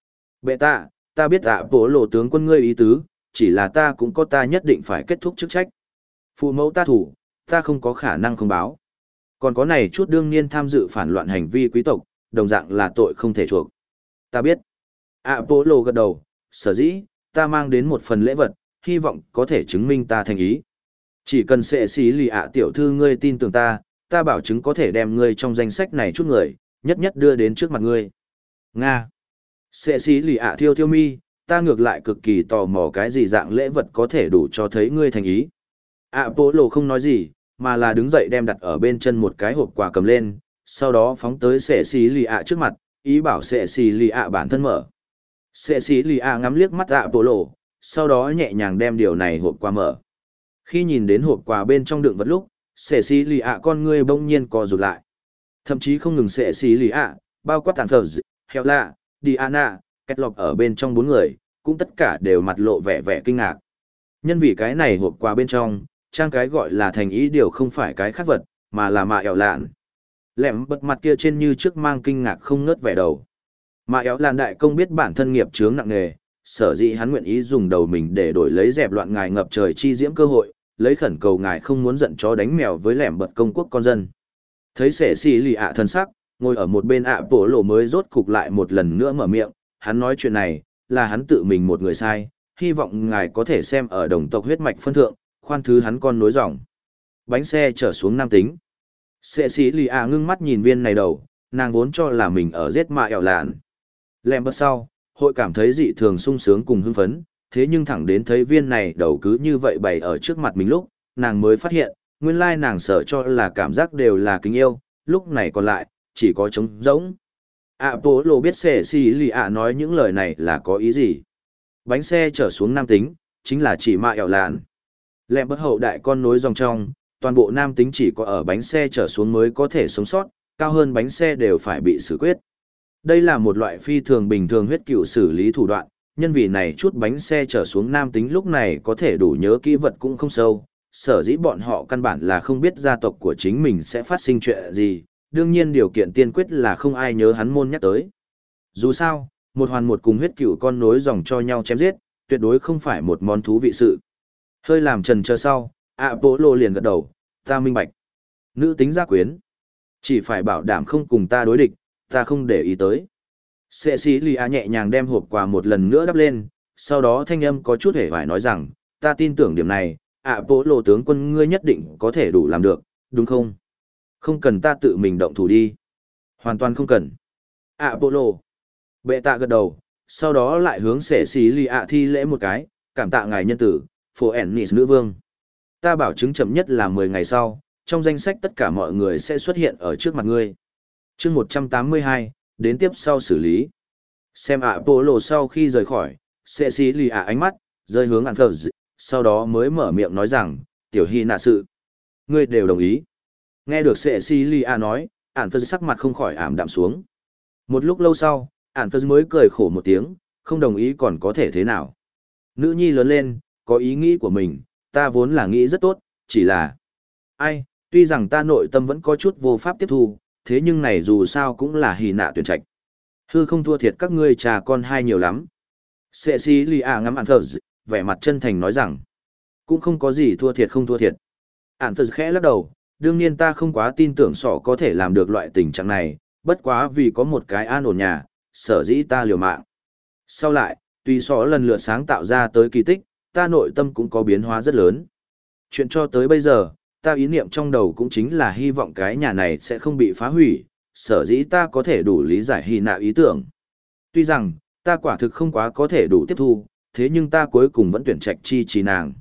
Bệ tạ, ta biết Apollo tướng quân ngươi ý tứ, chỉ là ta cũng có ta nhất định phải kết thúc chức trách. Phụ mẫu ta thủ, ta không có khả năng không báo. Còn có này chút đương nhiên tham dự phản loạn hành vi quý tộc, đồng dạng là tội không thể chuộc. Ta biết. Apollo gật đầu, sở dĩ, ta mang đến một phần lễ vật, hy vọng có thể chứng minh ta thành ý. Chỉ cần sệ xí lì ạ tiểu thư ngươi tin tưởng ta, ta bảo chứng có thể đem ngươi trong danh sách này chút người, nhất nhất đưa đến trước mặt ngươi. Nga. Sệ xí lì ạ thiêu thiêu mi, ta ngược lại cực kỳ tò mò cái gì dạng lễ vật có thể đủ cho thấy ngươi thành ý. Apollo không nói gì, mà là đứng dậy đem đặt ở bên chân một cái hộp quà cầm lên, sau đó phóng tới sệ xí lì ạ trước mặt, ý bảo sệ xí lì ạ bản thân mở. Sệ xí lì ạ ngắm liếc mắt Apollo, sau đó nhẹ nhàng đem điều này hộp quà mở. Khi nhìn đến hộp quà bên trong đựng vật lúc, sệ xí lì ạ con ngươi bỗng nhiên co rụt lại. Thậm chí không ngừng sệ xí lì ạ, bao quát tàn phở, heo lạ, Diana, kết lọc ở bên trong 4 người, cũng tất cả đều mặt lộ vẻ vẻ kinh ngạc. Nhân vì cái này hộp quà bên trong, trang cái gọi là thành ý điều không phải cái khác vật, mà là mạ ẻo lạn. Lẹm bật mặt kia trên như trước mang kinh ngạc không ngớt vẻ đầu. Mạ ẻo lạn đại công biết bản thân nghiệp chướng nặng nề, sở dĩ hắn nguyện ý dùng đầu mình để đổi lấy dẹp loạn ngài ngập trời chi diễm cơ hội, lấy khẩn cầu ngài không muốn giận chó đánh mèo với lẻm bật công quốc con dân. Thấy sẻ xì lì ạ thân sắc, ngồi ở một bên ạ bổ lộ mới rốt cục lại một lần nữa mở miệng, hắn nói chuyện này, là hắn tự mình một người sai, hy vọng ngài có thể xem ở đồng tộc huyết mạch phân thượng, khoan thứ hắn con nối dòng. Bánh xe trở xuống nam tính. Sẻ xì lì ạ ngưng mắt nhìn viên này đầu, nàng vốn cho là mình ở giết mạ ẻo lạn. Lẻm bật sau, hội cảm thấy dị thường sung sướng cùng hưng phấn, thế nhưng thẳng đến thấy viên này đầu cứ như vậy bày ở trước mặt mình lúc, nàng mới phát hiện, nguyên lai nàng sợ cho là cảm giác đều là kính yêu, lúc này còn lại, chỉ có trống rỗng. Apollo biết sẻ xì lì ạ nói những lời này là có ý gì. Bánh xe trở xuống nam tính, chính là chỉ mạ ẻo lạn. Lẹ bất hậu đại con nối dòng trong, toàn bộ nam tính chỉ có ở bánh xe trở xuống mới có thể sống sót, cao hơn bánh xe đều phải bị xử quyết. Đây là một loại phi thường bình thường huyết cựu xử lý thủ đoạn, nhân vì này chút bánh xe trở xuống nam tính lúc này có thể đủ nhớ kỹ vật cũng không sâu, sở dĩ bọn họ căn bản là không biết gia tộc của chính mình sẽ phát sinh chuyện gì, đương nhiên điều kiện tiên quyết là không ai nhớ hắn môn nhắc tới. Dù sao, một hoàn một cùng huyết cựu con nối dòng cho nhau chém giết, tuyệt đối không phải một món thú vị sự. Hơi làm trần chờ sau, Apollo liền gật đầu, ta minh bạch. Nữ tính gia quyến. Chỉ phải bảo đảm không cùng ta đối địch, ta không để ý tới. Cecilia nhẹ nhàng đem hộp quà một lần nữa đắp lên, sau đó thanh âm có chút hề hoài nói rằng, ta tin tưởng điểm này, Apollo tướng quân ngươi nhất định có thể đủ làm được, đúng không? Không cần ta tự mình động thủ đi. Hoàn toàn không cần. Apollo. Bệ tạ gật đầu, sau đó lại hướng Cecilia thi lễ một cái, cảm tạ ngài nhân tử, Phoenix nữ vương. Ta bảo chứng chậm nhất là 10 ngày sau, trong danh sách tất cả mọi người sẽ xuất hiện ở trước mặt ngươi. Chương 182, đến tiếp sau xử lý. Xem Apollo sau khi rời khỏi, Cecilia ánh mắt rơi hướng Anphers, sau đó mới mở miệng nói rằng, tiểu hy nạ sự. Ngươi đều đồng ý. Nghe được Cecilia nói, Anphers sắc mặt không khỏi ảm đạm xuống. Một lúc lâu sau, Anphers mới cười khổ một tiếng, không đồng ý còn có thể thế nào. Nữ nhi lớn lên, có ý nghĩ của mình, ta vốn là nghĩ rất tốt, chỉ là... Ai, tuy rằng ta nội tâm vẫn có chút vô pháp tiếp thu, thế nhưng này dù sao cũng là hì nạ tuyển trạch. Hư không thua thiệt các ngươi trà con hai nhiều lắm. Cecilia ngắm Anphers, vẻ mặt chân thành nói rằng, cũng không có gì thua thiệt không thua thiệt. Anphers khẽ lắc đầu, đương nhiên ta không quá tin tưởng sọ có thể làm được loại tình trạng này, bất quá vì có một cái an ổn nhà, sở dĩ ta liều mạng. Sau lại, tuy sọ lần lượt sáng tạo ra tới kỳ tích, ta nội tâm cũng có biến hóa rất lớn. Chuyện cho tới bây giờ, ta ý niệm trong đầu cũng chính là hy vọng cái nhà này sẽ không bị phá hủy, sở dĩ ta có thể đủ lý giải hy nạ ý tưởng. Tuy rằng, ta quả thực không quá có thể đủ tiếp thu, thế nhưng ta cuối cùng vẫn tuyển trạch chi trì nàng.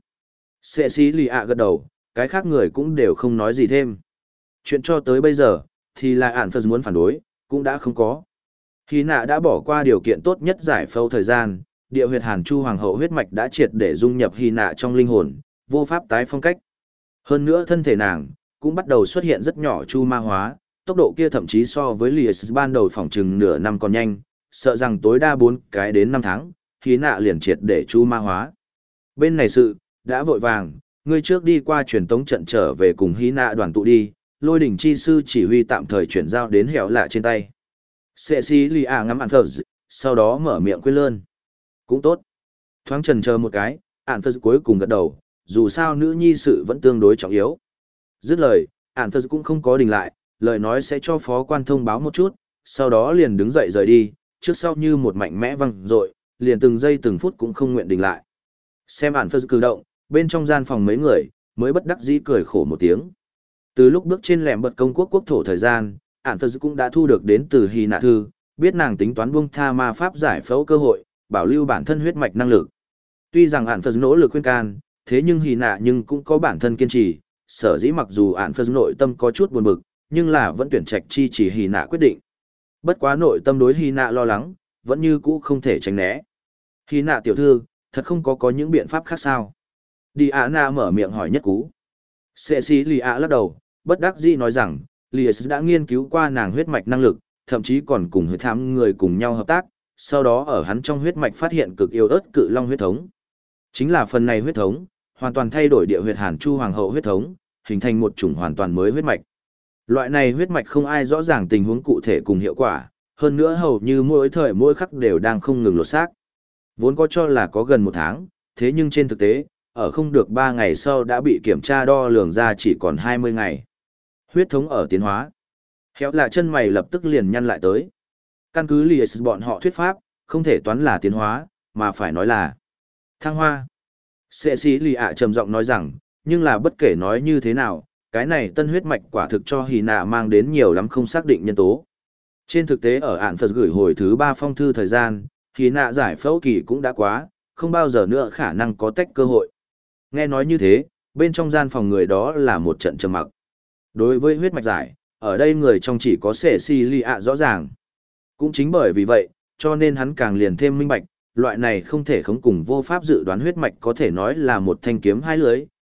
Cecilia gật đầu, cái khác người cũng đều không nói gì thêm. Chuyện cho tới bây giờ, thì là Anphers muốn phản đối, cũng đã không có. Hy nạ đã bỏ qua điều kiện tốt nhất giải phẫu thời gian, địa huyệt Hàn Chu hoàng hậu huyết mạch đã triệt để dung nhập hy nạ trong linh hồn, vô pháp tái phong cách. Hơn nữa thân thể nàng cũng bắt đầu xuất hiện rất nhỏ chu ma hóa, tốc độ kia thậm chí so với Lies ban đầu phòng chừng nửa năm còn nhanh, sợ rằng tối đa 4 cái đến 5 tháng, hy nạ liền triệt để chu ma hóa. Bên này sự đã vội vàng, ngươi trước đi qua truyền tống trận trở về cùng hy nạ đoàn tụ đi, Lôi đỉnh chi sư chỉ huy tạm thời chuyển giao đến hẻo lạ trên tay. Cecilia ngắm Anphers, sau đó mở miệng khuyên lơn. Cũng tốt. Thoáng chần chờ một cái, Anphers cuối cùng gật đầu, dù sao nữ nhi sự vẫn tương đối trọng yếu. Dứt lời, Anphers cũng không có đình lại, lời nói sẽ cho phó quan thông báo một chút, sau đó liền đứng dậy rời đi, trước sau như một mạnh mẽ văng rội, liền từng giây từng phút cũng không nguyện đình lại. Xem Anphers cử động, bên trong gian phòng mấy người mới bất đắc dĩ cười khổ một tiếng. Từ lúc bước trên lẻm bật công quốc quốc thổ thời gian, Anphers cũng đã thu được đến từ Hy Nạ thư, biết nàng tính toán buông tha ma pháp giải phẫu cơ hội, bảo lưu bản thân huyết mạch năng lực. Tuy rằng Anphers nỗ lực khuyên can, thế nhưng Hy Nạ nhưng cũng có bản thân kiên trì, sở dĩ mặc dù Anphers nội tâm có chút buồn bực, nhưng là vẫn tuyển trạch chi chỉ Hy Nạ quyết định. Bất quá nội tâm đối Hy Nạ lo lắng, vẫn như cũ không thể tránh né. Hy Nạ tiểu thư, thật không có những biện pháp khác sao? Diana mở miệng hỏi nhất cú. Cecilia lắc đầu, bất đắc dĩ nói rằng, Lies đã nghiên cứu qua nàng huyết mạch năng lực, thậm chí còn cùng huyết thám người cùng nhau hợp tác, sau đó ở hắn trong huyết mạch phát hiện cực yếu ớt cự long huyết thống. Chính là phần này huyết thống, hoàn toàn thay đổi địa huyệt Hàn Chu hoàng hậu huyết thống, hình thành một chủng hoàn toàn mới huyết mạch. Loại này huyết mạch không ai rõ ràng tình huống cụ thể cùng hiệu quả, hơn nữa hầu như mỗi thời mỗi khắc đều đang không ngừng lột xác. Vốn có cho là có gần 1 tháng, thế nhưng trên thực tế, ở không được 3 ngày sau đã bị kiểm tra đo lường ra chỉ còn 20 ngày. Huyết thống ở tiến hóa. Khéo là chân mày lập tức liền nhăn lại tới. Căn cứ Lies bọn họ thuyết pháp, không thể toán là tiến hóa, mà phải nói là thăng hoa. Cecilia trầm giọng nói rằng, nhưng là bất kể nói như thế nào, cái này tân huyết mạch quả thực cho Hy Nạ mang đến nhiều lắm không xác định nhân tố. Trên thực tế ở Anphers gửi hồi thứ 3 phong thư thời gian, Hy Nạ giải phẫu kỳ cũng đã quá, không bao giờ nữa khả năng có tách cơ hội. Nghe nói như thế, bên trong gian phòng người đó là một trận trầm mặc. Đối với huyết mạch giải, ở đây người trong chỉ có Cecilia rõ ràng. Cũng chính bởi vì vậy, cho nên hắn càng liền thêm minh bạch, loại này không thể khống cùng vô pháp dự đoán huyết mạch có thể nói là một thanh kiếm hai lưới,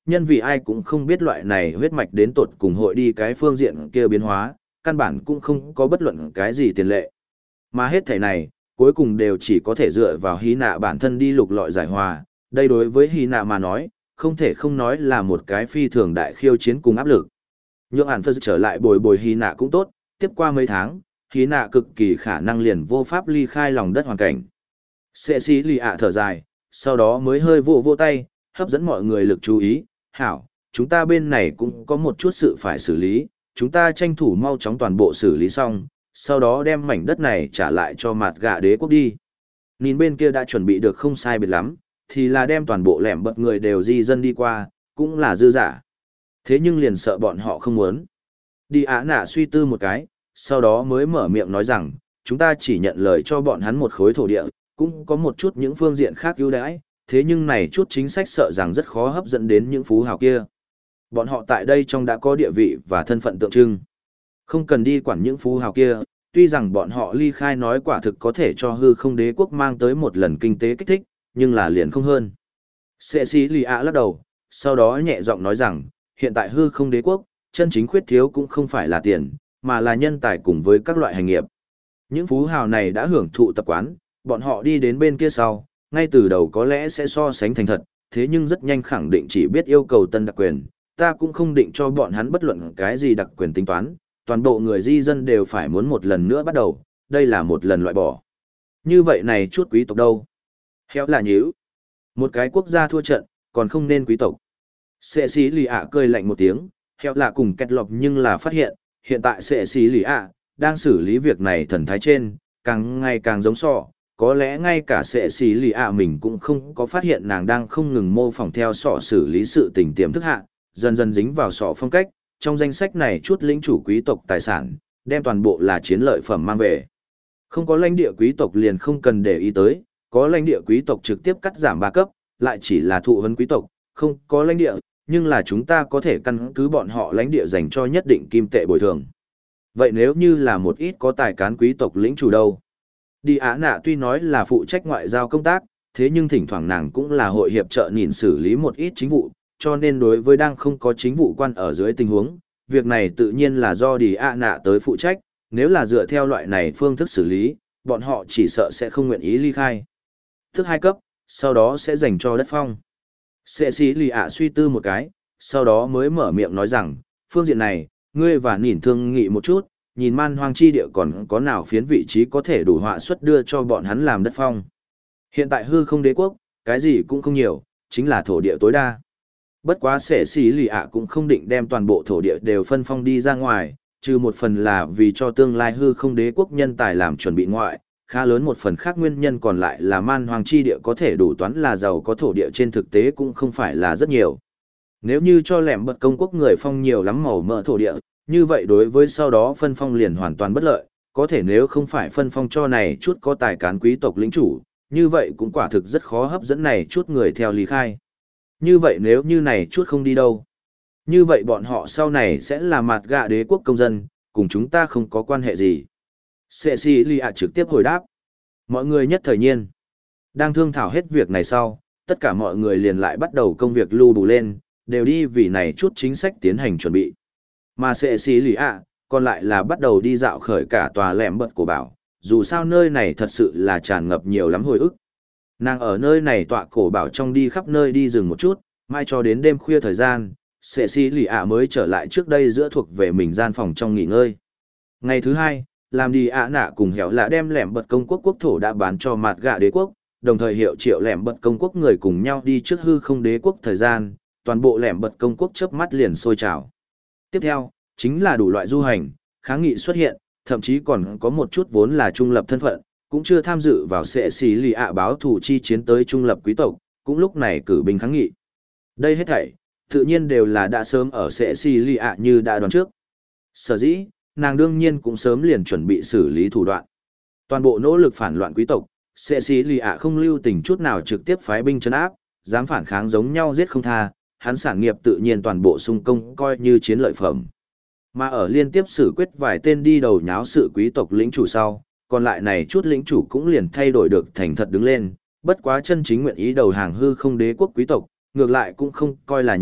nhân vì ai cũng không biết loại này huyết mạch đến tột cùng hội đi cái phương diện kia biến hóa, căn bản cũng không có bất luận cái gì tiền lệ. Mà hết thảy này, cuối cùng đều chỉ có thể dựa vào Hy Nạ bản thân đi lục lọi giải hòa, đây đối với Hy Nạ mà nói, không thể không nói là một cái phi thường đại khiêu chiến cùng áp lực. Nhượng Ản Phật trở lại bồi bồi Hy Nạ cũng tốt, tiếp qua mấy tháng, Hy Nạ cực kỳ khả năng liền vô pháp ly khai lòng đất hoàn cảnh. Sệ sĩ lì ạ thở dài, sau đó mới hơi vỗ tay, hấp dẫn mọi người lực chú ý, hảo, chúng ta bên này cũng có một chút sự phải xử lý, chúng ta tranh thủ mau chóng toàn bộ xử lý xong, sau đó đem mảnh đất này trả lại cho Mạt Gạ Đế quốc đi. Nhìn bên kia đã chuẩn bị được không sai biệt lắm, thì là đem toàn bộ lẻm bật người đều di dân đi qua, cũng là dư giả. Thế nhưng liền sợ bọn họ không muốn. Đi Á Nạ suy tư một cái, sau đó mới mở miệng nói rằng, chúng ta chỉ nhận lời cho bọn hắn một khối thổ địa, cũng có một chút những phương diện khác ưu đãi, thế nhưng này chút chính sách sợ rằng rất khó hấp dẫn đến những phú hào kia. Bọn họ tại đây trong đã có địa vị và thân phận tượng trưng. Không cần đi quản những phú hào kia, tuy rằng bọn họ ly khai nói quả thực có thể cho hư không đế quốc mang tới một lần kinh tế kích thích, nhưng là liền không hơn. Sệ sĩ lì ạ lắc đầu, sau đó nhẹ giọng nói rằng, hiện tại hư không đế quốc, chân chính khuyết thiếu cũng không phải là tiền, mà là nhân tài cùng với các loại hành nghiệp. Những phú hào này đã hưởng thụ tập quán, bọn họ đi đến bên kia sau, ngay từ đầu có lẽ sẽ so sánh thành thật, thế nhưng rất nhanh khẳng định chỉ biết yêu cầu tân đặc quyền, ta cũng không định cho bọn hắn bất luận cái gì đặc quyền tính toán, toàn bộ người di dân đều phải muốn một lần nữa bắt đầu, đây là một lần loại bỏ. Như vậy này chút quý tộc đâu? Héo là nhíu. Một cái quốc gia thua trận, còn không nên quý tộc. Sệ sĩ lì ạ cười lạnh một tiếng, héo là cùng kẹt lọc nhưng là phát hiện, hiện tại sệ sĩ lì ạ đang xử lý việc này thần thái trên, càng ngày càng giống sọ. Có lẽ ngay cả sệ sĩ lì ạ mình cũng không có phát hiện nàng đang không ngừng mô phỏng theo sọ xử lý sự tình tiềm thức hạ, dần dần dính vào sọ phong cách, trong danh sách này chút lĩnh chủ quý tộc tài sản, đem toàn bộ là chiến lợi phẩm mang về. Không có lãnh địa quý tộc liền không cần để ý tới, có lãnh địa quý tộc trực tiếp cắt giảm 3 cấp, lại chỉ là thụ huấn quý tộc, không có lãnh địa, nhưng là chúng ta có thể căn cứ bọn họ lãnh địa dành cho nhất định kim tệ bồi thường. Vậy nếu như là một ít có tài cán quý tộc lĩnh chủ đâu? Đi Á Nạ tuy nói là phụ trách ngoại giao công tác, thế nhưng thỉnh thoảng nàng cũng là hội hiệp trợ nhìn xử lý một ít chính vụ, cho nên đối với đang không có chính vụ quan ở dưới tình huống, việc này tự nhiên là do Đi Á Nạ tới phụ trách, nếu là dựa theo loại này phương thức xử lý, bọn họ chỉ sợ sẽ không nguyện ý ly khai. Thức 2 cấp, sau đó sẽ dành cho đất phong. Sệ sĩ lì ạ suy tư một cái, sau đó mới mở miệng nói rằng, phương diện này, ngươi và nhìn thương nghị một chút, nhìn man hoang chi địa còn có nào phiến vị trí có thể đủ họa suất đưa cho bọn hắn làm đất phong. Hiện tại hư không đế quốc, cái gì cũng không nhiều, chính là thổ địa tối đa. Bất quá sệ sĩ lì ạ cũng không định đem toàn bộ thổ địa đều phân phong đi ra ngoài, trừ một phần là vì cho tương lai hư không đế quốc nhân tài làm chuẩn bị ngoại, khá lớn một phần khác nguyên nhân còn lại là man hoang chi địa có thể đủ toán là giàu có thổ địa trên thực tế cũng không phải là rất nhiều. Nếu như cho lẻm bật công quốc người phong nhiều lắm màu mỡ thổ địa, như vậy đối với sau đó phân phong liền hoàn toàn bất lợi, có thể nếu không phải phân phong cho này chút có tài cán quý tộc lĩnh chủ, như vậy cũng quả thực rất khó hấp dẫn này chút người theo lý khai. Như vậy nếu như này chút không đi đâu, như vậy bọn họ sau này sẽ là Mạt Gạ Đế quốc công dân, cùng chúng ta không có quan hệ gì. Sệ sĩ lì ạ trực tiếp hồi đáp. Mọi người nhất thời nhiên. Đang thương thảo hết việc này sau, tất cả mọi người liền lại bắt đầu công việc lưu bù lên, đều đi vì này chút chính sách tiến hành chuẩn bị. Mà sệ sĩ lì ạ, còn lại là bắt đầu đi dạo khởi cả tòa lẻm bật cổ bảo, dù sao nơi này thật sự là tràn ngập nhiều lắm hồi ức. Nàng ở nơi này tọa cổ bảo trong đi khắp nơi đi dừng một chút, mai cho đến đêm khuya thời gian, sệ sĩ lì ạ mới trở lại trước đây giữa thuộc về mình gian phòng trong nghỉ ngơi. Ngày thứ 2, làm đi ạ nạ cùng hẻo lạ đem lẻm bật công quốc quốc thổ đã bán cho Mạt Gạ Đế quốc, đồng thời hiệu triệu lẻm bật công quốc người cùng nhau đi trước hư không đế quốc thời gian, toàn bộ lẻm bật công quốc chớp mắt liền sôi trào. Tiếp theo, chính là đủ loại du hành, kháng nghị xuất hiện, thậm chí còn có một chút vốn là trung lập thân phận, cũng chưa tham dự vào sệ sĩ lì ạ báo thủ chi chiến tới trung lập quý tộc, cũng lúc này cử binh kháng nghị. Đây hết thảy, tự nhiên đều là đã sớm ở sệ sĩ lì ạ như đã đoán trước. Sở dĩ, nàng đương nhiên cũng sớm liền chuẩn bị xử lý thủ đoạn. Toàn bộ nỗ lực phản loạn quý tộc, sệ sĩ lì ạ không lưu tình chút nào trực tiếp phái binh trấn áp, dám phản kháng giống nhau giết không tha, hắn sản nghiệp tự nhiên toàn bộ xung công coi như chiến lợi phẩm. Mà ở liên tiếp xử quyết vài tên đi đầu nháo sự quý tộc lĩnh chủ sau, còn lại này chút lĩnh chủ cũng liền thay đổi được thành thật đứng lên, bất quá chân chính nguyện ý đầu hàng hư không đế quốc quý tộc, ngược lại cũng không coi là nhiều,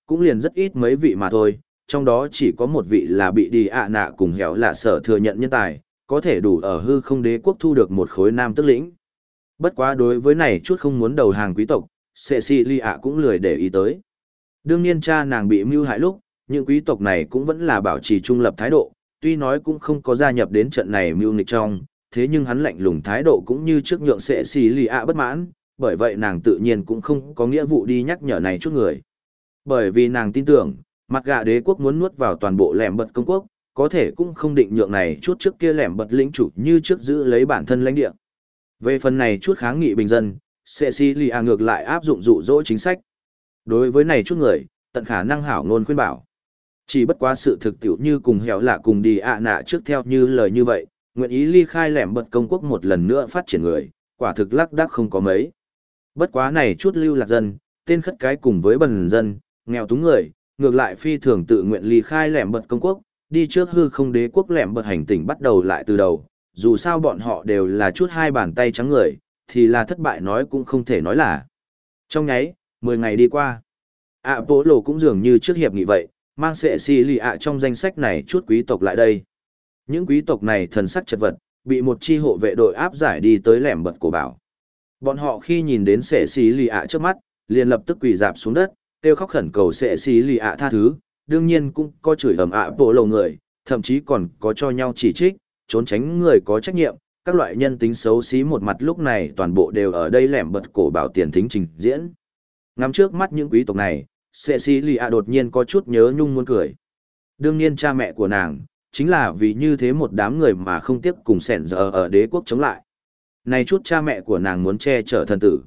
cũng liền rất ít mấy vị mà thôi, trong đó chỉ có một vị là bị đi ạ nạ cùng hẻo lạ sở thừa nhận nhân tài, có thể đủ ở hư không đế quốc thu được một khối nam tước lĩnh. Bất quá đối với này chút không muốn đầu hàng quý tộc, Cecilia cũng lười để ý tới. Đương nhiên cha nàng bị mưu hại lúc, những quý tộc này cũng vẫn là bảo trì trung lập thái độ, tuy nói cũng không có gia nhập đến trận này mưu nghịch trong, thế nhưng hắn lạnh lùng thái độ cũng như trước nhượng Cecilia bất mãn, bởi vậy nàng tự nhiên cũng không có nghĩa vụ đi nhắc nhở này chút người. Bởi vì nàng tin tưởng, mặt gạ đế quốc muốn nuốt vào toàn bộ lẻm bật công quốc, có thể cũng không định nhượng này chút trước kia lẻm bật lĩnh chủ như trước giữ lấy bản thân lãnh địa. Về phần này chút kháng nghị bình dân, Cecilia ngược lại áp dụng dụ dỗ chính sách. Đối với này chút người, tận khả năng hảo ngôn khuyên bảo. Chỉ bất quá sự thực tiệu như cùng hẻo lạ cùng đi ạ nạ trước theo như lời như vậy, nguyện ý ly khai lẻm bật công quốc một lần nữa phát triển người, quả thực lác đác không có mấy. Bất quá này chút lưu lạc dân, tên khất cái cùng với bần dân, nghèo túng người, ngược lại phi thường tự nguyện ly khai lẻm bật công quốc, đi trước hư không đế quốc lẻm bật hành tỉnh bắt đầu lại từ đầu, dù sao bọn họ đều là chút hai bàn tay trắng người, thì là thất bại nói cũng không thể nói là. Trong nháy, 10 ngày đi qua, Apollo cũng dường như trước hiệp nghị vậy, mang Cecilia trong danh sách này chút quý tộc lại đây. Những quý tộc này thần sắc chật vật, bị một chi hộ vệ đội áp giải đi tới lẻm bật cổ bảo. Bọn họ khi nhìn đến Cecilia trước mắt, liền lập tức quỳ dạp xuống đất, kêu khóc khẩn cầu Cecilia tha thứ, đương nhiên cũng có chửi ầm Apollo người, thậm chí còn có cho nhau chỉ trích, trốn tránh người có trách nhiệm, các loại nhân tính xấu xí một mặt lúc này toàn bộ đều ở đây lẻm bật cổ bảo tiền thính trình diễn. Ngắm trước mắt những quý tộc này, Cecilia đột nhiên có chút nhớ nhung muốn cười. Đương nhiên cha mẹ của nàng, chính là vì như thế một đám người mà không tiếc cùng sẻn giờ ở đế quốc chống lại. Này chút cha mẹ của nàng muốn che chở thần tử.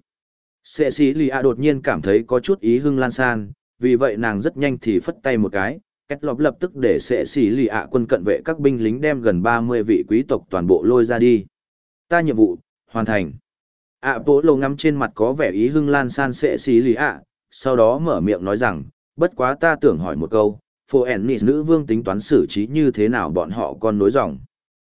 Cecilia đột nhiên cảm thấy có chút ý hưng lan san, vì vậy nàng rất nhanh thì phất tay một cái, Kết lọp lập tức để Cecilia quân cận vệ các binh lính đem gần 30 vị quý tộc toàn bộ lôi ra đi. Ta nhiệm vụ, hoàn thành. Apollo ngắm trên mặt có vẻ ý hưng lan san Cecilia, sau đó mở miệng nói rằng, bất quá ta tưởng hỏi một câu, Phoenix nữ vương tính toán xử trí như thế nào bọn họ còn nối dòng.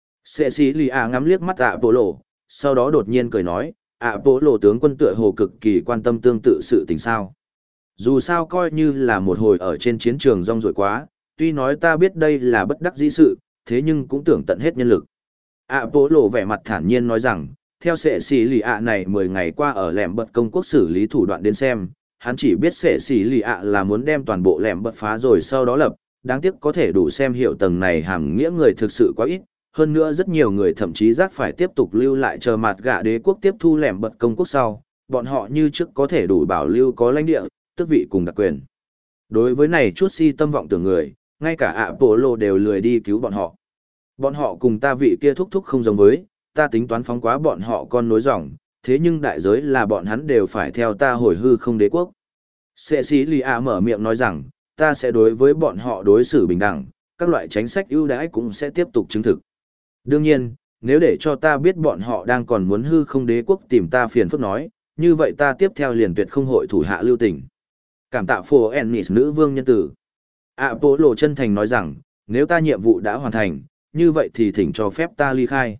Cecilia ngắm liếc mắt Apollo, sau đó đột nhiên cười nói, Apollo tướng quân tựa hồ cực kỳ quan tâm tương tự sự tình sao. Dù sao coi như là một hồi ở trên chiến trường rong ruổi quá, tuy nói ta biết đây là bất đắc dĩ sự, thế nhưng cũng tưởng tận hết nhân lực. Apollo vẻ mặt thản nhiên nói rằng, theo Cecilia này 10 ngày qua ở lẻm bật công quốc xử lý thủ đoạn đến xem, hắn chỉ biết Cecilia là muốn đem toàn bộ lẻm bật phá rồi sau đó lập, đáng tiếc có thể đủ xem hiểu tầng này hàm nghĩa người thực sự quá ít, hơn nữa rất nhiều người thậm chí giác phải tiếp tục lưu lại chờ mặt gạ đế quốc tiếp thu lẻm bật công quốc sau, bọn họ như trước có thể đủ bảo lưu có lãnh địa, tước vị cùng đặc quyền. Đối với này chút si tâm vọng tưởng người, ngay cả Apollo đều lười đi cứu bọn họ. Bọn họ cùng ta vị kia thúc thúc không giống với, ta tính toán phóng quá bọn họ con nối dòng, thế nhưng đại giới là bọn hắn đều phải theo ta hồi hư không đế quốc. Cecilia mở miệng nói rằng, ta sẽ đối với bọn họ đối xử bình đẳng, các loại chính sách ưu đãi cũng sẽ tiếp tục chứng thực. Đương nhiên, nếu để cho ta biết bọn họ đang còn muốn hư không đế quốc tìm ta phiền phức nói, như vậy ta tiếp theo liền tuyệt không hội thủ hạ lưu tình. Cảm tạ Phoenix nữ vương nhân tử. Apollo chân thành nói rằng, nếu ta nhiệm vụ đã hoàn thành, như vậy thì thỉnh cho phép ta ly khai.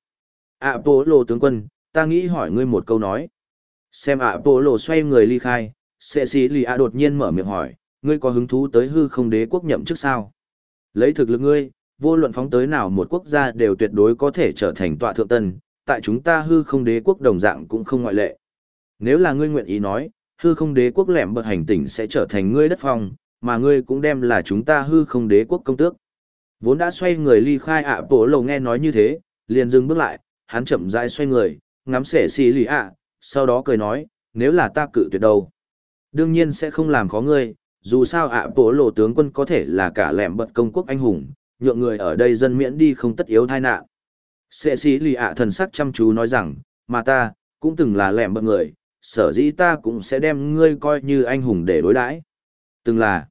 Apollo tướng quân, ta nghĩ hỏi ngươi một câu nói. Xem Apollo xoay người ly khai, Cecilia đột nhiên mở miệng hỏi, ngươi có hứng thú tới hư không đế quốc nhậm chức sao? Lấy thực lực ngươi, vô luận phóng tới nào một quốc gia đều tuyệt đối có thể trở thành tọa thượng tân, tại chúng ta hư không đế quốc đồng dạng cũng không ngoại lệ. Nếu là ngươi nguyện ý nói, hư không đế quốc lẻm bật hành tỉnh sẽ trở thành ngươi đất phong, mà ngươi cũng đem là chúng ta hư không đế quốc công tước. Vốn đã xoay người ly khai Apollo nghe nói như thế, liền dừng bước lại, hắn chậm rãi xoay người, ngắm Cecilia, sau đó cười nói, nếu là ta cự tuyệt đâu. Đương nhiên sẽ không làm khó ngươi, dù sao Apollo tướng quân có thể là cả lẻm bật công quốc anh hùng, nhượng người ở đây dân miễn đi không tất yếu tai nạn. Cecilia thần sắc chăm chú nói rằng, mà ta, cũng từng là lẻm bật người, sở dĩ ta cũng sẽ đem ngươi coi như anh hùng để đối đãi. Từng là,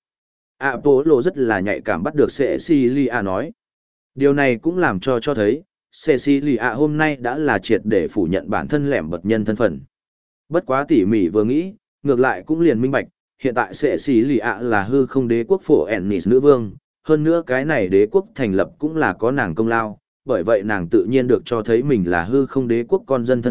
Apollo rất là nhạy cảm bắt được Cecilia nói. Điều này cũng làm cho thấy, Cecilia hôm nay đã là triệt để phủ nhận bản thân lẻm bật nhân thân phận. Bất quá tỉ mỉ vừa nghĩ, ngược lại cũng liền minh bạch, hiện tại Cecilia là hư không đế quốc Phoenix nữ vương, hơn nữa cái này đế quốc thành lập cũng là có nàng công lao, bởi vậy nàng tự nhiên được cho thấy mình là hư không đế quốc con dân thân phận,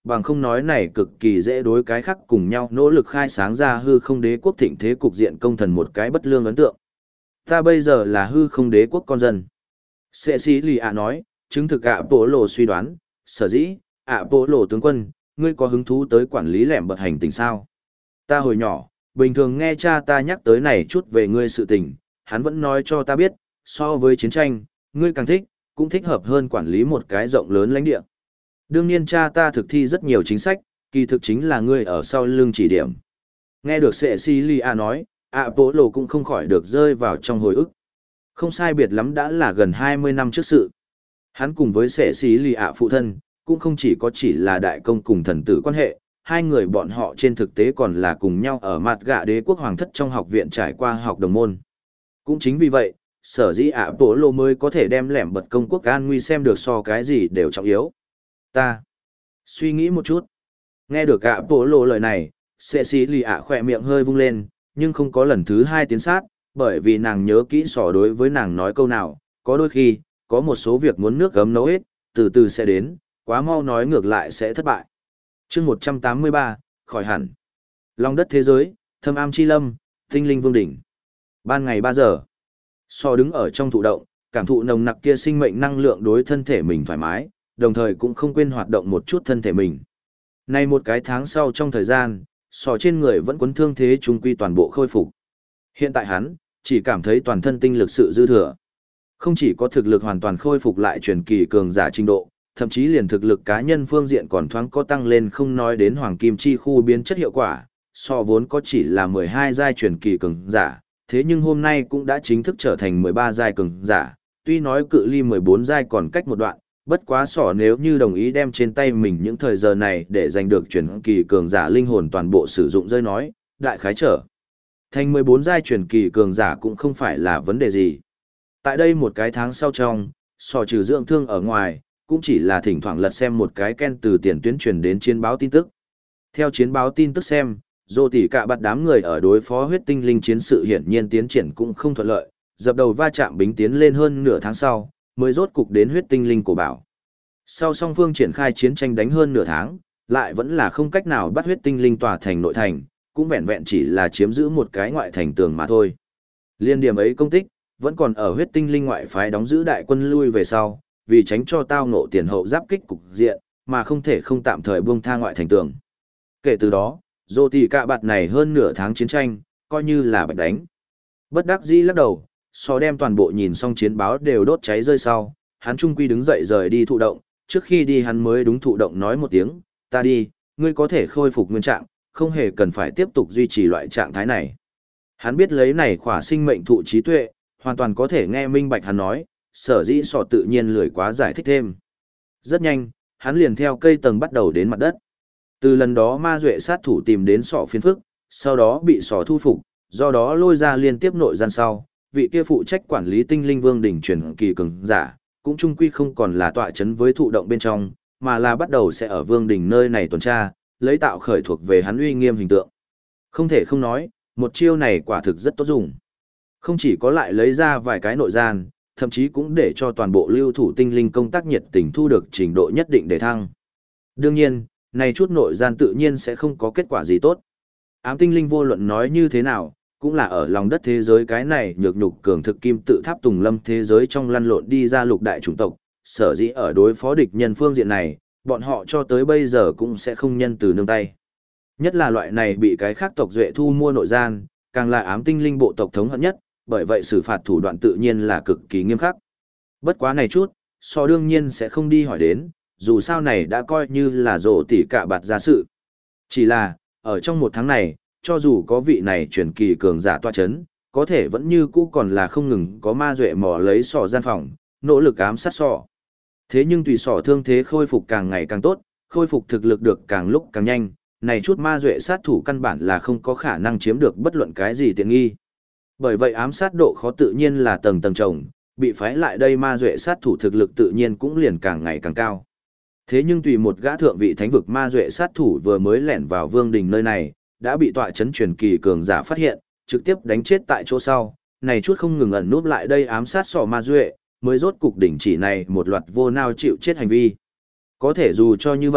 bằng không nói này cực kỳ dễ đối cái khác cùng nhau nỗ lực khai sáng ra hư không đế quốc thịnh thế cục diện công thần một cái bất lương ấn tượng. Ta bây giờ là hư không đế quốc con dân. Sệ sĩ lì ạ nói, chứng thực ạ bộ lộ suy đoán, sở dĩ, ạ bộ lộ tướng quân, ngươi có hứng thú tới quản lý lẻm bật hành tình sao? Ta hồi nhỏ, bình thường nghe cha ta nhắc tới này chút về ngươi sự tình, hắn vẫn nói cho ta biết, so với chiến tranh, ngươi càng thích, cũng thích hợp hơn quản lý một cái rộng lớn lãnh địa. Đương nhiên cha ta thực thi rất nhiều chính sách, kỳ thực chính là ngươi ở sau lưng chỉ điểm. Nghe được Sệ Si Li A nói, ạ bố lộ cũng không khỏi được rơi vào trong hồi ức. Không sai biệt lắm đã là gần 20 năm trước sự. Hắn cùng với Sệ Si Li A phụ thân, cũng không chỉ là đại công cùng thần tử quan hệ, hai người bọn họ trên thực tế còn là cùng nhau ở mặt gạ đế quốc hoàng thất trong học viện trải qua học đồng môn. Cũng chính vì vậy, sở dĩ ạ bố lộ mới có thể đem lẻm bật công quốc an nguy xem được so cái gì đều trọng yếu. Ta suy nghĩ một chút. Nghe được ạ bố lộ lời này, Sệ sĩ lì ạ khỏe miệng hơi vung lên, nhưng không có lần thứ hai tiến sát, bởi vì nàng nhớ kỹ sỏ đối với nàng nói câu nào, có đôi khi, có một số việc muốn nước gấm nấu hết, từ từ sẽ đến, quá mau nói ngược lại sẽ thất bại. Chương 183, khỏi hẳn. Lòng đất thế giới, thâm am chi lâm, tinh linh vương đỉnh. Ban ngày 3 giờ. Sỏ đứng ở trong thụ động, cảm thụ nồng nặc kia sinh mệnh năng lượng đối thân thể mình thoải mái, đồng thời cũng không quên hoạt động một chút thân thể mình. Nay một cái tháng sau trong thời gian, sỏ trên người vẫn quấn thương thế trung quy toàn bộ khôi phục. Hiện tại hắn, chỉ cảm thấy toàn thân tinh lực sự dư thừa. Không chỉ có thực lực hoàn toàn khôi phục lại truyền kỳ cường giả trình độ, thậm chí liền thực lực cá nhân phương diện còn thoáng có tăng lên không nói đến hoàng kim chi khu biến chất hiệu quả, so vốn có chỉ là 12 giai truyền kỳ cường giả, thế nhưng hôm nay cũng đã chính thức trở thành 13 giai cường giả, tuy nói cự ly 14 giai còn cách một đoạn, bất quá sỏ nếu như đồng ý đem trên tay mình những thời giờ này để giành được truyền kỳ cường giả linh hồn toàn bộ sử dụng rơi nói, đại khái trở. Thành 14 giai truyền kỳ cường giả cũng không phải là vấn đề gì. Tại đây một cái tháng sau trong, sỏ trừ dưỡng thương ở ngoài, cũng chỉ là thỉnh thoảng lật xem một cái ken từ tiền tuyến truyền đến chiến báo tin tức. Theo chiến báo tin tức xem, dô tỉ cả bạt đám người ở đối phó huyết tinh linh chiến sự hiển nhiên tiến triển cũng không thuận lợi, dập đầu va chạm bính tiến lên hơn nửa tháng sau, mới rốt cục đến huyết tinh linh cổ bảo. Sau song phương triển khai chiến tranh đánh hơn nửa tháng, lại vẫn là không cách nào bắt huyết tinh linh tòa thành nội thành, cũng vẹn vẹn chỉ là chiếm giữ một cái ngoại thành tường mà thôi. Liên điểm ấy công tích, vẫn còn ở huyết tinh linh ngoại phái đóng giữ đại quân lui về sau, vì tránh cho tao ngộ tiền hậu giáp kích cục diện, mà không thể không tạm thời buông tha ngoại thành tường. Kể từ đó, dô tỉ cả bạt này hơn nửa tháng chiến tranh, coi như là bạch đánh. Bất đắc dĩ lắc đầu, so đem toàn bộ nhìn xong chiến báo đều đốt cháy rơi sau, hắn trung quy đứng dậy rời đi thụ động, trước khi đi hắn mới đúng thụ động nói một tiếng, ta đi, ngươi có thể khôi phục nguyên trạng, không hề cần phải tiếp tục duy trì loại trạng thái này. Hắn biết lấy này khỏa sinh mệnh thụ trí tuệ, hoàn toàn có thể nghe minh bạch hắn nói, sở dĩ sọ tự nhiên lười quá giải thích thêm. Rất nhanh, hắn liền theo cây tầng bắt đầu đến mặt đất. Từ lần đó ma duệ sát thủ tìm đến sọ phiến phức, sau đó bị sọ thu phục, do đó lôi ra liên tiếp nội gian sau, vị kia phụ trách quản lý tinh linh vương đỉnh truyền kỳ cường giả, cũng trung quy không còn là tọa chấn với thụ động bên trong, mà là bắt đầu sẽ ở vương đỉnh nơi này tuần tra, lấy tạo khởi thuộc về hắn uy nghiêm hình tượng. Không thể không nói, một chiêu này quả thực rất tốt dùng. Không chỉ có lại lấy ra vài cái nội gian, thậm chí cũng để cho toàn bộ lưu thủ tinh linh công tác nhiệt tình thu được trình độ nhất định để thăng. Đương nhiên, này chút nội gian tự nhiên sẽ không có kết quả gì tốt. Ám tinh linh vô luận nói như thế nào, cũng là ở lòng đất thế giới cái này nhược nhục cường thực kim tự tháp tùng lâm thế giới trong lăn lộn đi ra lục đại chủng tộc, sở dĩ ở đối phó địch nhân phương diện này, bọn họ cho tới bây giờ cũng sẽ không nhân từ nương tay. Nhất là loại này bị cái khác tộc duệ thu mua nội gian, càng là ám tinh linh bộ tộc thống hận nhất, bởi vậy xử phạt thủ đoạn tự nhiên là cực kỳ nghiêm khắc. Bất quá này chút, so đương nhiên sẽ không đi hỏi đến, dù sao này đã coi như là rổ tỉ cả bạt ra sự. Chỉ là, ở trong một tháng này, cho dù có vị này truyền kỳ cường giả tọa chấn, có thể vẫn như cũ còn là không ngừng có ma duệ mò lấy sọ gian phòng, nỗ lực ám sát sọ. Thế nhưng tùy sọ thương thế khôi phục càng ngày càng tốt, khôi phục thực lực được càng lúc càng nhanh, này chút ma duệ sát thủ căn bản là không có khả năng chiếm được bất luận cái gì tiện nghi. Bởi vậy ám sát độ khó tự nhiên là tầng tầng chồng, bị phái lại đây ma duệ sát thủ thực lực tự nhiên cũng liền càng ngày càng cao. Thế nhưng tùy một gã thượng vị thánh vực ma duệ sát thủ vừa mới lẻn vào vương đình nơi này, đã bị tọa chấn truyền kỳ cường giả phát hiện, trực tiếp đánh chết tại chỗ sau, này chút không ngừng ẩn núp lại đây ám sát sọ ma duệ, mới rốt cục đỉnh chỉ này một loạt vô nao chịu chết hành vi. Có thể dù cho như vậy,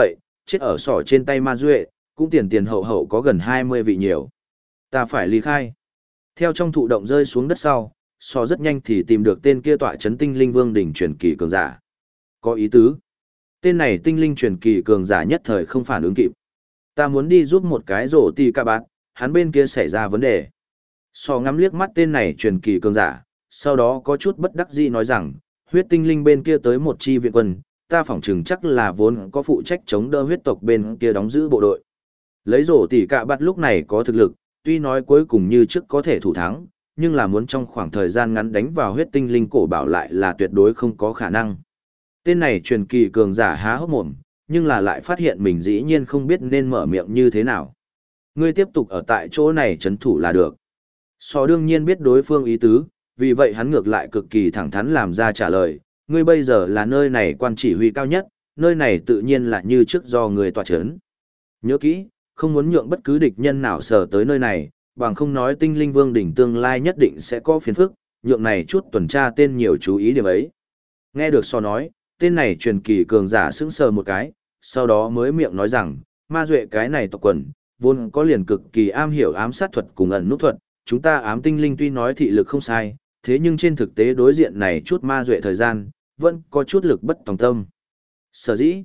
chết ở sỏ trên tay ma duệ, cũng tiền tiền hậu hậu có gần 20 vị nhiều. Ta phải ly khai. Theo trong thụ động rơi xuống đất sau, sỏ rất nhanh thì tìm được tên kia tọa chấn tinh linh vương đỉnh truyền kỳ cường giả. Có ý tứ. Tên này tinh linh truyền kỳ cường giả nhất thời không phản ứng kịp. Ta muốn đi giúp một cái rổ tì ca bạt, hắn bên kia xảy ra vấn đề. Sỏ ngắm liếc mắt tên này truyền kỳ cường giả, sau đó có chút bất đắc dĩ nói rằng, huyết tinh linh bên kia tới một chi viện quân, ta phỏng chừng chắc là vốn có phụ trách chống đỡ huyết tộc bên kia đóng giữ bộ đội. Lấy rổ tỉ cạ bắt lúc này có thực lực, tuy nói cuối cùng như trước có thể thủ thắng, nhưng là muốn trong khoảng thời gian ngắn đánh vào huyết tinh linh cổ bảo lại là tuyệt đối không có khả năng. Tên này truyền kỳ cường giả há hốc mồm, nhưng là lại phát hiện mình dĩ nhiên không biết nên mở miệng như thế nào. Ngươi tiếp tục ở tại chỗ này trấn thủ là được. Sò đương nhiên biết đối phương ý tứ, vì vậy hắn ngược lại cực kỳ thẳng thắn làm ra trả lời, ngươi bây giờ là nơi này quan chỉ huy cao nhất, nơi này tự nhiên là như trước do người tọa chấn. Nhớ kỹ, không muốn nhượng bất cứ địch nhân nào sờ tới nơi này, bằng không nói tinh linh vương đỉnh tương lai nhất định sẽ có phiền phức, nhượng này chút tuần tra tên nhiều chú ý điểm ấy. Nghe được so nói, tên này truyền kỳ cường giả sững sờ một cái, sau đó mới miệng nói rằng, ma duệ cái này tộc quần, vốn có liền cực kỳ am hiểu ám sát thuật cùng ẩn nút thuật, chúng ta ám tinh linh tuy nói thị lực không sai, thế nhưng trên thực tế đối diện này chút ma duệ thời gian, vẫn có chút lực bất tòng tâm. Sở dĩ,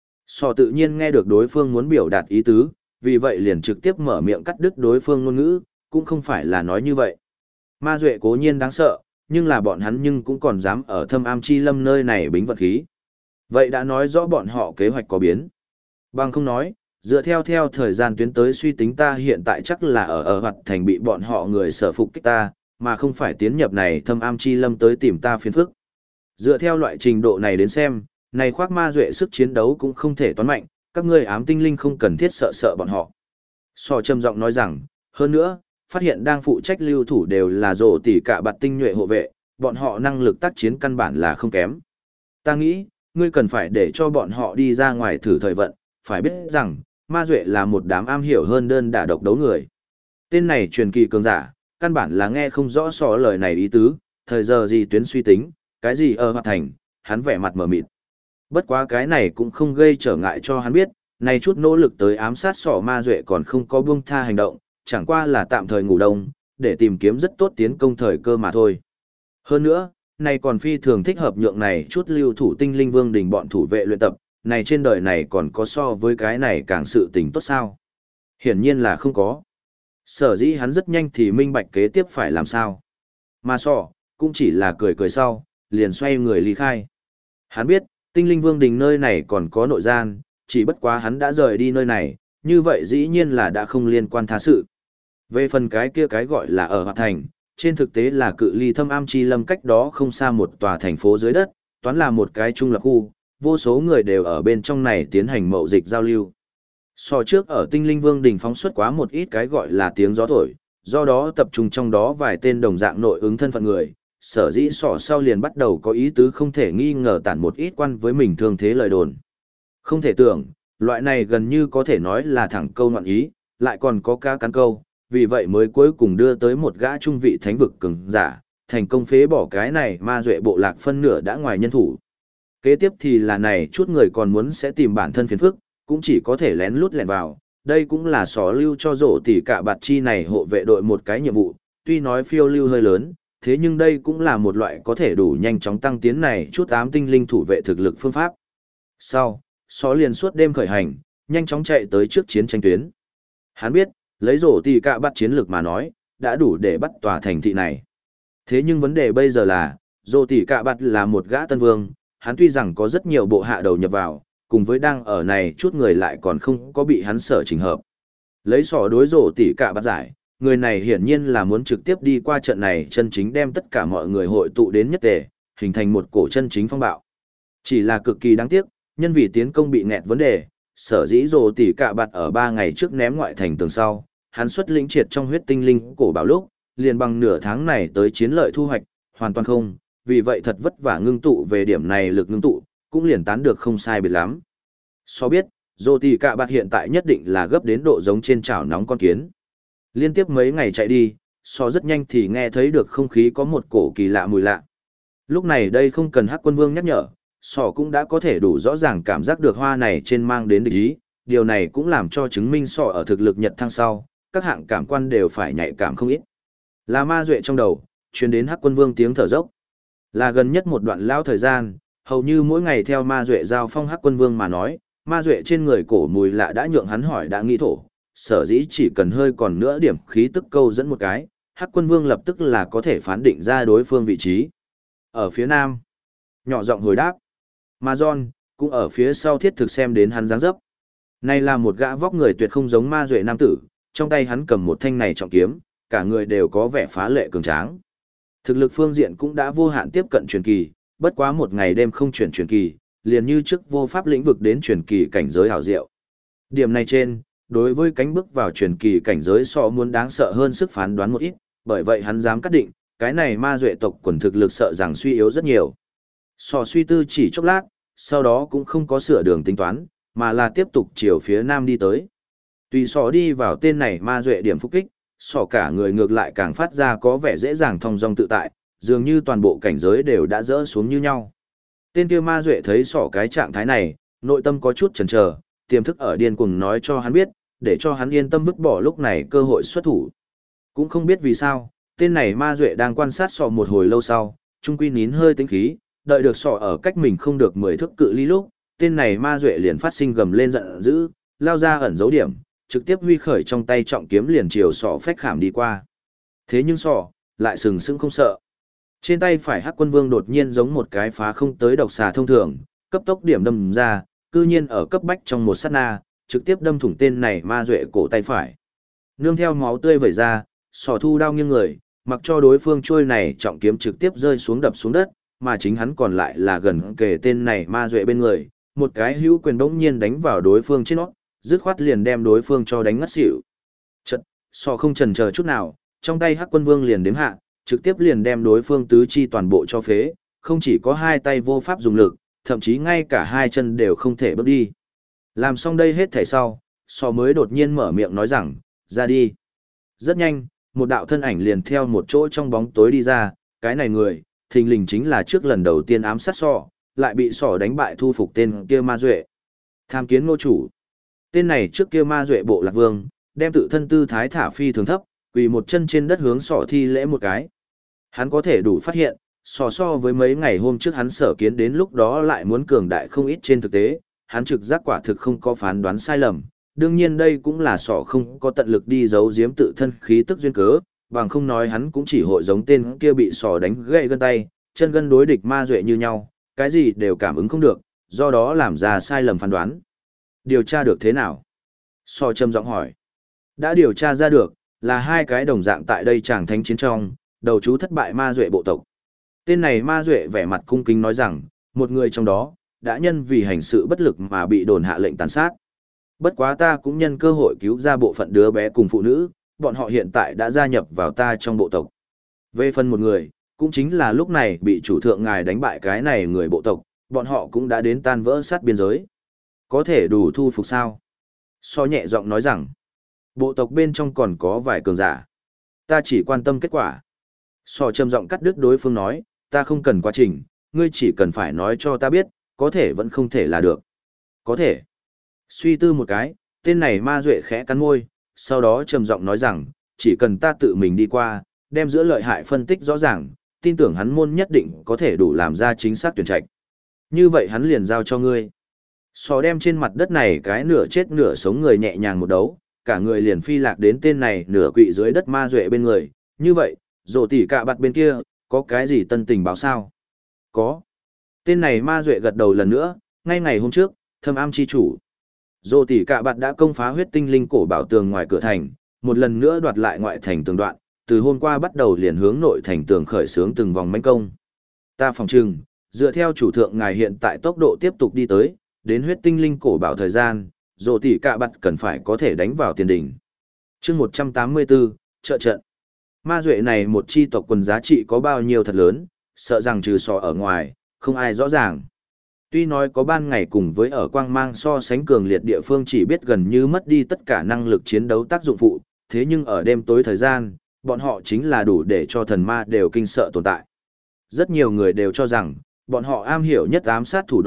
so tự nhiên nghe được đối phương muốn biểu đạt ý tứ, vì vậy liền trực tiếp mở miệng cắt đứt đối phương ngôn ngữ, cũng không phải là nói như vậy. Ma duệ cố nhiên đáng sợ, nhưng là bọn hắn nhưng cũng còn dám ở thâm am chi lâm nơi này bính vật khí. Vậy đã nói rõ bọn họ kế hoạch có biến. Bằng không nói, dựa theo thời gian tuyến tới suy tính ta hiện tại chắc là ở hoạt thành bị bọn họ người sở phục kích ta, mà không phải tiến nhập này thâm am chi lâm tới tìm ta phiền phức. Dựa theo loại trình độ này đến xem, này khoác ma duệ sức chiến đấu cũng không thể toán mạnh, các ngươi ám tinh linh không cần thiết sợ bọn họ. So trầm giọng nói rằng, hơn nữa, phát hiện đang phụ trách lưu thủ đều là rổ tỉ cả bạt tinh nhuệ hộ vệ, bọn họ năng lực tác chiến căn bản là không kém. Ta nghĩ, ngươi cần phải để cho bọn họ đi ra ngoài thử thời vận, phải biết rằng, ma duệ là một đám am hiểu hơn đơn đả độc đấu người. Tên này truyền kỳ cường giả, căn bản là nghe không rõ so lời này ý tứ, thời giờ gì tuyến suy tính, cái gì ở hoạt thành, hắn vẻ mặt mờ mịt. Bất quá cái này cũng không gây trở ngại cho hắn biết, này chút nỗ lực tới ám sát sỏ ma duệ còn không có buông tha hành động, chẳng qua là tạm thời ngủ đông, để tìm kiếm rất tốt tiến công thời cơ mà thôi. Hơn nữa, này còn phi thường thích hợp nhượng này chút lưu thủ tinh linh vương đỉnh bọn thủ vệ luyện tập, này trên đời này còn có so với cái này càng sự tình tốt sao? Hiển nhiên là không có. Sở dĩ hắn rất nhanh thì minh bạch kế tiếp phải làm sao. Mà sọ, cũng chỉ là cười sau, liền xoay người ly khai. Hắn biết, tinh linh vương đình nơi này còn có nội gian, chỉ bất quá hắn đã rời đi nơi này, như vậy dĩ nhiên là đã không liên quan tha sự. Về phần cái kia cái gọi là ở Hoạt Thành, trên thực tế là cự ly thâm am chi lâm cách đó không xa một tòa thành phố dưới đất, toán là một cái trung lập khu, vô số người đều ở bên trong này tiến hành mậu dịch giao lưu. So trước ở tinh linh vương đình phóng xuất quá một ít cái gọi là tiếng gió thổi, do đó tập trung trong đó vài tên đồng dạng nội ứng thân phận người, sở dĩ sỏ sau liền bắt đầu có ý tứ không thể nghi ngờ tản một ít quan với mình thương thế lời đồn. Không thể tưởng, loại này gần như có thể nói là thẳng câu ngoạn ý, lại còn có cá cắn câu, vì vậy mới cuối cùng đưa tới một gã trung vị thánh vực cường giả, thành công phế bỏ cái này ma duệ bộ lạc phân nửa đã ngoài nhân thủ. Kế tiếp thì là này chút người còn muốn sẽ tìm bản thân phiền phức, cũng chỉ có thể lén lút lẻn vào, đây cũng là xó lưu cho rổ tỉ cả bạt chi này hộ vệ đội một cái nhiệm vụ, tuy nói phiêu lưu hơi lớn, thế nhưng đây cũng là một loại có thể đủ nhanh chóng tăng tiến này chút ám tinh linh thủ vệ thực lực phương pháp. Sau, xó liền suốt đêm khởi hành, nhanh chóng chạy tới trước chiến tranh tuyến. Hắn biết, lấy rổ tỉ cả bạt chiến lược mà nói, đã đủ để bắt tòa thành thị này. Thế nhưng vấn đề bây giờ là, rổ tỉ cả bạt là một gã tân vương, hắn tuy rằng có rất nhiều bộ hạ đầu nhập vào, cùng với đang ở này chút người lại còn không có bị hắn sở trình hợp. Lấy sỏ đối rổ tỉ cả bắt giải, người này hiển nhiên là muốn trực tiếp đi qua trận này chân chính đem tất cả mọi người hội tụ đến nhất tề, hình thành một cổ chân chính phong bạo. Chỉ là cực kỳ đáng tiếc, nhân vì tiến công bị nghẹt vấn đề, sở dĩ rổ tỉ cả bạt ở 3 ngày trước ném ngoại thành tường sau, hắn xuất lĩnh triệt trong huyết tinh linh cổ bảo lúc, liền bằng nửa tháng này tới chiến lợi thu hoạch, hoàn toàn không, vì vậy thật vất vả ngưng tụ về điểm này lực ngưng tụ, cũng liền tán được không sai biệt lắm. So biết, rổ tỉ cả bạt hiện tại nhất định là gấp đến độ giống trên chảo nóng con kiến. Liên tiếp mấy ngày chạy đi, so rất nhanh thì nghe thấy được không khí có một cổ kỳ lạ mùi lạ. Lúc này đây không cần Hắc Quân Vương nhắc nhở, sỏ cũng đã có thể đủ rõ ràng cảm giác được hoa này trên mang đến địch ý, điều này cũng làm cho chứng minh sọ ở thực lực Nhật thăng sau, các hạng cảm quan đều phải nhạy cảm không ít. Là ma duệ trong đầu, truyền đến Hắc Quân Vương tiếng thở dốc. Là gần nhất một đoạn lao thời gian, hầu như mỗi ngày theo ma duệ giao phong Hắc Quân Vương mà nói, ma duệ trên người cổ mùi lạ đã nhượng hắn hỏi đã nghĩ thổ, sở dĩ chỉ cần hơi còn nữa điểm khí tức câu dẫn một cái, Hắc Quân Vương lập tức là có thể phán định ra đối phương vị trí. Ở phía nam, nhỏ giọng hồi đáp, Ma John cũng ở phía sau thiết thực xem đến hắn dáng dấp. Này là một gã vóc người tuyệt không giống ma duệ nam tử, trong tay hắn cầm một thanh này trọng kiếm, cả người đều có vẻ phá lệ cường tráng. Thực lực phương diện cũng đã vô hạn tiếp cận truyền kỳ, bất quá một ngày đêm không chuyển truyền kỳ, liền như trước vô pháp lĩnh vực đến truyền kỳ cảnh giới hảo diệu. Điểm này trên, đối với cánh bước vào truyền kỳ cảnh giới so muốn đáng sợ hơn sức phán đoán một ít, bởi vậy hắn dám cắt định, cái này ma duệ tộc quần thực lực sợ rằng suy yếu rất nhiều. So suy tư chỉ chốc lát, sau đó cũng không có sửa đường tính toán, mà là tiếp tục chiều phía nam đi tới. Tùy sọ đi vào tên này ma duệ điểm phúc kích, sọ cả người ngược lại càng phát ra có vẻ dễ dàng thong dong tự tại, dường như toàn bộ cảnh giới đều đã rỡ xuống như nhau. Tên kia ma duệ thấy sọ cái trạng thái này, nội tâm có chút chần chờ, tiềm thức ở điên cuồng nói cho hắn biết, để cho hắn yên tâm vứt bỏ lúc này cơ hội xuất thủ. Cũng không biết vì sao, tên này ma duệ đang quan sát sọ một hồi lâu sau, trung quy nín hơi tính khí, đợi được sọ ở cách mình không được 10 thước cự ly lúc, tên này ma duệ liền phát sinh gầm lên giận dữ, lao ra ẩn dấu điểm, trực tiếp huy khởi trong tay trọng kiếm liền chiều sọ phách khảm đi qua. Thế nhưng sọ lại sừng sững không sợ. Trên tay phải Hắc Quân Vương đột nhiên giống một cái phá không tới độc xà thông thường, cấp tốc điểm đâm ra, cư nhiên ở cấp bách trong một sát na, trực tiếp đâm thủng tên này ma duệ cổ tay phải. Nương theo máu tươi vẩy ra, sọ thu đao nghiêng người, mặc cho đối phương trôi này trọng kiếm trực tiếp rơi xuống đập xuống đất, mà chính hắn còn lại là gần kề tên này ma duệ bên người, một cái hữu quyền bỗng nhiên đánh vào đối phương trên nót, dứt khoát liền đem đối phương cho đánh ngất xỉu. Chật, sọ không chần chờ chút nào, trong tay Hắc Quân Vương liền đếm hạ, trực tiếp liền đem đối phương tứ chi toàn bộ cho phế, không chỉ có hai tay vô pháp dùng lực, thậm chí ngay cả hai chân đều không thể bước đi. Làm xong đây hết thảy sau, sọ mới đột nhiên mở miệng nói rằng, ra đi. Rất nhanh, một đạo thân ảnh liền theo một chỗ trong bóng tối đi ra, cái này người, thình lình chính là trước lần đầu tiên ám sát sọ, lại bị sọ đánh bại thu phục tên kia ma duệ. Tham kiến ngô chủ. Tên này trước kia ma duệ bộ lạc vương, đem tự thân tư thái thả phi thường thấp, quỳ một chân trên đất hướng sọ thi lễ một cái. Hắn có thể đủ phát hiện, so với mấy ngày hôm trước hắn sở kiến đến lúc đó lại muốn cường đại không ít trên thực tế, hắn trực giác quả thực không có phán đoán sai lầm. Đương nhiên đây cũng là sọ không có tận lực đi giấu giếm tự thân khí tức duyên cớ, bằng không nói hắn cũng chỉ hội giống tên kia bị sọ đánh gãy gân tay, chân gân đối địch ma duệ như nhau, cái gì đều cảm ứng không được, do đó làm ra sai lầm phán đoán. Điều tra được thế nào? Sọ trầm giọng hỏi. Đã điều tra ra được, là hai cái đồng dạng tại đây chàng thánh chiến trong, đầu chú thất bại ma duệ bộ tộc. Tên này ma duệ vẻ mặt cung kính nói rằng, một người trong đó, đã nhân vì hành sự bất lực mà bị đồn hạ lệnh tàn sát. Bất quá ta cũng nhân cơ hội cứu ra bộ phận đứa bé cùng phụ nữ, bọn họ hiện tại đã gia nhập vào ta trong bộ tộc. Về phần một người, cũng chính là lúc này bị chủ thượng ngài đánh bại cái này người bộ tộc, bọn họ cũng đã đến tan vỡ sát biên giới. Có thể đủ thu phục sao? So nhẹ giọng nói rằng, bộ tộc bên trong còn có vài cường giả. Ta chỉ quan tâm kết quả. So trầm giọng cắt đứt đối phương nói, ta không cần quá trình, ngươi chỉ cần phải nói cho ta biết, có thể vẫn không thể là được. Có thể. Suy tư một cái, tên này ma duệ khẽ cắn môi, sau đó trầm giọng nói rằng, chỉ cần ta tự mình đi qua, đem giữa lợi hại phân tích rõ ràng, tin tưởng hắn môn nhất định có thể đủ làm ra chính xác tuyển trạch. Như vậy hắn liền giao cho ngươi. So đem trên mặt đất này cái nửa chết nửa sống người nhẹ nhàng một đấu, cả người liền phi lạc đến tên này nửa quỵ dưới đất ma duệ bên người. Như vậy, rổ tỉ cạ bặt bên kia, có cái gì tân tình báo sao? Có. Tên này ma duệ gật đầu lần nữa, ngay ngày hôm trước, thâm am chi chủ. Rổ tỉ cạ bặt đã công phá huyết tinh linh cổ bảo tường ngoài cửa thành, một lần nữa đoạt lại ngoại thành tường đoạn, từ hôm qua bắt đầu liền hướng nội thành tường khởi xướng từng vòng mãnh công. Ta phòng trừng, dựa theo chủ thượng ngài hiện tại tốc độ tiếp tục đi tới, đến huyết tinh linh cổ bảo thời gian, rổ tỉ cạ bặt cần phải có thể đánh vào tiền đỉnh. Chương 184, trợ trận. Ma duệ này một chi tộc quần giá trị có bao nhiêu thật lớn, sợ rằng trừ so ở ngoài, không ai rõ ràng. Tuy nói có ban ngày cùng với ở quang mang so sánh cường liệt địa phương chỉ biết gần như mất đi tất cả năng lực chiến đấu tác dụng phụ, thế nhưng ở đêm tối thời gian, bọn họ chính là đủ để cho thần ma đều kinh sợ tồn tại. Rất nhiều người đều cho rằng, bọn họ am hiểu nhất ám sát thủ đoạn,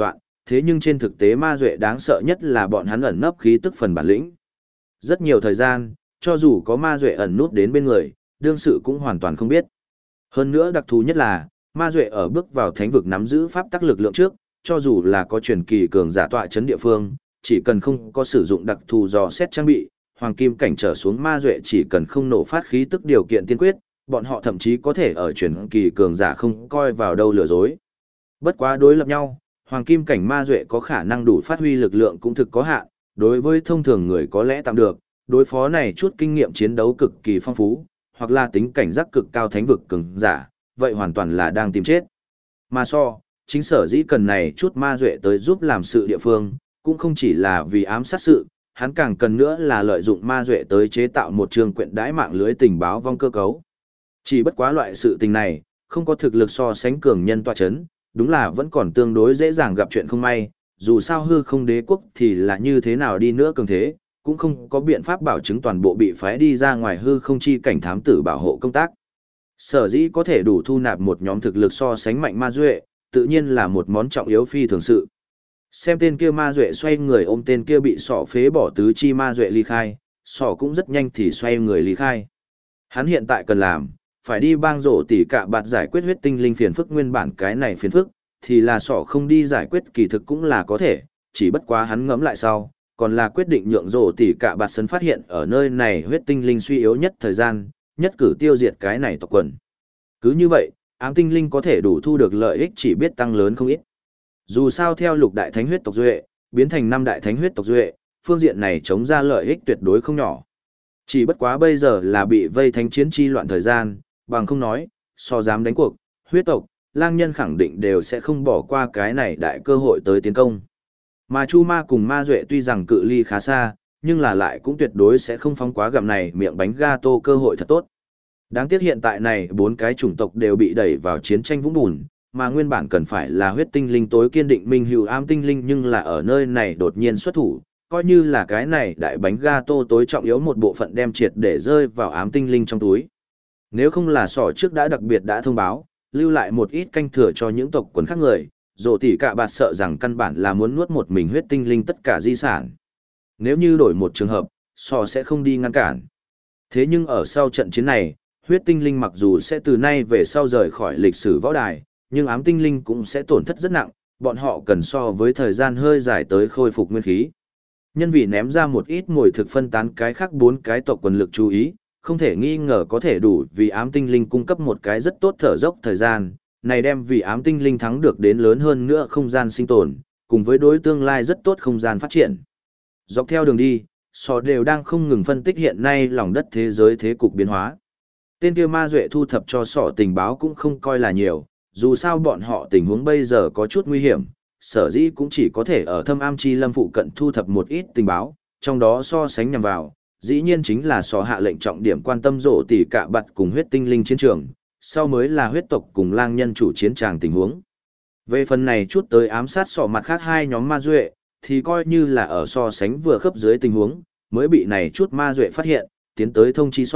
thế nhưng trên thực tế ma duệ đáng sợ nhất là bọn hắn ẩn nấp khí tức phần bản lĩnh. Rất nhiều thời gian, cho dù có ma duệ ẩn nút đến bên người, đương sự cũng hoàn toàn không biết. Hơn nữa đặc thù nhất là, ma duệ ở bước vào thánh vực nắm giữ pháp tắc lực lượng trước, cho dù là có truyền kỳ cường giả tọa chấn địa phương, chỉ cần không có sử dụng đặc thù dò xét trang bị, hoàng kim cảnh trở xuống ma duệ chỉ cần không nổ phát khí tức điều kiện tiên quyết, bọn họ thậm chí có thể ở truyền kỳ cường giả không coi vào đâu lừa dối. Bất quá đối lập nhau, hoàng kim cảnh ma duệ có khả năng đủ phát huy lực lượng cũng thực có hạn, đối với thông thường người có lẽ tạm được, đối phó này chút kinh nghiệm chiến đấu cực kỳ phong phú, hoặc là tính cảnh giác cực cao thánh vực cường giả, vậy hoàn toàn là đang tìm chết. Mà chính sở dĩ cần này chút ma duệ tới giúp làm sự địa phương, cũng không chỉ là vì ám sát sự, hắn càng cần nữa là lợi dụng ma duệ tới chế tạo một trường quyện đãi mạng lưới tình báo vong cơ cấu. Chỉ bất quá loại sự tình này, không có thực lực so sánh cường nhân tọa chấn, đúng là vẫn còn tương đối dễ dàng gặp chuyện không may, dù sao hư không đế quốc thì là như thế nào đi nữa cường thế, cũng không có biện pháp bảo chứng toàn bộ bị phái đi ra ngoài hư không chi cảnh thám tử bảo hộ công tác. Sở dĩ có thể đủ thu nạp một nhóm thực lực so sánh mạnh ma duệ, tự nhiên là một món trọng yếu phi thường sự. Xem tên kia ma duệ xoay người ôm tên kia bị sọ phế bỏ tứ chi ma duệ ly khai, sọ cũng rất nhanh thì xoay người ly khai. Hắn hiện tại cần làm, phải đi bang rổ tỉ cả bạt giải quyết huyết tinh linh phiền phức nguyên bản cái này phiền phức, thì là sọ không đi giải quyết kỳ thực cũng là có thể, chỉ bất quá hắn ngẫm lại sau, còn là quyết định nhượng rổ tỉ cả bạt sân phát hiện ở nơi này huyết tinh linh suy yếu nhất thời gian, nhất cử tiêu diệt cái này tộc quần. Cứ như vậy, ám tinh linh có thể đủ thu được lợi ích chỉ biết tăng lớn không ít. Dù sao theo lục đại thánh huyết tộc duệ, biến thành 5 đại thánh huyết tộc duệ, phương diện này chống ra lợi ích tuyệt đối không nhỏ. Chỉ bất quá bây giờ là bị vây thánh chiến chi loạn thời gian, bằng không nói, dám đánh cuộc, huyết tộc, lang nhân khẳng định đều sẽ không bỏ qua cái này đại cơ hội tới tiến công. Mà Chu Ma cùng Ma Duệ tuy rằng cự ly khá xa, nhưng là lại cũng tuyệt đối sẽ không phóng quá gặm này miệng bánh gato cơ hội thật tốt. Đáng tiếc hiện tại này 4 cái chủng tộc đều bị đẩy vào chiến tranh vũng bùn, mà nguyên bản cần phải là huyết tinh linh tối kiên định minh hữu ám tinh linh nhưng là ở nơi này đột nhiên xuất thủ, coi như là cái này đại bánh gato tối trọng yếu một bộ phận đem triệt để rơi vào ám tinh linh trong túi. Nếu không là trước đã đặc biệt đã thông báo, lưu lại một ít canh thừa cho những tộc quần khác người, rổ tỉ cả bạt sợ rằng căn bản là muốn nuốt một mình huyết tinh linh tất cả di sản. Nếu như đổi một trường hợp, sẽ không đi ngăn cản. Thế nhưng ở sau trận chiến này, huyết tinh linh mặc dù sẽ từ nay về sau rời khỏi lịch sử võ đài, nhưng ám tinh linh cũng sẽ tổn thất rất nặng, bọn họ cần so với thời gian hơi dài tới khôi phục nguyên khí. Nhân vì ném ra một ít ngồi thực phân tán cái khác 4 cái tộc quần lực chú ý, không thể nghi ngờ có thể đủ vì ám tinh linh cung cấp một cái rất tốt thở dốc thời gian, này đem vì ám tinh linh thắng được đến lớn hơn nữa không gian sinh tồn, cùng với đối tương lai rất tốt không gian phát triển. Dọc theo đường đi, đều đang không ngừng phân tích hiện nay lòng đất thế giới thế cục biến hóa. Tên kia ma duệ thu thập cho tình báo cũng không coi là nhiều, dù sao bọn họ tình huống bây giờ có chút nguy hiểm, sở dĩ cũng chỉ có thể ở thâm am chi lâm phụ cận thu thập một ít tình báo, trong đó sánh nhằm vào, dĩ nhiên chính là hạ lệnh trọng điểm quan tâm rổ tỉ cả bạt cùng huyết tinh linh chiến trường, sau mới là huyết tộc cùng lang nhân chủ chiến tràng tình huống. Về phần này chút tới ám sát mặt khác hai nhóm ma duệ, thì coi như là ở sánh vừa khớp dưới tình huống, mới bị này chút ma duệ phát hiện, tiến tới thông chi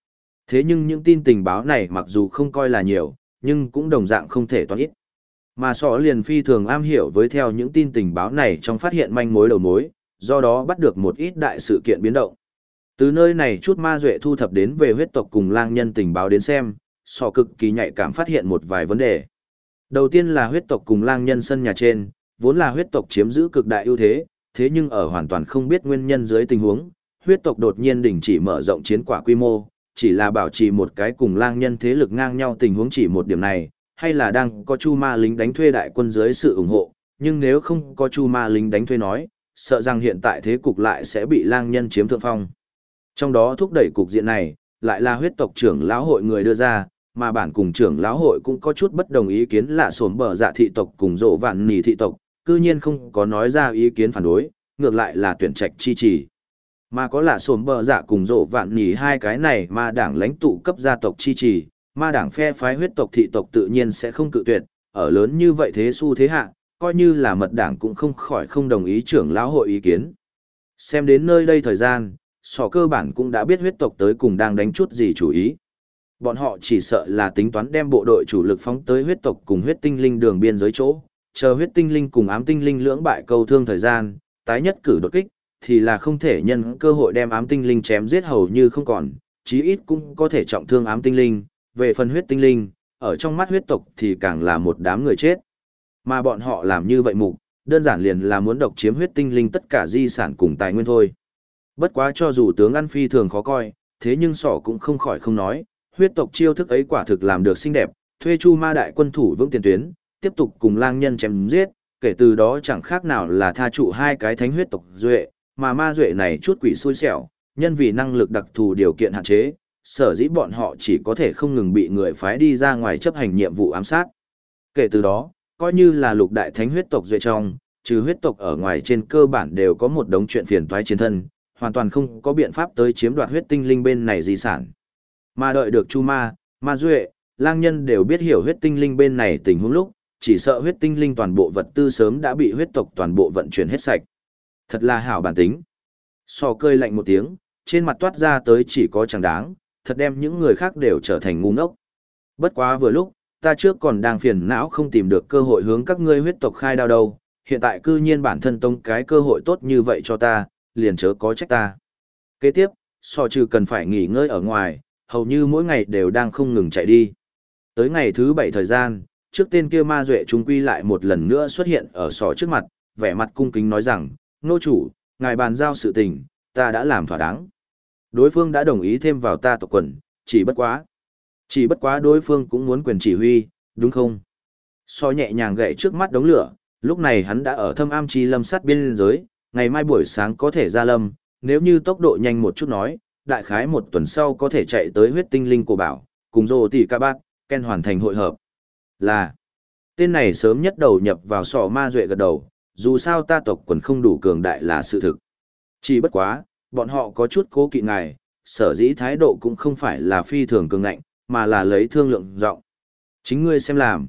Thế nhưng những tin tình báo này mặc dù không coi là nhiều, nhưng cũng đồng dạng không thể toán ít. Mà liền phi thường am hiểu với theo những tin tình báo này trong phát hiện manh mối đầu mối, do đó bắt được một ít đại sự kiện biến động. Từ nơi này chút ma duệ thu thập đến về huyết tộc cùng lang nhân tình báo đến xem, cực kỳ nhạy cảm phát hiện một vài vấn đề. Đầu tiên là huyết tộc cùng lang nhân sân nhà trên, vốn là huyết tộc chiếm giữ cực đại ưu thế, thế nhưng ở hoàn toàn không biết nguyên nhân dưới tình huống, huyết tộc đột nhiên đình chỉ mở rộng chiến quả quy mô, chỉ là bảo trì một cái cùng lang nhân thế lực ngang nhau tình huống chỉ một điểm này, hay là đang có chu ma lính đánh thuê đại quân dưới sự ủng hộ, nhưng nếu không có chu ma lính đánh thuê nói, sợ rằng hiện tại thế cục lại sẽ bị lang nhân chiếm thượng phong. Trong đó thúc đẩy cục diện này, lại là huyết tộc trưởng lão hội người đưa ra, mà bản cùng trưởng lão hội cũng có chút bất đồng ý kiến là bờ dạ thị tộc cùng rộ vạn nỉ thị tộc, cư nhiên không có nói ra ý kiến phản đối, ngược lại là tuyển trạch chi trì. Mà có là bờ dạ cùng rộ vạn nỉ hai cái này mà đảng lãnh tụ cấp gia tộc chi trì, ma đảng phe phái huyết tộc thị tộc tự nhiên sẽ không cự tuyệt, ở lớn như vậy thế xu thế hạ, coi như là mật đảng cũng không khỏi không đồng ý trưởng lão hội ý kiến. Xem đến nơi đây thời gian, cơ bản cũng đã biết huyết tộc tới cùng đang đánh chút gì chủ ý. Bọn họ chỉ sợ là tính toán đem bộ đội chủ lực phóng tới huyết tộc cùng huyết tinh linh đường biên giới chỗ, chờ huyết tinh linh cùng ám tinh linh lưỡng bại câu thương thời gian, tái nhất cử đột kích, thì là không thể nhân cơ hội đem ám tinh linh chém giết hầu như không còn, chí ít cũng có thể trọng thương ám tinh linh, về phần huyết tinh linh, ở trong mắt huyết tộc thì càng là một đám người chết. Mà bọn họ làm như vậy mục, đơn giản liền là muốn độc chiếm huyết tinh linh tất cả di sản cùng tài nguyên thôi. Bất quá cho dù tướng ăn phi thường khó coi, thế nhưng sỏ cũng không khỏi không nói, huyết tộc chiêu thức ấy quả thực làm được xinh đẹp, thuê Chu Ma đại quân thủ vững tiền tuyến, tiếp tục cùng lang nhân chém giết, kể từ đó chẳng khác nào là tha trụ hai cái thánh huyết tộc duệ, mà ma duệ này chút quỷ xui xẻo, nhân vì năng lực đặc thù điều kiện hạn chế, sở dĩ bọn họ chỉ có thể không ngừng bị người phái đi ra ngoài chấp hành nhiệm vụ ám sát. Kể từ đó, coi như là lục đại thánh huyết tộc duệ trong, trừ huyết tộc ở ngoài trên cơ bản đều có một đống chuyện phiền toái chiến thân, hoàn toàn không có biện pháp tới chiếm đoạt huyết tinh linh bên này di sản. Mà đợi được Chu Ma, Ma Duệ, lang nhân đều biết hiểu huyết tinh linh bên này tình huống lúc, chỉ sợ huyết tinh linh toàn bộ vật tư sớm đã bị huyết tộc toàn bộ vận chuyển hết sạch. Thật là hảo bản tính. Sò cơi lạnh một tiếng, trên mặt toát ra tới chỉ có chẳng đáng, thật đem những người khác đều trở thành ngu ngốc. Bất quá vừa lúc, ta trước còn đang phiền não không tìm được cơ hội hướng các ngươi huyết tộc khai đao đâu, hiện tại cư nhiên bản thân tông cái cơ hội tốt như vậy cho ta, liền chớ có trách ta. Kế tiếp, sò trừ cần phải nghỉ ngơi ở ngoài, hầu như mỗi ngày đều đang không ngừng chạy đi. Tới ngày thứ 7 thời gian, trước tên kia ma duệ chúng quy lại một lần nữa xuất hiện ở sò trước mặt, vẻ mặt cung kính nói rằng, nô chủ, ngài bàn giao sự tình, ta đã làm thỏa đáng. Đối phương đã đồng ý thêm vào ta tộc quần, chỉ bất quá đối phương cũng muốn quyền chỉ huy, đúng không? So nhẹ nhàng gậy trước mắt đống lửa, lúc này hắn đã ở thâm am chi lâm sát biên giới, ngày mai buổi sáng có thể ra lâm, nếu như tốc độ nhanh một chút nói, đại khái một tuần sau có thể chạy tới huyết tinh linh của bảo, cùng rồ tỷ ca bát, Ken hoàn thành hội hợp. Là, tên này sớm nhất đầu nhập vào sọ ma duệ gật đầu, dù sao ta tộc quần không đủ cường đại là sự thực. Chỉ bất quá, bọn họ có chút cố kỵ ngài, sở dĩ thái độ cũng không phải là phi thường cường ngạnh, mà là lấy thương lượng rộng. Chính ngươi xem làm.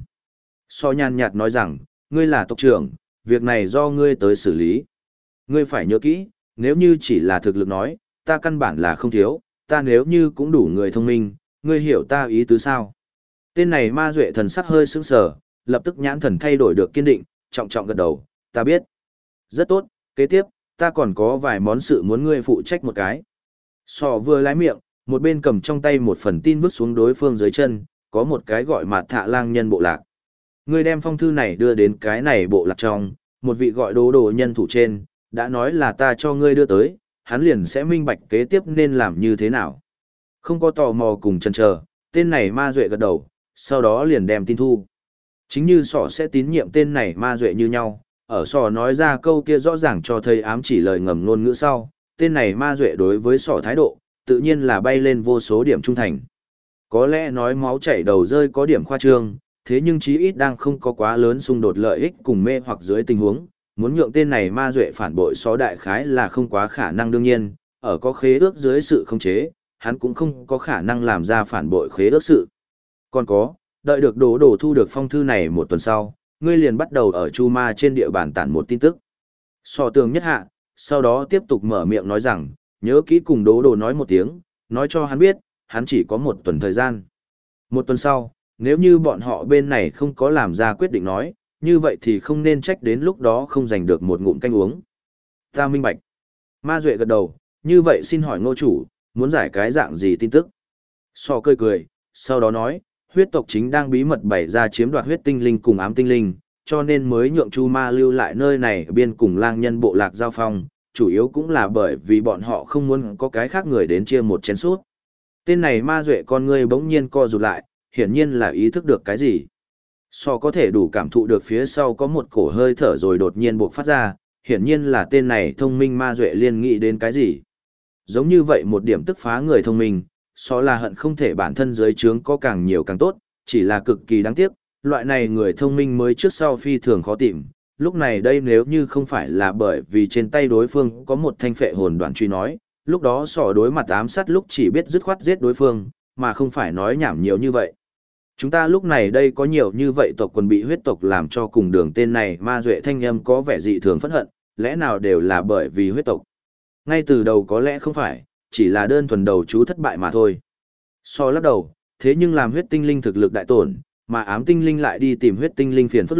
So nhàn nhạt nói rằng, ngươi là tộc trưởng, việc này do ngươi tới xử lý. Ngươi phải nhớ kỹ, nếu như chỉ là thực lực nói, ta căn bản là không thiếu, ta nếu như cũng đủ người thông minh, ngươi hiểu ta ý tứ sao. Tên này ma duệ thần sắc hơi sững sờ, lập tức nhãn thần thay đổi được kiên định, trọng trọng gật đầu, ta biết. Rất tốt, kế tiếp, ta còn có vài món sự muốn ngươi phụ trách một cái. Sọ vừa lái miệng, một bên cầm trong tay một phần tin vứt xuống đối phương dưới chân, có một cái gọi Mạt Thạ lang nhân bộ lạc. Ngươi đem phong thư này đưa đến cái này bộ lạc trong, một vị gọi Đố Đồ nhân thủ trên, đã nói là ta cho ngươi đưa tới, hắn liền sẽ minh bạch kế tiếp nên làm như thế nào. Không có tò mò cùng chần chờ, tên này ma duệ gật đầu, sau đó liền đem tin thu. Chính như sọ sẽ tín nhiệm tên này ma duệ như nhau, ở sọ nói ra câu kia rõ ràng cho thấy ám chỉ lời ngầm ngôn ngữ sau, tên này ma duệ đối với sọ thái độ, tự nhiên là bay lên vô số điểm trung thành. Có lẽ nói máu chảy đầu rơi có điểm khoa trương, thế nhưng chí ít đang không có quá lớn xung đột lợi ích cùng mê hoặc dưới tình huống, muốn nhượng tên này ma duệ phản bội só đại khái là không quá khả năng đương nhiên, ở có khế ước dưới sự không chế, hắn cũng không có khả năng làm ra phản bội khế ước sự. Còn có, đợi được Đố thu được phong thư này một tuần sau, ngươi liền bắt đầu ở Chu Ma trên địa bàn tản một tin tức. Sò tường nhất hạ, sau đó tiếp tục mở miệng nói rằng, nhớ kỹ cùng Đố nói một tiếng, nói cho hắn biết, hắn chỉ có một tuần thời gian. Một tuần sau, nếu như bọn họ bên này không có làm ra quyết định nói, như vậy thì không nên trách đến lúc đó không giành được một ngụm canh uống. Ta minh bạch. Ma Duệ gật đầu, như vậy xin hỏi ngô chủ, muốn giải cái dạng gì tin tức? So cười, sau đó nói, huyết tộc chính đang bí mật bày ra chiếm đoạt huyết tinh linh cùng ám tinh linh, cho nên mới nhượng Chu Ma lưu lại nơi này biên cùng lang nhân bộ lạc giao phong, chủ yếu cũng là bởi vì bọn họ không muốn có cái khác người đến chia một chén sút. Tên này Ma Duệ con ngươi bỗng nhiên co rụt lại, hiển nhiên là ý thức được cái gì. So có thể đủ cảm thụ được phía sau có một cổ hơi thở rồi đột nhiên buộc phát ra, hiển nhiên là tên này thông minh ma duệ liên nghĩ đến cái gì. Giống như vậy một điểm tức phá người thông minh, so là hận không thể bản thân dưới trướng có càng nhiều càng tốt, chỉ là cực kỳ đáng tiếc, loại này người thông minh mới trước sau phi thường khó tìm. Lúc này đây nếu như không phải là bởi vì trên tay đối phương có một thanh phệ hồn đoạn truy nói, lúc đó sỏ đối mặt ám sát lúc chỉ biết dứt khoát giết đối phương, mà không phải nói nhảm nhiều như vậy. Chúng ta lúc này đây có nhiều như vậy tộc quần bị huyết tộc làm cho cùng đường tên này ma duệ thanh âm có vẻ dị thường phẫn hận, lẽ nào đều là bởi vì huyết tộc. Ngay từ đầu có lẽ không phải, chỉ là đơn thuần đầu chú thất bại mà thôi. So lắc đầu, thế nhưng làm huyết tinh linh thực lực đại tổn, mà ám tinh linh lại đi tìm huyết tinh linh phiền phức lúc,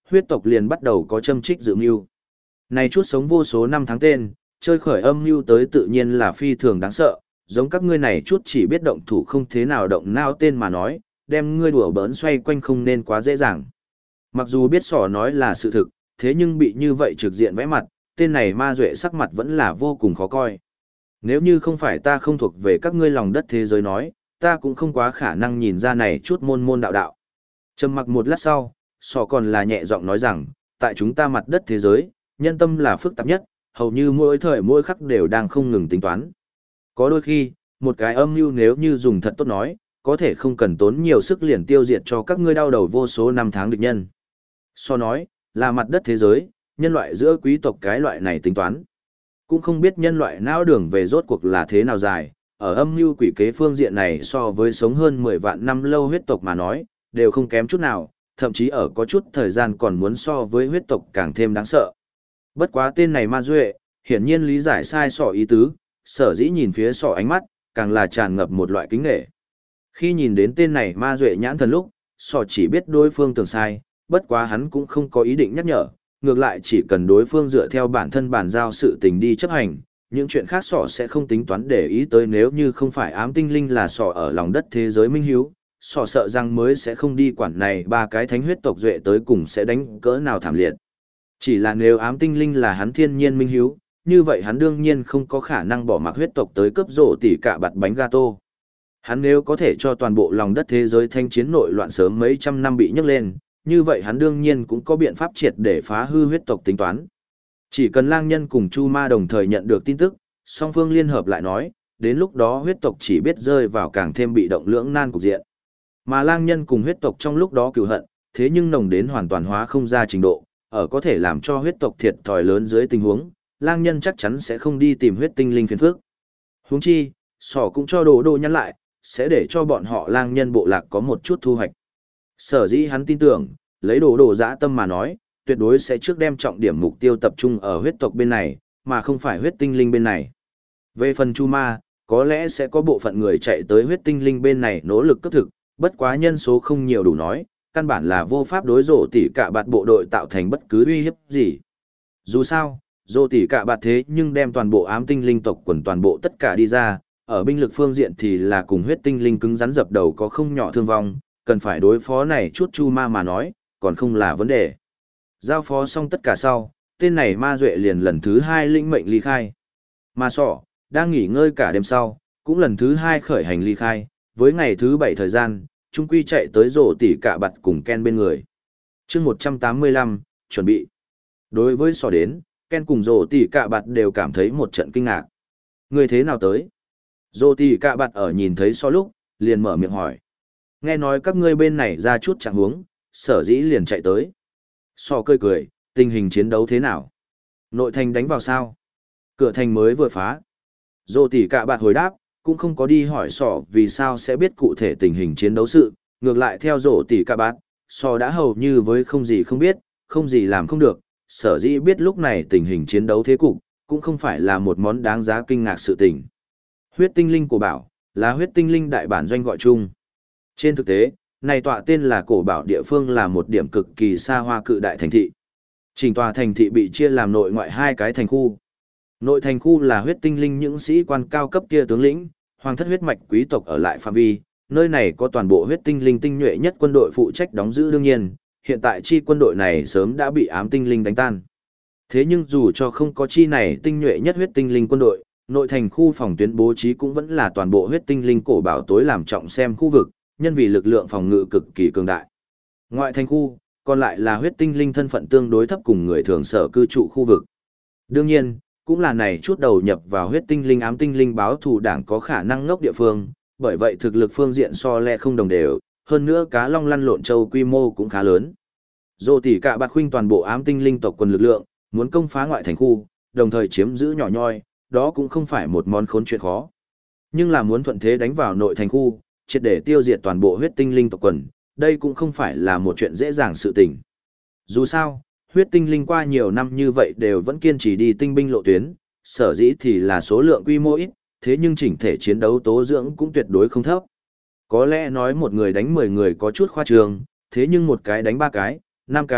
huyết tộc liền bắt đầu có châm trích dự mưu. Này chút sống vô số năm tháng tên, chơi khởi âm mưu tới tự nhiên là phi thường đáng sợ, giống các ngươi này chút chỉ biết động thủ không thế nào động não tên mà nói, đem ngươi đùa bỡn xoay quanh không nên quá dễ dàng. Mặc dù biết sỏ nói là sự thực, thế nhưng bị như vậy trực diện vẽ mặt, tên này ma duệ sắc mặt vẫn là vô cùng khó coi. Nếu như không phải ta không thuộc về các ngươi lòng đất thế giới nói, ta cũng không quá khả năng nhìn ra này chút môn môn đạo đạo. Trầm mặc một lát sau, sỏ còn là nhẹ giọng nói rằng, tại chúng ta mặt đất thế giới, nhân tâm là phức tạp nhất, hầu như mỗi thời mỗi khắc đều đang không ngừng tính toán. Có đôi khi, một cái âm mưu nếu như dùng thật tốt nói, có thể không cần tốn nhiều sức liền tiêu diệt cho các ngươi đau đầu vô số năm tháng địch nhân. So nói, là mặt đất thế giới, nhân loại giữa quý tộc cái loại này tính toán. Cũng không biết nhân loại não đường về rốt cuộc là thế nào dài, ở âm mưu quỷ kế phương diện này so với sống hơn 10 vạn năm lâu huyết tộc mà nói, đều không kém chút nào, thậm chí ở có chút thời gian còn muốn so với huyết tộc càng thêm đáng sợ. Bất quá tên này ma duệ, hiển nhiên lý giải sai sỏ ý tứ, sở dĩ nhìn phía sỏ ánh mắt, càng là tràn ngập một loại kính nghệ. Khi nhìn đến tên này ma duệ nhãn thần lúc, sỏ chỉ biết đối phương tưởng sai, bất quá hắn cũng không có ý định nhắc nhở, ngược lại chỉ cần đối phương dựa theo bản thân bản giao sự tình đi chấp hành, những chuyện khác sỏ sẽ không tính toán để ý tới nếu như không phải ám tinh linh là sỏ ở lòng đất thế giới minh hiếu, sỏ sợ rằng mới sẽ không đi quản này ba cái thánh huyết tộc duệ tới cùng sẽ đánh cỡ nào thảm liệt. Chỉ là nếu ám tinh linh là hắn thiên nhiên minh hiếu, như vậy hắn đương nhiên không có khả năng bỏ mặc huyết tộc tới cướp rổ tỉ cả bạt bánh gato. Hắn nếu có thể cho toàn bộ lòng đất thế giới thanh chiến nội loạn sớm mấy trăm năm bị nhấc lên, như vậy hắn đương nhiên cũng có biện pháp triệt để phá hư huyết tộc tính toán. Chỉ cần lang nhân cùng Chu Ma đồng thời nhận được tin tức, song phương liên hợp lại nói, đến lúc đó huyết tộc chỉ biết rơi vào càng thêm bị động lưỡng nan cục diện. Mà lang nhân cùng huyết tộc trong lúc đó cừu hận, thế nhưng nồng đến hoàn toàn hóa không ra trình độ, ở có thể làm cho huyết tộc thiệt thòi lớn dưới tình huống, lang nhân chắc chắn sẽ không đi tìm huyết tinh linh phiền phức. Huống chi, sỏ cũng cho đồ nhắn lại, sẽ để cho bọn họ lang nhân bộ lạc có một chút thu hoạch. Sở dĩ hắn tin tưởng, lấy đồ dã tâm mà nói, tuyệt đối sẽ trước đem trọng điểm mục tiêu tập trung ở huyết tộc bên này, mà không phải huyết tinh linh bên này. Về phần Chu Ma, có lẽ sẽ có bộ phận người chạy tới huyết tinh linh bên này nỗ lực cấp thực, bất quá nhân số không nhiều đủ nói, căn bản là vô pháp đối rổ tỉ cả bạt bộ đội tạo thành bất cứ uy hiếp gì. Dù sao, rổ tỉ cả bạt thế nhưng đem toàn bộ ám tinh linh tộc quần toàn bộ tất cả đi ra, ở binh lực phương diện thì là cùng huyết tinh linh cứng rắn dập đầu có không nhỏ thương vong, cần phải đối phó này chút Chu Ma mà nói, còn không là vấn đề. Giao phó xong tất cả sau, tên này ma duệ liền lần thứ 2 lĩnh mệnh ly khai. Ma sọ, đang nghỉ ngơi cả đêm sau, cũng lần thứ 2 khởi hành ly khai, với ngày thứ 7 thời gian, trung quy chạy tới rổ tỉ cả bạt cùng Ken bên người. chương 185, chuẩn bị. Đối với sọ đến, Ken cùng rổ tỉ cả bạt đều cảm thấy một trận kinh ngạc. Người thế nào tới? Rổ tỉ cả bạt ở nhìn thấy sọ lúc, liền mở miệng hỏi. Nghe nói các ngươi bên này ra chút trạng huống, sở dĩ liền chạy tới. Sọ cười cười, tình hình chiến đấu thế nào? Nội thành đánh vào sao? Cửa thành mới vừa phá. Rổ tỉ cả bạt hồi đáp, cũng không có đi hỏi sọ vì sao sẽ biết cụ thể tình hình chiến đấu sự, ngược lại theo rổ tỉ cả bạt, sọ đã hầu như với không gì không biết, không gì làm không được, sở dĩ biết lúc này tình hình chiến đấu thế cục, cũng không phải là một món đáng giá kinh ngạc sự tình. Huyết tinh linh cổ bảo, là huyết tinh linh đại bản doanh gọi chung. Trên thực tế, này tọa tên là cổ bảo địa phương là một điểm cực kỳ xa hoa cự đại thành thị. Chỉnh tòa thành thị bị chia làm nội ngoại 2 cái thành khu. Nội thành khu là huyết tinh linh những sĩ quan cao cấp kia tướng lĩnh, hoàng thất huyết mạch quý tộc ở lại phạm vi, nơi này có toàn bộ huyết tinh linh tinh nhuệ nhất quân đội phụ trách đóng giữ đương nhiên, hiện tại chi quân đội này sớm đã bị ám tinh linh đánh tan. Thế nhưng dù cho không có chi này tinh nhuệ nhất huyết tinh linh quân đội, nội thành khu phòng tuyến bố trí cũng vẫn là toàn bộ huyết tinh linh cổ bảo tối làm trọng xem khu vực, nhân vì lực lượng phòng ngự cực kỳ cường đại. Ngoại thành khu, còn lại là huyết tinh linh thân phận tương đối thấp cùng người thường sở cư trụ khu vực. Đương nhiên, cũng là này chút đầu nhập vào huyết tinh linh ám tinh linh báo thù đảng có khả năng ngốc địa phương, bởi vậy thực lực phương diện so le không đồng đều, hơn nữa cá long lăn lộn châu quy mô cũng khá lớn. Dô tỉ cả bạt khuynh toàn bộ ám tinh linh tộc quân lực lượng, muốn công phá ngoại thành khu, đồng thời chiếm giữ nhỏ nhoi, đó cũng không phải một món khốn chuyện khó. Nhưng là muốn thuận thế đánh vào nội thành khu, triệt để tiêu diệt toàn bộ huyết tinh linh tộc quần, đây cũng không phải là một chuyện dễ dàng sự tình. Dù sao, huyết tinh linh qua nhiều năm như vậy đều vẫn kiên trì đi tinh binh lộ tuyến, sở dĩ thì là số lượng quy mô ít, thế nhưng chỉnh thể chiến đấu tố dưỡng cũng tuyệt đối không thấp. Có lẽ nói một người đánh 10 người có chút khoa trương, thế nhưng một cái đánh 3 cái, 5 cái,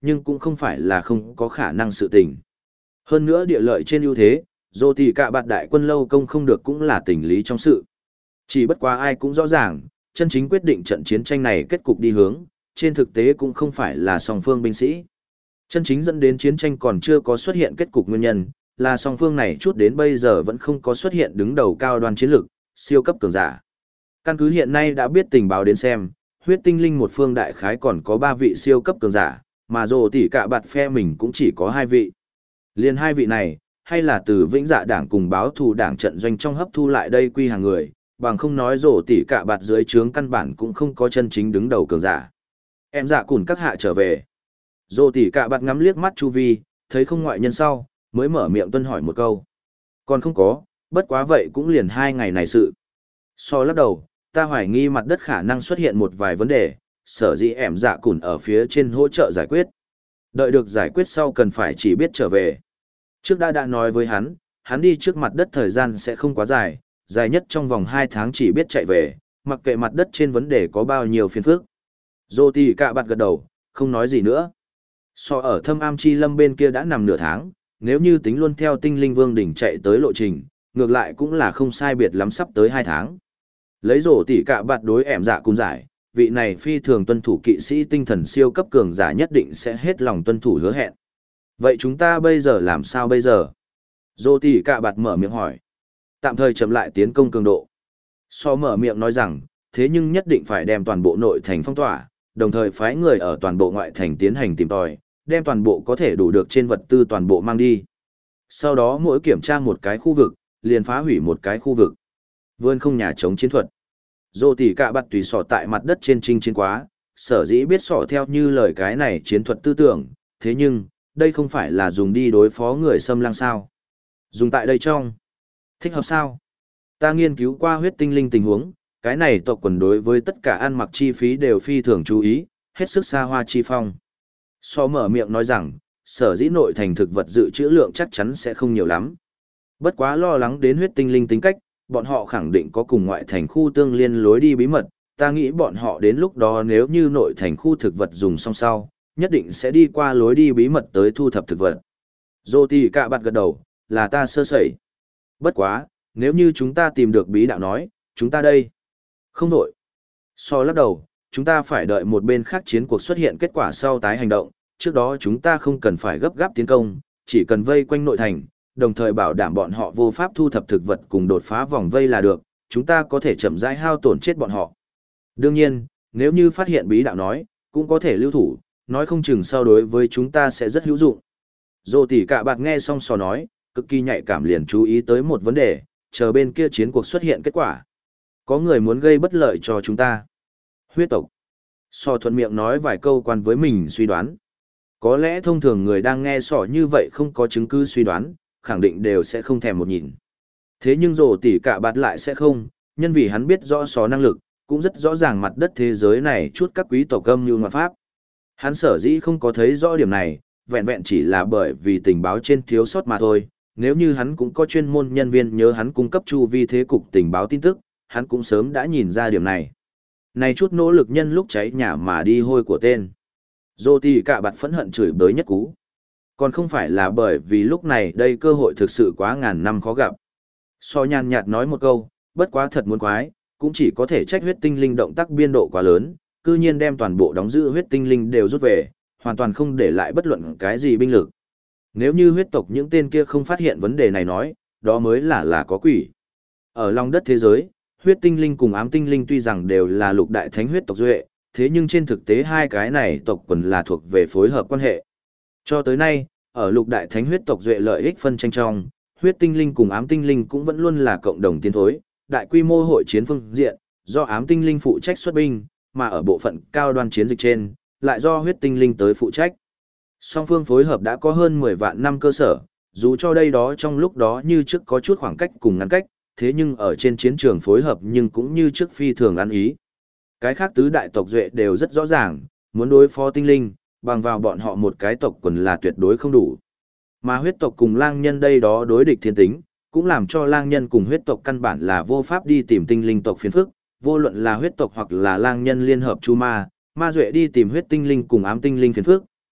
nhưng cũng không phải là không có khả năng sự tình. Hơn nữa địa lợi trên ưu thế, dù tỷ cả bạt đại quân lâu công không được cũng là tình lý trong sự. Chỉ bất quá ai cũng rõ ràng, chân chính quyết định trận chiến tranh này kết cục đi hướng, trên thực tế cũng không phải là song phương binh sĩ. Chân chính dẫn đến chiến tranh còn chưa có xuất hiện kết cục nguyên nhân, là song phương này chút đến bây giờ vẫn không có xuất hiện đứng đầu cao đoan chiến lược, siêu cấp cường giả. Căn cứ hiện nay đã biết tình báo đến xem, huyết tinh linh một phương đại khái còn có 3 vị siêu cấp cường giả, mà dù tỷ cả bạt phe mình cũng chỉ có 2 vị. Liên 2 vị này, hay là từ vĩnh dạ đảng cùng báo thù đảng trận doanh trong hấp thu lại đây quy hàng người, bằng không nói rổ tỷ cả bạt dưới trướng căn bản cũng không có chân chính đứng đầu cường giả. Em dạ cùn các hạ trở về. Rổ tỷ cả bạt ngắm liếc mắt chu vi, thấy không ngoại nhân sau, mới mở miệng tuân hỏi một câu. Còn không có, bất quá vậy cũng liền 2 ngày này sự. So lắc đầu, ta hoài nghi mặt đất khả năng xuất hiện một vài vấn đề, sở dĩ em dạ cùn ở phía trên hỗ trợ giải quyết. Đợi được giải quyết sau cần phải chỉ biết trở về. Trước đã nói với hắn đi trước mặt đất thời gian sẽ không quá dài, dài nhất trong vòng 2 tháng chỉ biết chạy về, mặc kệ mặt đất trên vấn đề có bao nhiêu phiền phức. Dô tì cạ bạt gật đầu, không nói gì nữa. So ở thâm am chi lâm bên kia đã nằm nửa tháng, nếu như tính luôn theo tinh linh vương đỉnh chạy tới lộ trình, ngược lại cũng là không sai biệt lắm sắp tới 2 tháng. Lấy rổ tỉ cạ bạt đối ẻm dạ cung giải, vị này phi thường tuân thủ kỵ sĩ tinh thần siêu cấp cường giả nhất định sẽ hết lòng tuân thủ hứa hẹn. Vậy chúng ta bây giờ làm sao bây giờ? Rổ tỉ cạ bạt mở miệng hỏi. Tạm thời chậm lại tiến công cường độ. So mở miệng nói rằng, thế nhưng nhất định phải đem toàn bộ nội thành phong tỏa, đồng thời phái người ở toàn bộ ngoại thành tiến hành tìm tòi, đem toàn bộ có thể đủ được trên vật tư toàn bộ mang đi. Sau đó mỗi kiểm tra một cái khu vực, liền phá hủy một cái khu vực. Vươn không nhà chống chiến thuật. Dô tỉ cạ bạt tùy sỏ tại mặt đất trên chinh chiến quá, sở dĩ biết sỏ theo như lời cái này chiến thuật tư tưởng, thế nhưng, đây không phải là dùng đi đối phó người xâm lăng sao. Dùng tại đây trong. Thích hợp sao? Ta nghiên cứu qua huyết tinh linh tình huống, cái này tộc quần đối với tất cả ăn mặc chi phí đều phi thường chú ý, hết sức xa hoa chi phong. So mở miệng nói rằng, sở dĩ nội thành thực vật dự trữ lượng chắc chắn sẽ không nhiều lắm. Bất quá lo lắng đến huyết tinh linh tính cách, bọn họ khẳng định có cùng ngoại thành khu tương liên lối đi bí mật, ta nghĩ bọn họ đến lúc đó nếu như nội thành khu thực vật dùng xong sau, nhất định sẽ đi qua lối đi bí mật tới thu thập thực vật. Dô tì cạ bạt gật đầu, là ta sơ sẩy. Bất quá, nếu như chúng ta tìm được bí đạo nói, chúng ta đây. Không đổi. So lắc đầu, chúng ta phải đợi một bên khác chiến cuộc xuất hiện kết quả sau tái hành động, trước đó chúng ta không cần phải gấp gáp tiến công, chỉ cần vây quanh nội thành, đồng thời bảo đảm bọn họ vô pháp thu thập thực vật cùng đột phá vòng vây là được, chúng ta có thể chậm rãi hao tổn chết bọn họ. Đương nhiên, nếu như phát hiện bí đạo nói, cũng có thể lưu thủ, nói không chừng sau đối với chúng ta sẽ rất hữu dụng. Dô tỉ cạ bạt nghe xong so nói, cực kỳ nhạy cảm liền chú ý tới một vấn đề, chờ bên kia chiến cuộc xuất hiện kết quả. Có người muốn gây bất lợi cho chúng ta. Huyết tộc. So thuận miệng nói vài câu quan với mình suy đoán. Có lẽ thông thường người đang nghe sỏ như vậy không có chứng cứ suy đoán, khẳng định đều sẽ không thèm một nhìn. Thế nhưng rồ tỉ cả bạt lại sẽ không, nhân vì hắn biết rõ sỏ năng lực, cũng rất rõ ràng mặt đất thế giới này chút các quý tộc âm như ngoại pháp. Hắn sở dĩ không có thấy rõ điểm này, vẹn vẹn chỉ là bởi vì tình báo trên thiếu sót mà thôi. Nếu như hắn cũng có chuyên môn nhân viên nhớ hắn cung cấp chu vi thế cục tình báo tin tức, hắn cũng sớm đã nhìn ra điểm này. Này chút nỗ lực nhân lúc cháy nhà mà đi hôi của tên. Dô tì cả bạt phẫn hận chửi bới nhất cú. Còn không phải là bởi vì lúc này đây cơ hội thực sự quá ngàn năm khó gặp. So nhàn nhạt nói một câu, bất quá thật muốn quái, cũng chỉ có thể trách huyết tinh linh động tác biên độ quá lớn, cư nhiên đem toàn bộ đóng giữ huyết tinh linh đều rút về, hoàn toàn không để lại bất luận cái gì binh lực. Nếu như huyết tộc những tên kia không phát hiện vấn đề này nói, đó mới là có quỷ. Ở lòng đất thế giới, huyết tinh linh cùng ám tinh linh tuy rằng đều là lục đại thánh huyết tộc duệ, thế nhưng trên thực tế hai cái này tộc quần là thuộc về phối hợp quan hệ. Cho tới nay, ở lục đại thánh huyết tộc duệ lợi ích phân tranh trong, huyết tinh linh cùng ám tinh linh cũng vẫn luôn là cộng đồng tiến thối, đại quy mô hội chiến phương diện, do ám tinh linh phụ trách xuất binh, mà ở bộ phận cao đoan chiến dịch trên, lại do huyết tinh linh tới phụ trách. Song phương phối hợp đã có hơn 10 vạn năm cơ sở, dù cho đây đó trong lúc đó như trước có chút khoảng cách cùng ngắn cách, thế nhưng ở trên chiến trường phối hợp nhưng cũng như trước phi thường ăn ý. Cái khác tứ đại tộc duệ đều rất rõ ràng, muốn đối phó tinh linh, bằng vào bọn họ một cái tộc quần là tuyệt đối không đủ. Mà huyết tộc cùng lang nhân đây đó đối địch thiên tính, cũng làm cho lang nhân cùng huyết tộc căn bản là vô pháp đi tìm tinh linh tộc phiền phức, vô luận là huyết tộc hoặc là lang nhân liên hợp chu ma, ma duệ đi tìm huyết tinh linh cùng ám tinh linh phiền phức,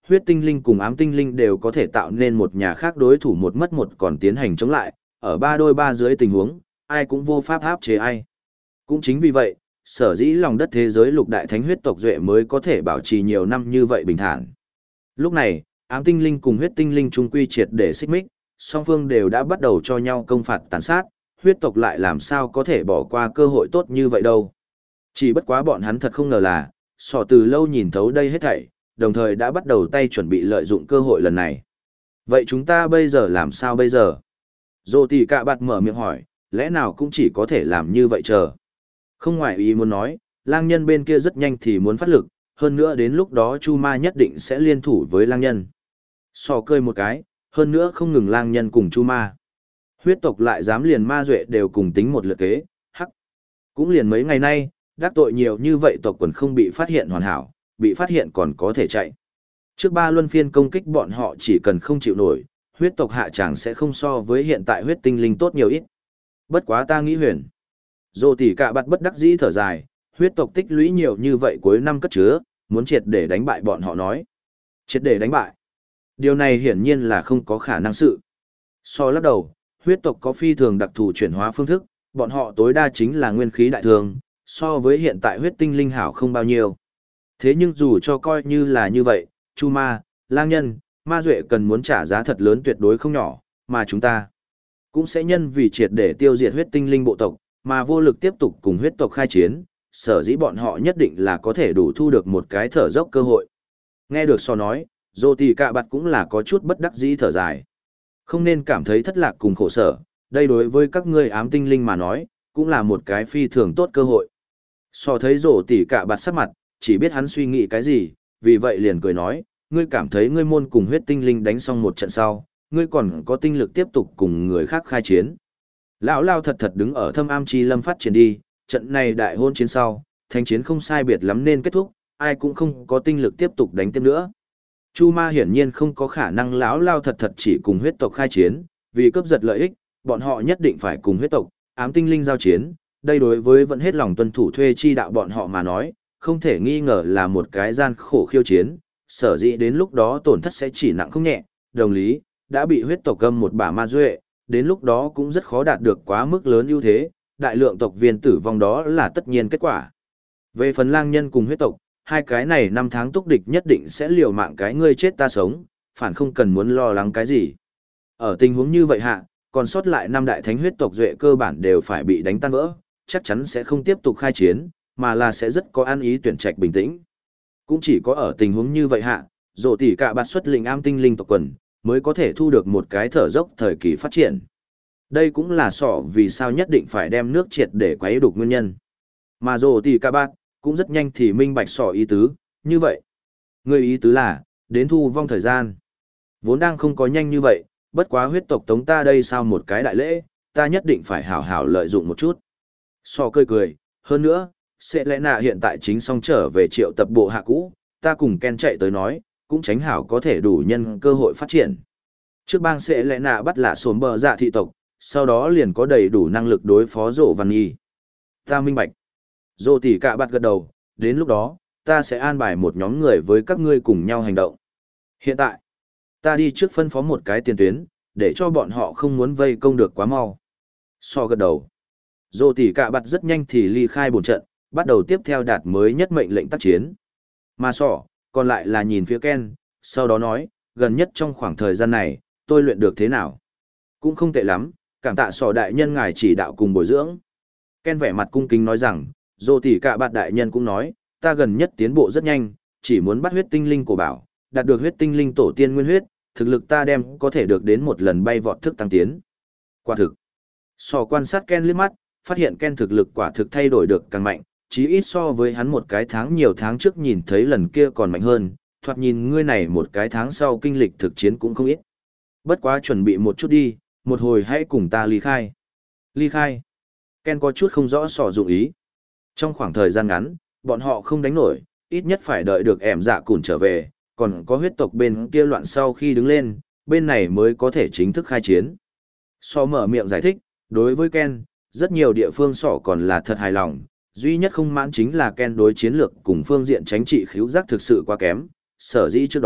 huyết tinh linh cùng ám tinh linh đều có thể tạo nên một nhà khác đối thủ một mất một còn tiến hành chống lại, ở 3 đôi 3 dưới tình huống, ai cũng vô pháp áp chế ai. Cũng chính vì vậy, sở dĩ lòng đất thế giới lục đại thánh huyết tộc duệ mới có thể bảo trì nhiều năm như vậy bình thản. Lúc này, ám tinh linh cùng huyết tinh linh trung quy triệt để xích mích, song phương đều đã bắt đầu cho nhau công phạt tàn sát, huyết tộc lại làm sao có thể bỏ qua cơ hội tốt như vậy đâu. Chỉ bất quá bọn hắn thật không ngờ là, sỏ từ lâu nhìn thấu đây hết thảy, đồng thời đã bắt đầu tay chuẩn bị lợi dụng cơ hội lần này. Vậy chúng ta bây giờ làm sao bây giờ? Dô tỷ cạ bạt mở miệng hỏi, lẽ nào cũng chỉ có thể làm như vậy chờ. Không ngoài ý muốn nói, lang nhân bên kia rất nhanh thì muốn phát lực, hơn nữa đến lúc đó Chu Ma nhất định sẽ liên thủ với lang nhân. Sò cười một cái, hơn nữa không ngừng lang nhân cùng Chu Ma. Huyết tộc lại dám liền ma duệ đều cùng tính một lượt kế, hắc. Cũng liền mấy ngày nay, đắc tội nhiều như vậy tộc quần không bị phát hiện hoàn hảo, bị phát hiện còn có thể chạy. Trước 3 luân phiên công kích bọn họ chỉ cần không chịu nổi, huyết tộc hạ tràng sẽ không so với hiện tại huyết tinh linh tốt nhiều ít. Bất quá ta nghĩ huyền. Dô tỷ cạ bạt bất đắc dĩ thở dài, huyết tộc tích lũy nhiều như vậy cuối năm cất chứa, muốn triệt để đánh bại bọn họ nói. Triệt để đánh bại. Điều này hiển nhiên là không có khả năng sự. So lắc đầu, huyết tộc có phi thường đặc thù chuyển hóa phương thức, bọn họ tối đa chính là nguyên khí đại thường, so với hiện tại huyết tinh linh hảo không bao nhiêu. Thế nhưng dù cho coi như là như vậy, Chu Ma, lang nhân, ma duệ cần muốn trả giá thật lớn tuyệt đối không nhỏ, mà chúng ta cũng sẽ nhân vì triệt để tiêu diệt huyết tinh linh bộ tộc, mà vô lực tiếp tục cùng huyết tộc khai chiến, sở dĩ bọn họ nhất định là có thể đủ thu được một cái thở dốc cơ hội. Nghe được so nói, Dô tỷ cạ bạt cũng là có chút bất đắc dĩ thở dài. Không nên cảm thấy thất lạc cùng khổ sở, đây đối với các ngươi ám tinh linh mà nói, cũng là một cái phi thường tốt cơ hội. So thấy Dô tỷ cạ bạt sắc mặt, chỉ biết hắn suy nghĩ cái gì, vì vậy liền cười nói, ngươi cảm thấy ngươi môn cùng huyết tinh linh đánh xong một trận sau, ngươi còn có tinh lực tiếp tục cùng người khác khai chiến. Lão Lao thật thật đứng ở thâm am chi lâm phát triển đi, trận này đại hôn chiến sau, thanh chiến không sai biệt lắm nên kết thúc, ai cũng không có tinh lực tiếp tục đánh tiếp nữa. Chu Ma hiển nhiên không có khả năng lão Lao thật thật chỉ cùng huyết tộc khai chiến, vì cướp giật lợi ích, bọn họ nhất định phải cùng huyết tộc, ám tinh linh giao chiến, đây đối với vẫn hết lòng tuân thủ thuê chi đạo bọn họ mà nói, không thể nghi ngờ là một cái gian khổ khiêu chiến, sở dĩ đến lúc đó tổn thất sẽ chỉ nặng không nhẹ, đồng lý, đã bị huyết tộc gâm một bả ma duệ, đến lúc đó cũng rất khó đạt được quá mức lớn ưu thế, đại lượng tộc viên tử vong đó là tất nhiên kết quả. Về phần lang nhân cùng huyết tộc, hai cái này 5 tháng túc địch nhất định sẽ liều mạng cái ngươi chết ta sống, phản không cần muốn lo lắng cái gì. Ở tình huống như vậy hạ, còn sót lại 5 đại thánh huyết tộc duệ cơ bản đều phải bị đánh tan vỡ, chắc chắn sẽ không tiếp tục khai chiến, mà là sẽ rất có an ý tuyển trạch bình tĩnh. Cũng chỉ có ở tình huống như vậy hạ, Dô tỷ cạ bạt xuất lĩnh am tinh linh tộc quần, mới có thể thu được một cái thở dốc thời kỳ phát triển. Đây cũng là sọ vì sao nhất định phải đem nước triệt để quấy đục nguyên nhân. Mà Dô tỷ cạ bạt cũng rất nhanh thì minh bạch sọ ý tứ, như vậy. Người ý tứ là, đến thu vong thời gian. Vốn đang không có nhanh như vậy, bất quá huyết tộc tống ta đây sao một cái đại lễ, ta nhất định phải hảo hảo lợi dụng một chút. Sọ cười cười, hơn nữa, sẽ lẽ nạ hiện tại chính xong trở về triệu tập bộ hạ cũ, ta cùng Ken chạy tới nói, cũng tránh hảo có thể đủ nhân cơ hội phát triển. Trước bang sẽ lẽ nạ bắt lạ xồm bờ dạ thị tộc, sau đó liền có đầy đủ năng lực đối phó Dỗ Văn Nhi. Ta minh bạch. Dô tỷ cạ bạt gật đầu, đến lúc đó, ta sẽ an bài một nhóm người với các ngươi cùng nhau hành động. Hiện tại, ta đi trước phân phó một cái tiền tuyến, để cho bọn họ không muốn vây công được quá mau. So gật đầu. Dô tỷ cạ bạt rất nhanh thì ly khai bổn trận, bắt đầu tiếp theo đạt mới nhất mệnh lệnh tác chiến. Mà sỏ, còn lại là nhìn phía Ken, sau đó nói, gần nhất trong khoảng thời gian này, tôi luyện được thế nào? Cũng không tệ lắm, cảm tạ sỏ đại nhân ngài chỉ đạo cùng bồi dưỡng. Ken vẻ mặt cung kính nói rằng, Dô tỷ cạ bạt đại nhân cũng nói, ta gần nhất tiến bộ rất nhanh, chỉ muốn bắt huyết tinh linh của bảo, đạt được huyết tinh linh tổ tiên nguyên huyết, thực lực ta đem có thể được đến một lần bay vọt thức tăng tiến. Quả thực. Sỏ quan sát Ken liếc mắt, phát hiện Ken thực lực quả thực thay đổi được càng mạnh, chí ít so với hắn một cái tháng nhiều tháng trước nhìn thấy lần kia còn mạnh hơn, thoạt nhìn ngươi này một cái tháng sau kinh lịch thực chiến cũng không ít. Bất quá chuẩn bị một chút đi, một hồi hãy cùng ta ly khai. Ly khai. Ken có chút không rõ sỏ dụng ý. Trong khoảng thời gian ngắn, bọn họ không đánh nổi, ít nhất phải đợi được ẻm dạ cùn trở về, còn có huyết tộc bên kia loạn sau khi đứng lên, bên này mới có thể chính thức khai chiến. So mở miệng giải thích, đối với Ken, rất nhiều địa phương sỏ còn là thật hài lòng, duy nhất không mãn chính là Ken đối chiến lược cùng phương diện chính trị khíu giác thực sự quá kém, sở dĩ trước đó,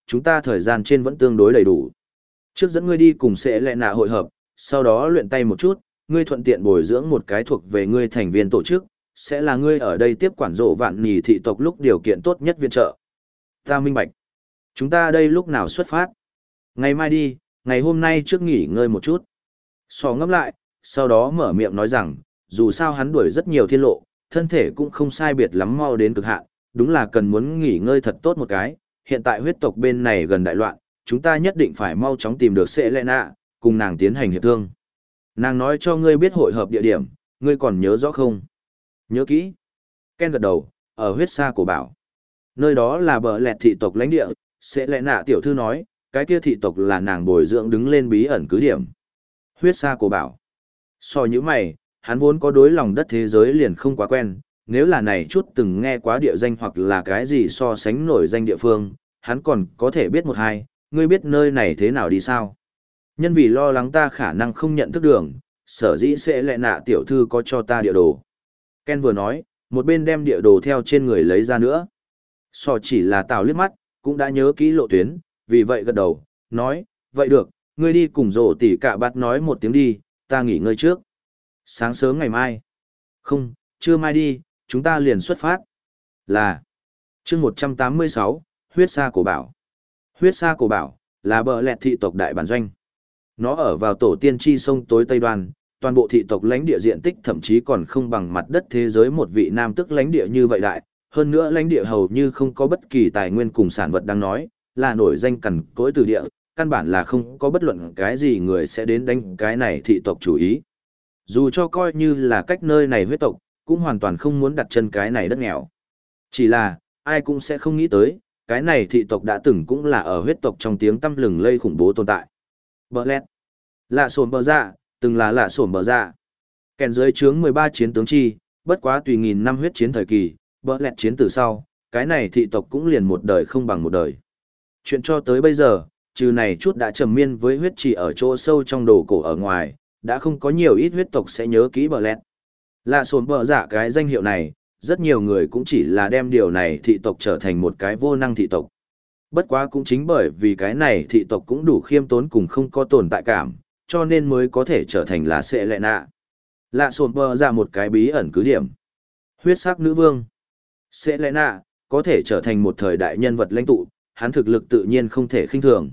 chúng ta thời gian trên vẫn tương đối đầy đủ. Trước dẫn ngươi đi cùng sẽ lẹ nạ hội hợp, sau đó luyện tay một chút, ngươi thuận tiện bồi dưỡng một cái thuộc về ngươi thành viên tổ chức, sẽ là ngươi ở đây tiếp quản rộ vạn nỉ thị tộc lúc điều kiện tốt nhất viện trợ. Ta minh bạch. Chúng ta đây lúc nào xuất phát? Ngày mai đi, ngày hôm nay trước nghỉ ngơi một chút. Sò ngẫm lại, sau đó mở miệng nói rằng, dù sao hắn đuổi rất nhiều thiên lộ, thân thể cũng không sai biệt lắm mau đến cực hạn, đúng là cần muốn nghỉ ngơi thật tốt một cái. Hiện tại huyết tộc bên này gần đại loạn, chúng ta nhất định phải mau chóng tìm được Sệ Lệ Nạ, cùng nàng tiến hành hiệp thương. Nàng nói cho ngươi biết hội hợp địa điểm, ngươi còn nhớ rõ không? Nhớ kỹ. Ken gật đầu, ở huyết sa cổ bảo. Nơi đó là bờ lẹt thị tộc lãnh địa, Sệ Lệ Nạ tiểu thư nói, cái kia thị tộc là nàng bồi dưỡng đứng lên bí ẩn cứ điểm. Huyết sa cổ bảo. So như mày, hắn vốn có đối lòng đất thế giới liền không quá quen, nếu là này chút từng nghe quá địa danh hoặc là cái gì so sánh nổi danh địa phương, hắn còn có thể biết một hai, ngươi biết nơi này thế nào đi sao? Nhân vì lo lắng ta khả năng không nhận thức đường, sở dĩ sẽ lẹ nạ tiểu thư có cho ta địa đồ. Ken vừa nói, một bên đem địa đồ theo trên người lấy ra nữa. So chỉ là tào liếc mắt, cũng đã nhớ kỹ lộ tuyến, vì vậy gật đầu, nói, vậy được, ngươi đi cùng rổ tỉ cả bát nói một tiếng đi, ta nghỉ ngơi trước. Sáng sớm ngày mai. Không, trưa mai đi, chúng ta liền xuất phát. Là. chương 186, huyết sa cổ bảo. Huyết sa cổ bảo, là bờ lẹt thị tộc đại bản doanh. Nó ở vào tổ tiên tri sông tối tây đoan, toàn bộ thị tộc lãnh địa diện tích thậm chí còn không bằng mặt đất thế giới một vị nam tức lãnh địa như vậy đại. Hơn nữa lãnh địa hầu như không có bất kỳ tài nguyên cùng sản vật đang nói, là nổi danh cằn cỗi từ địa, căn bản là không có bất luận cái gì người sẽ đến đánh cái này thị tộc chủ ý. Dù cho coi như là cách nơi này huyết tộc, cũng hoàn toàn không muốn đặt chân cái này đất nghèo. Chỉ là, ai cũng sẽ không nghĩ tới, cái này thị tộc đã từng cũng là ở huyết tộc trong tiếng tăm lừng lây khủng bố tồn tại. Bờ lẹt. Lạ sổm bờ dạ, từng là lạ sổm bờ dạ. Kèn dưới trướng 13 chiến tướng chi, bất quá tùy nghìn năm huyết chiến thời kỳ, bờ lẹt chiến từ sau, cái này thị tộc cũng liền một đời không bằng một đời. Chuyện cho tới bây giờ, trừ này chút đã trầm miên với huyết chỉ ở chỗ sâu trong đồ cổ ở ngoài, đã không có nhiều ít huyết tộc sẽ nhớ kỹ bờ lẹt. Lạ sổm bờ dạ cái danh hiệu này, rất nhiều người cũng chỉ là đem điều này thị tộc trở thành một cái vô năng thị tộc. Bất quá cũng chính bởi vì cái này thị tộc cũng đủ khiêm tốn cùng không có tồn tại cảm, cho nên mới có thể trở thành là Sệ Lệ Nạ. Lạ sổm bờ dạ một cái bí ẩn cứ điểm. Huyết sắc nữ vương. Sệ Lệ Nạ, có thể trở thành một thời đại nhân vật lãnh tụ, hắn thực lực tự nhiên không thể khinh thường.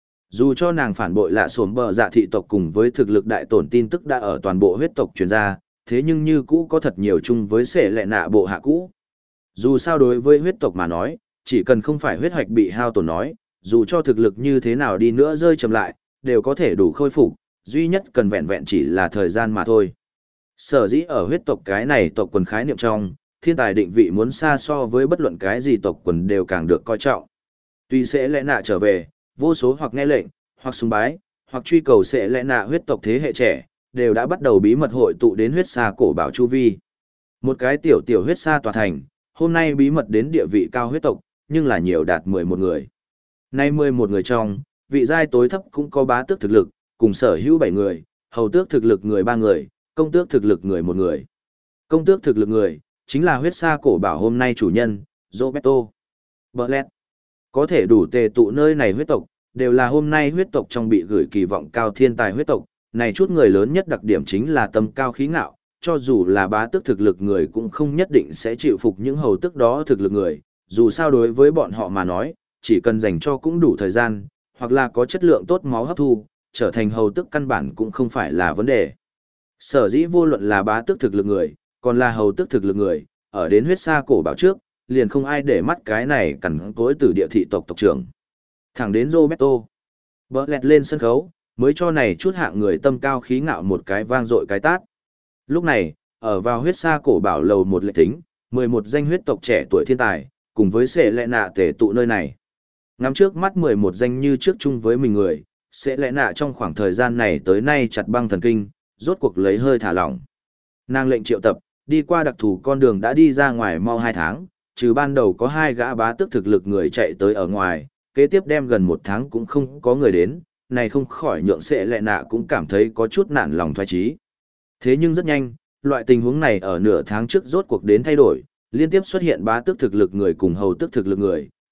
Dù cho nàng phản bội lạ sổm bờ dạ thị tộc cùng với thực lực đại tổn tin tức đã ở toàn bộ huyết tộc truyền ra, thế nhưng như cũ có thật nhiều chung với Sệ Lệ Nạ bộ hạ cũ. Dù sao đối với huyết tộc mà nói, chỉ cần không phải huyết hoạch bị hao tổn nói, dù cho thực lực như thế nào đi nữa rơi chậm lại, đều có thể đủ khôi phục, duy nhất cần vẹn vẹn chỉ là thời gian mà thôi. Sở dĩ ở huyết tộc cái này tộc quần khái niệm trong, thiên tài định vị muốn xa so với bất luận cái gì tộc quần đều càng được coi trọng. Tuy Sệ Lệ Nạ trở về, vô số hoặc nghe lệnh, hoặc sùng bái, hoặc truy cầu Sệ Lệ Nạ huyết tộc thế hệ trẻ, đều đã bắt đầu bí mật hội tụ đến huyết sa cổ bảo chu vi. Một cái tiểu tiểu huyết sa tòa thành, hôm nay bí mật đến địa vị cao huyết tộc, nhưng là nhiều đạt 11 người. Nay 11 người trong, vị giai tối thấp cũng có bá tước thực lực, cùng sở hữu 7 người, hầu tước thực lực người 3 người, công tước thực lực người 1 người. Công tước thực lực người, chính là huyết sa cổ bảo hôm nay chủ nhân, Roberto Berlet. Có thể đủ tề tụ nơi này huyết tộc, đều là hôm nay huyết tộc trong bị gửi kỳ vọng cao thiên tài huyết tộc. Này chút người lớn nhất đặc điểm chính là tâm cao khí ngạo, cho dù là bá tước thực lực người cũng không nhất định sẽ chịu phục những hầu tước đó thực lực người, dù sao đối với bọn họ mà nói, chỉ cần dành cho cũng đủ thời gian, hoặc là có chất lượng tốt máu hấp thu, trở thành hầu tước căn bản cũng không phải là vấn đề. Sở dĩ vô luận là bá tước thực lực người, còn là hầu tước thực lực người, ở đến huyết sa cổ bảo trước, liền không ai để mắt cái này cằn cỗi từ địa thị tộc tộc trưởng. Thẳng đến Roberto Berlet lên sân khấu, mới cho này chút hạng người tâm cao khí ngạo một cái vang dội cái tát. Lúc này, ở vào huyết sa cổ bảo lầu một lệ thính, 11 danh huyết tộc trẻ tuổi thiên tài, cùng với Sệ Lệ Nạ tề tụ nơi này. Ngắm trước mắt 11 danh như trước chung với mình người, Sệ Lệ Nạ trong khoảng thời gian này tới nay chặt băng thần kinh, rốt cuộc lấy hơi thả lỏng. Nàng lệnh triệu tập, đi qua đặc thù con đường đã đi ra ngoài mau 2 tháng, trừ ban đầu có 2 gã bá tước thực lực người chạy tới ở ngoài, kế tiếp đem gần 1 tháng cũng không có người đến, này không khỏi nhượng Sệ Lệ Nạ cũng cảm thấy có chút nản lòng thoái chí. Thế nhưng rất nhanh, loại tình huống này ở nửa tháng trước rốt cuộc đến thay đổi, liên tiếp xuất hiện bá tước thực lực người cùng hầu tước thực lực người,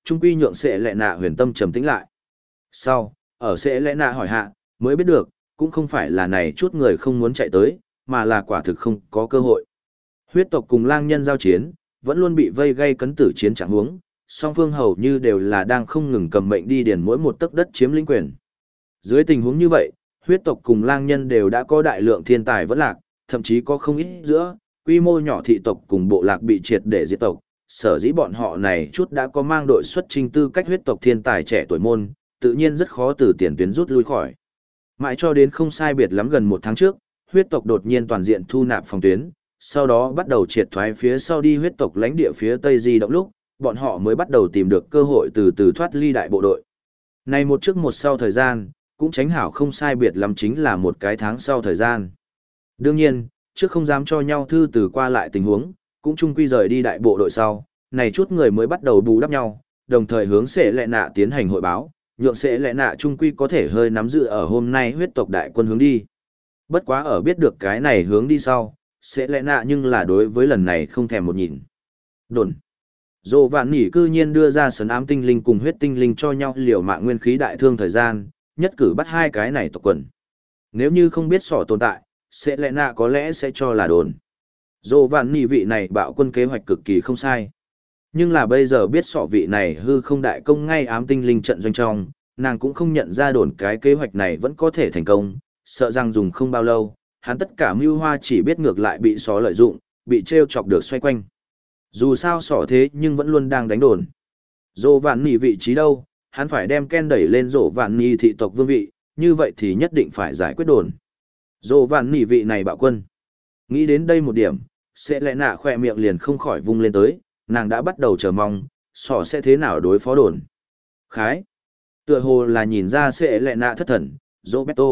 trung quy nhượng sẽ lệ nạ huyền tâm trầm tĩnh lại. Sau, ở sẽ lệ nạ hỏi hạ, mới biết được, cũng không phải là này chút người không muốn chạy tới, mà là quả thực không có cơ hội. Huyết tộc cùng lang nhân giao chiến, vẫn luôn bị vây gây cấn tử chiến trạng huống, song phương hầu như đều là đang không ngừng cầm mệnh đi điền mỗi một tấc đất chiếm lĩnh quyền. Dưới tình huống như vậy, huyết tộc cùng lang nhân đều đã có đại lượng thiên tài vẫn lạc, thậm chí có không ít giữa, quy mô nhỏ thị tộc cùng bộ lạc bị triệt để diệt tộc, sở dĩ bọn họ này chút đã có mang đội xuất trình tư cách huyết tộc thiên tài trẻ tuổi môn, tự nhiên rất khó từ tiền tuyến rút lui khỏi. Mãi cho đến không sai biệt lắm gần 1 tháng trước, huyết tộc đột nhiên toàn diện thu nạp phòng tuyến, sau đó bắt đầu triệt thoái phía sau đi huyết tộc lãnh địa phía tây di động lúc, bọn họ mới bắt đầu tìm được cơ hội từ từ thoát ly đại bộ đội. Này một trước một sau thời gian, cũng tránh hảo không sai biệt lắm chính là một cái tháng sau thời gian. Đương nhiên, trước không dám cho nhau thư từ qua lại tình huống, cũng chung quy rời đi đại bộ đội sau, này chút người mới bắt đầu bù đắp nhau, đồng thời hướng sẽ lệ nạ tiến hành hội báo, nhượng sẽ lệ nạ chung quy có thể hơi nắm giữ ở hôm nay huyết tộc đại quân hướng đi. Bất quá ở biết được cái này hướng đi sau, sẽ lệ nạ nhưng là đối với lần này không thèm một nhìn. Đồn. Dồ vạn nỉ cư nhiên đưa ra sấn ám tinh linh cùng huyết tinh linh cho nhau liều mạng nguyên khí đại thương thời gian, nhất cử bắt hai cái này tộc quần. Nếu như không biết sỏ tồn tại, sẽ lẽ nạ có lẽ sẽ cho là đồn. Dồ vạn nỉ vị này bạo quân kế hoạch cực kỳ không sai. Nhưng là bây giờ biết sỏ vị này hư không đại công ngay ám tinh linh trận doanh trong, nàng cũng không nhận ra đồn cái kế hoạch này vẫn có thể thành công, sợ rằng dùng không bao lâu, hắn tất cả mưu hoa chỉ biết ngược lại bị sỏ lợi dụng, bị treo chọc được xoay quanh. Dù sao sỏ thế nhưng vẫn luôn đang đánh đồn. Dồ vạn nỉ vị trí đâu, hắn phải đem Ken đẩy lên dồ vạn nỉ thị tộc vương vị, như vậy thì nhất định phải giải quyết đồn. Dồ vạn nỉ vị này bạo quân. Nghĩ đến đây một điểm, sẽ lẽ nạ khỏe miệng liền không khỏi vung lên tới, nàng đã bắt đầu chờ mong, sỏ sẽ thế nào đối phó đồn. Khái. Tựa hồ là nhìn ra sẽ lẽ nạ thất thần, Roberto.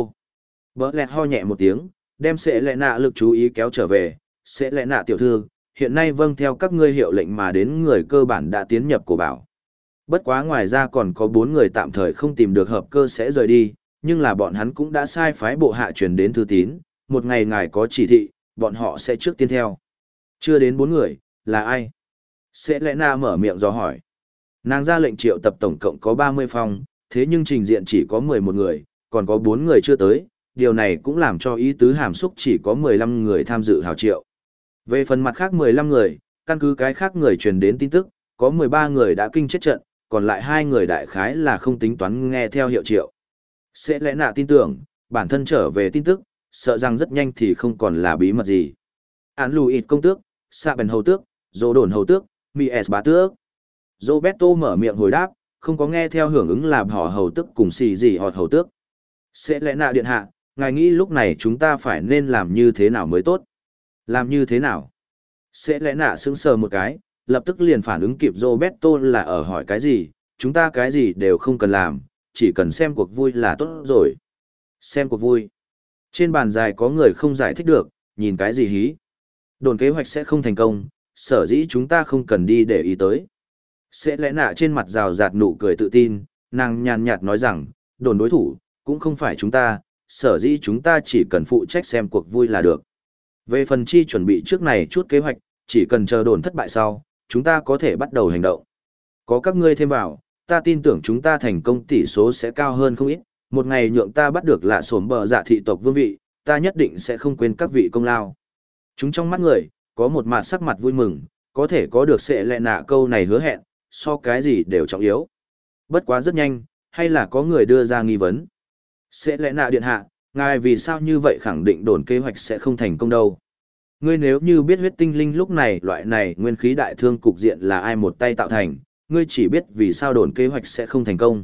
Bỡ lẹt ho nhẹ một tiếng, đem sẽ lẽ nạ lực chú ý kéo trở về, sẽ lẽ nạ tiểu thư, hiện nay vâng theo các ngươi hiệu lệnh mà đến người cơ bản đã tiến nhập cổ bảo. Bất quá ngoài ra còn có 4 người tạm thời không tìm được hợp cơ sẽ rời đi, nhưng là bọn hắn cũng đã sai phái bộ hạ truyền đến thư tín, một ngày ngài có chỉ thị, bọn họ sẽ trước tiên theo. Chưa đến 4 người, là ai? Sẽ lẽ na mở miệng do hỏi. Nàng ra lệnh triệu tập tổng cộng có 30 phòng, thế nhưng trình diện chỉ có 11 người, còn có 4 người chưa tới, điều này cũng làm cho ý tứ hàm xúc chỉ có 15 người tham dự hào triệu. Về phần mặt khác 15 người, căn cứ cái khác người truyền đến tin tức, có 13 người đã kinh chết trận, còn lại 2 người đại khái là không tính toán nghe theo hiệu triệu. Sẽ lẽ nạ tin tưởng, bản thân trở về tin tức, sợ rằng rất nhanh thì không còn là bí mật gì. Án lù ịt công tước, Sa Bèn hầu tước, Dô đồn hầu tước, Mies bá tước. Roberto mở miệng hồi đáp, không có nghe theo hưởng ứng làm họ hầu tước cùng xì gì họt hầu tước. Sẽ lẽ nạ điện hạ, ngài nghĩ lúc này chúng ta phải nên làm như thế nào mới tốt? Làm như thế nào? Sẽ lẽ nạ sững sờ một cái, lập tức liền phản ứng kịp Roberto là ở hỏi cái gì, chúng ta cái gì đều không cần làm, chỉ cần xem cuộc vui là tốt rồi. Xem cuộc vui. Trên bàn dài có người không giải thích được, nhìn cái gì hí. Đồn kế hoạch sẽ không thành công, sở dĩ chúng ta không cần đi để ý tới. Sẽ lẽ nạ trên mặt rào rạt nụ cười tự tin, nàng nhàn nhạt nói rằng, đồn đối thủ, cũng không phải chúng ta, sở dĩ chúng ta chỉ cần phụ trách xem cuộc vui là được. Về phần chi chuẩn bị trước này chút kế hoạch, chỉ cần chờ đồn thất bại sau, chúng ta có thể bắt đầu hành động. Có các ngươi thêm vào, ta tin tưởng chúng ta thành công tỷ số sẽ cao hơn không ít, một ngày nhượng ta bắt được lạ sổm bờ dạ thị tộc vương vị, ta nhất định sẽ không quên các vị công lao. Chúng trong mắt người, có một mặt sắc mặt vui mừng, có thể có được sẽ lẽ nạ câu này hứa hẹn, so cái gì đều trọng yếu. Bất quá rất nhanh, hay là có người đưa ra nghi vấn. Sẽ lẽ nạ điện hạ, ngài vì sao như vậy khẳng định đồn kế hoạch sẽ không thành công đâu. Ngươi nếu như biết huyết tinh linh lúc này loại này nguyên khí đại thương cục diện là ai một tay tạo thành, ngươi chỉ biết vì sao đồn kế hoạch sẽ không thành công.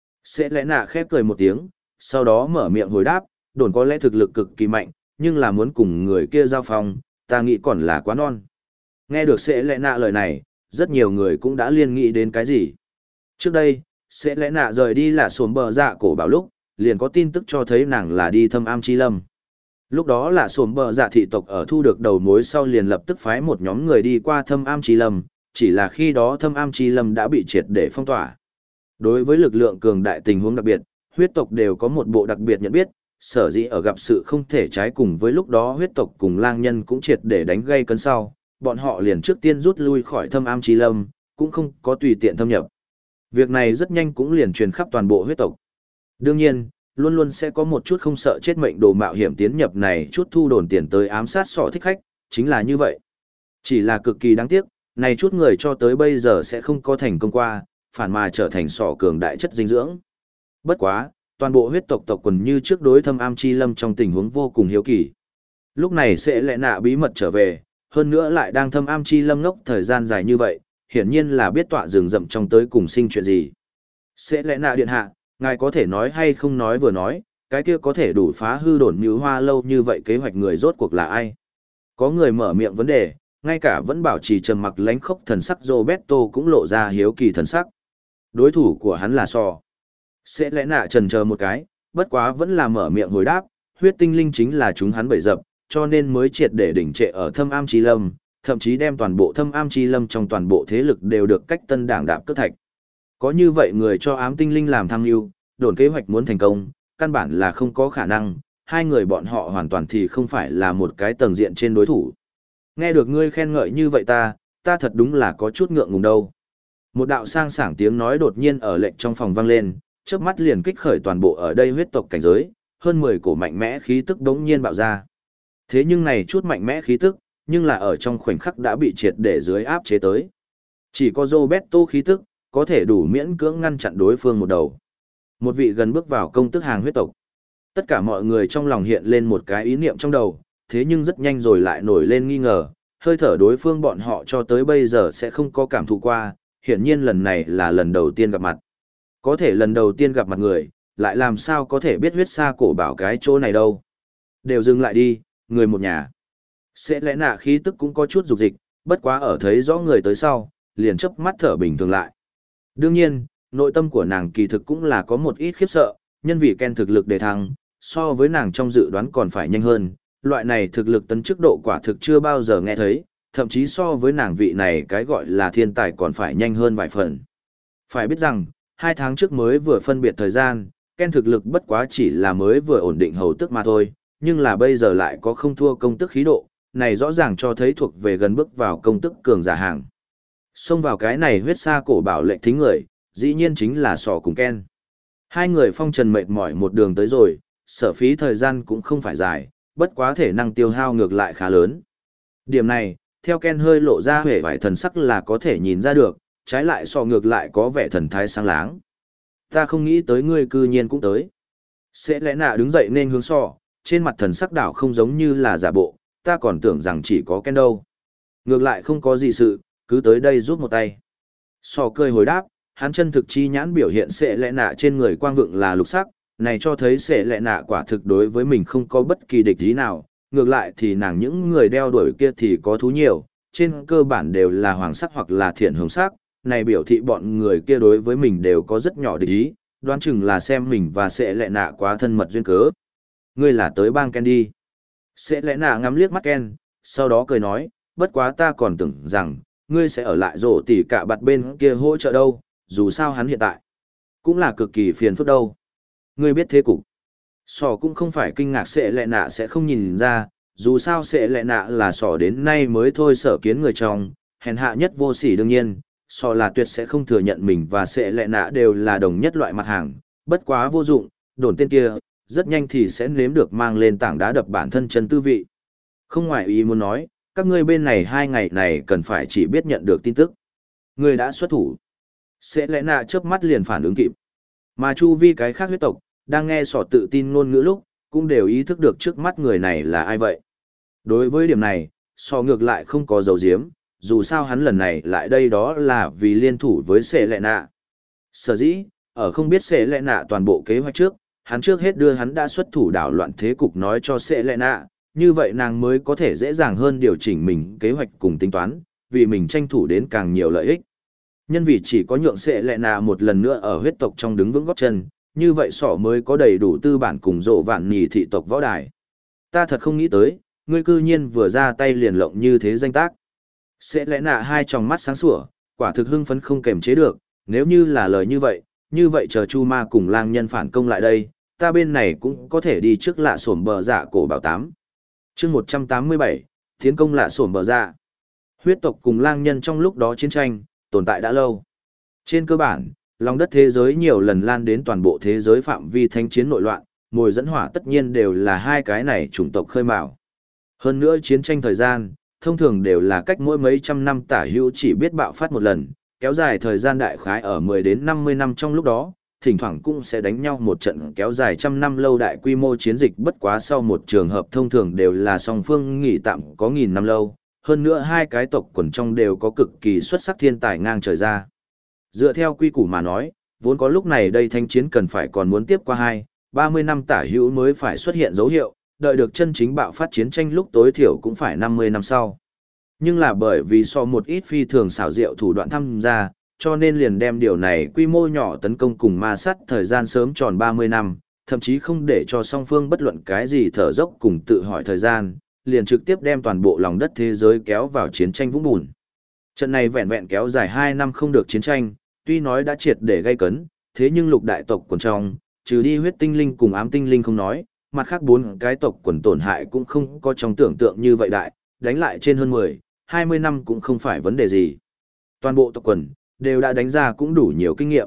Sẽ lẽ nạ khép cười một tiếng, sau đó mở miệng hồi đáp, đồn có lẽ thực lực cực kỳ mạnh, nhưng là muốn cùng người kia giao phong, ta nghĩ còn là quá non. Nghe được sẽ lẽ nạ lời này, rất nhiều người cũng đã liên nghĩ đến cái gì. Trước đây, sẽ lẽ nạ rời đi là sồn bờ dạ cổ bảo lúc, liền có tin tức cho thấy nàng là đi thâm am chi lâm. Lúc đó là sồn bờ dạ thị tộc ở thu được đầu mối sau liền lập tức phái một nhóm người đi qua thâm am chi lâm, chỉ là khi đó thâm am chi lâm đã bị triệt để phong tỏa. Đối với lực lượng cường đại tình huống đặc biệt, huyết tộc đều có một bộ đặc biệt nhận biết, sở dĩ ở gặp sự không thể trái cùng với lúc đó huyết tộc cùng lang nhân cũng triệt để đánh gây cấn sau, bọn họ liền trước tiên rút lui khỏi thâm am chi lâm, cũng không có tùy tiện thâm nhập. Việc này rất nhanh cũng liền truyền khắp toàn bộ huyết tộc. Đương nhiên, luôn luôn sẽ có một chút không sợ chết mệnh đồ mạo hiểm tiến nhập này chút thu đồn tiền tới ám sát sọ thích khách, chính là như vậy. Chỉ là cực kỳ đáng tiếc, này chút người cho tới bây giờ sẽ không có thành công qua, phản mà trở thành sọ cường đại chất dinh dưỡng. Bất quá, toàn bộ huyết tộc tộc quần như trước đối Thâm Am Chi Lâm trong tình huống vô cùng hiếu kỳ. Lúc này sẽ lẽ nạ bí mật trở về, hơn nữa lại đang Thâm Am Chi Lâm ngốc thời gian dài như vậy, hiển nhiên là biết tọa rừng rậm trong tới cùng sinh chuyện gì. Sẽ lẽ nạ điện hạ, ngài có thể nói hay không nói vừa nói, cái kia có thể đủ phá hư đồn như hoa lâu như vậy kế hoạch người rốt cuộc là ai? Có người mở miệng vấn đề, ngay cả vẫn bảo trì trầm mặc lánh khốc thần sắc Roberto cũng lộ ra hiếu kỳ thần sắc. Đối thủ của hắn là Sò. Sẽ lẽ nạ trần chờ một cái, bất quá vẫn là mở miệng hồi đáp, huyết tinh linh chính là chúng hắn bậy dập, cho nên mới triệt để đỉnh trệ ở Thâm Am Chi Lâm, thậm chí đem toàn bộ Thâm Am Chi Lâm trong toàn bộ thế lực đều được cách tân đảng đạp cất thạch. Có như vậy người cho ám tinh linh làm tham mưu, đồn kế hoạch muốn thành công, căn bản là không có khả năng, hai người bọn họ hoàn toàn thì không phải là một cái tầng diện trên đối thủ. Nghe được ngươi khen ngợi như vậy ta thật đúng là có chút ngượng ngùng đâu. Một đạo sang sảng tiếng nói đột nhiên ở lệnh trong phòng vang lên, chớp mắt liền kích khởi toàn bộ ở đây huyết tộc cảnh giới, hơn 10 cổ mạnh mẽ khí tức đống nhiên bạo ra. Thế nhưng này chút mạnh mẽ khí tức, nhưng là ở trong khoảnh khắc đã bị triệt để dưới áp chế tới. Chỉ có Roberto khí tức, có thể đủ miễn cưỡng ngăn chặn đối phương một đầu. Một vị gần bước vào công tức hàng huyết tộc. Tất cả mọi người trong lòng hiện lên một cái ý niệm trong đầu, thế nhưng rất nhanh rồi lại nổi lên nghi ngờ, hơi thở đối phương bọn họ cho tới bây giờ sẽ không có cảm thụ qua, hiển nhiên lần này là lần đầu tiên gặp mặt. Có thể lần đầu tiên gặp mặt người, lại làm sao có thể biết huyết sa cổ bảo cái chỗ này đâu. Đều dừng lại đi, người một nhà. Sẽ lẽ nạ khí tức cũng có chút dục dịch, bất quá ở thấy rõ người tới sau, liền chớp mắt thở bình thường lại. Đương nhiên, nội tâm của nàng kỳ thực cũng là có một ít khiếp sợ, nhân vì Ken thực lực đề thăng, so với nàng trong dự đoán còn phải nhanh hơn, loại này thực lực tấn chức độ quả thực chưa bao giờ nghe thấy, thậm chí so với nàng vị này cái gọi là thiên tài còn phải nhanh hơn vài phần. Phải biết rằng, 2 tháng trước mới vừa phân biệt thời gian, Ken thực lực bất quá chỉ là mới vừa ổn định hầu tức mà thôi, nhưng là bây giờ lại có không thua công tức khí độ, này rõ ràng cho thấy thuộc về gần bước vào công tức cường giả hàng. Xông vào cái này huyết sa cổ bảo lệnh thính người, dĩ nhiên chính là Sò cùng Ken. Hai người phong trần mệt mỏi một đường tới rồi, sở phí thời gian cũng không phải dài, bất quá thể năng tiêu hao ngược lại khá lớn. Điểm này, theo Ken hơi lộ ra vẻ vài thần sắc là có thể nhìn ra được, trái lại Sò ngược lại có vẻ thần thái sáng láng. Ta không nghĩ tới ngươi cư nhiên cũng tới. Sẽ lẽ nạ đứng dậy nên hướng Sò, trên mặt thần sắc đảo không giống như là giả bộ, ta còn tưởng rằng chỉ có Ken đâu. Ngược lại không có gì sự, cứ tới đây giúp một tay. Sò cười hồi đáp, hắn chân thực chi nhãn biểu hiện sẽ lẽ nạ trên người quang vượng là lục sắc, này cho thấy sẽ lẽ nạ quả thực đối với mình không có bất kỳ địch ý nào, ngược lại thì nàng những người đeo đuổi kia thì có thú nhiều, trên cơ bản đều là hoàng sắc hoặc là thiện hồng sắc, này biểu thị bọn người kia đối với mình đều có rất nhỏ địch ý, đoán chừng là xem mình và sẽ lẽ nạ quá thân mật duyên cớ. Ngươi là tới bang Ken đi. Sẽ lẽ nạ ngắm liếc mắt Ken, sau đó cười nói, bất quá ta còn tưởng rằng, ngươi sẽ ở lại rổ tỉ cả bạt bên kia hỗ trợ đâu, dù sao hắn hiện tại cũng là cực kỳ phiền phức đâu. Ngươi biết thế cục. Sò cũng không phải kinh ngạc sẽ lẽ nạ sẽ không nhìn ra, dù sao sẽ lẽ nạ là Sò đến nay mới thôi sở kiến người trong, hèn hạ nhất vô sỉ đương nhiên, Sò là tuyệt sẽ không thừa nhận mình và sẽ lẽ nạ đều là đồng nhất loại mặt hàng, bất quá vô dụng, đồn tên kia, rất nhanh thì sẽ nếm được mang lên tảng đá đập bản thân chân tư vị. Không ngoài ý muốn nói, các ngươi bên này 2 ngày này cần phải chỉ biết nhận được tin tức. Ngươi đã xuất thủ. Sẽ lẽ nạ chớp mắt liền phản ứng kịp. Mà chu vi cái khác huyết tộc, đang nghe Sò tự tin ngôn ngữ lúc, cũng đều ý thức được trước mắt người này là ai vậy. Đối với điểm này, Sò ngược lại không có dấu diếm, dù sao hắn lần này lại đây đó là vì liên thủ với Sẽ lẽ nạ. Sở dĩ, ở không biết Sẽ lẽ nạ toàn bộ kế hoạch trước, hắn trước hết đưa hắn đã xuất thủ đảo loạn thế cục nói cho Sẽ lẽ nạ, như vậy nàng mới có thể dễ dàng hơn điều chỉnh mình kế hoạch cùng tính toán, vì mình tranh thủ đến càng nhiều lợi ích. Nhân vì chỉ có nhượng Sẽ lẽ nạ một lần nữa ở huyết tộc trong đứng vững gót chân, như vậy Sỏ mới có đầy đủ tư bản cùng rộ vạn nhì thị tộc võ đài. Ta thật không nghĩ tới, ngươi cư nhiên vừa ra tay liền lộng như thế danh tác. Sẽ lẽ nạ hai tròng mắt sáng sủa, quả thực hưng phấn không kềm chế được, nếu như là lời như vậy chờ Chu Ma cùng lang nhân phản công lại đây, ta bên này cũng có thể đi trước lạ sổm bờ dạ cổ bảo 8. chương 187, tiến công lạ sổm bờ dạ. Huyết tộc cùng lang nhân trong lúc đó chiến tranh, tồn tại đã lâu. Trên cơ bản, Lòng đất thế giới nhiều lần lan đến toàn bộ thế giới phạm vi thanh chiến nội loạn, mồi dẫn hỏa tất nhiên đều là hai cái này chủng tộc khơi mào. Hơn nữa chiến tranh thời gian, thông thường đều là cách mỗi mấy trăm năm tả hữu chỉ biết bạo phát một lần, kéo dài thời gian đại khái ở 10 đến 50 năm trong lúc đó, thỉnh thoảng cũng sẽ đánh nhau một trận kéo dài trăm năm lâu đại quy mô chiến dịch, bất quá sau một trường hợp thông thường đều là song phương nghỉ tạm có nghìn năm lâu, hơn nữa hai cái tộc quần trong đều có cực kỳ xuất sắc thiên tài ngang trời ra. Dựa theo quy củ mà nói, vốn có lúc này đây thanh chiến cần phải còn muốn tiếp qua 30 năm tả hữu mới phải xuất hiện dấu hiệu, đợi được chân chính bạo phát chiến tranh lúc tối thiểu cũng phải 50 năm sau. Nhưng là bởi vì so một ít phi thường xảo diệu thủ đoạn tham gia, cho nên liền đem điều này quy mô nhỏ tấn công cùng ma sát thời gian sớm tròn 30 năm, thậm chí không để cho song phương bất luận cái gì thở dốc cùng tự hỏi thời gian, liền trực tiếp đem toàn bộ lòng đất thế giới kéo vào chiến tranh vũng bùn. Trận này vẹn vẹn kéo dài 2 năm không được chiến tranh, tuy nói đã triệt để gây cấn, thế nhưng lục đại tộc quần trong, trừ đi huyết tinh linh cùng ám tinh linh không nói, mặt khác 4 cái tộc quần tổn hại cũng không có trong tưởng tượng như vậy đại, đánh lại trên hơn 10-20 năm cũng không phải vấn đề gì. Toàn bộ tộc quần đều đã đánh ra cũng đủ nhiều kinh nghiệm.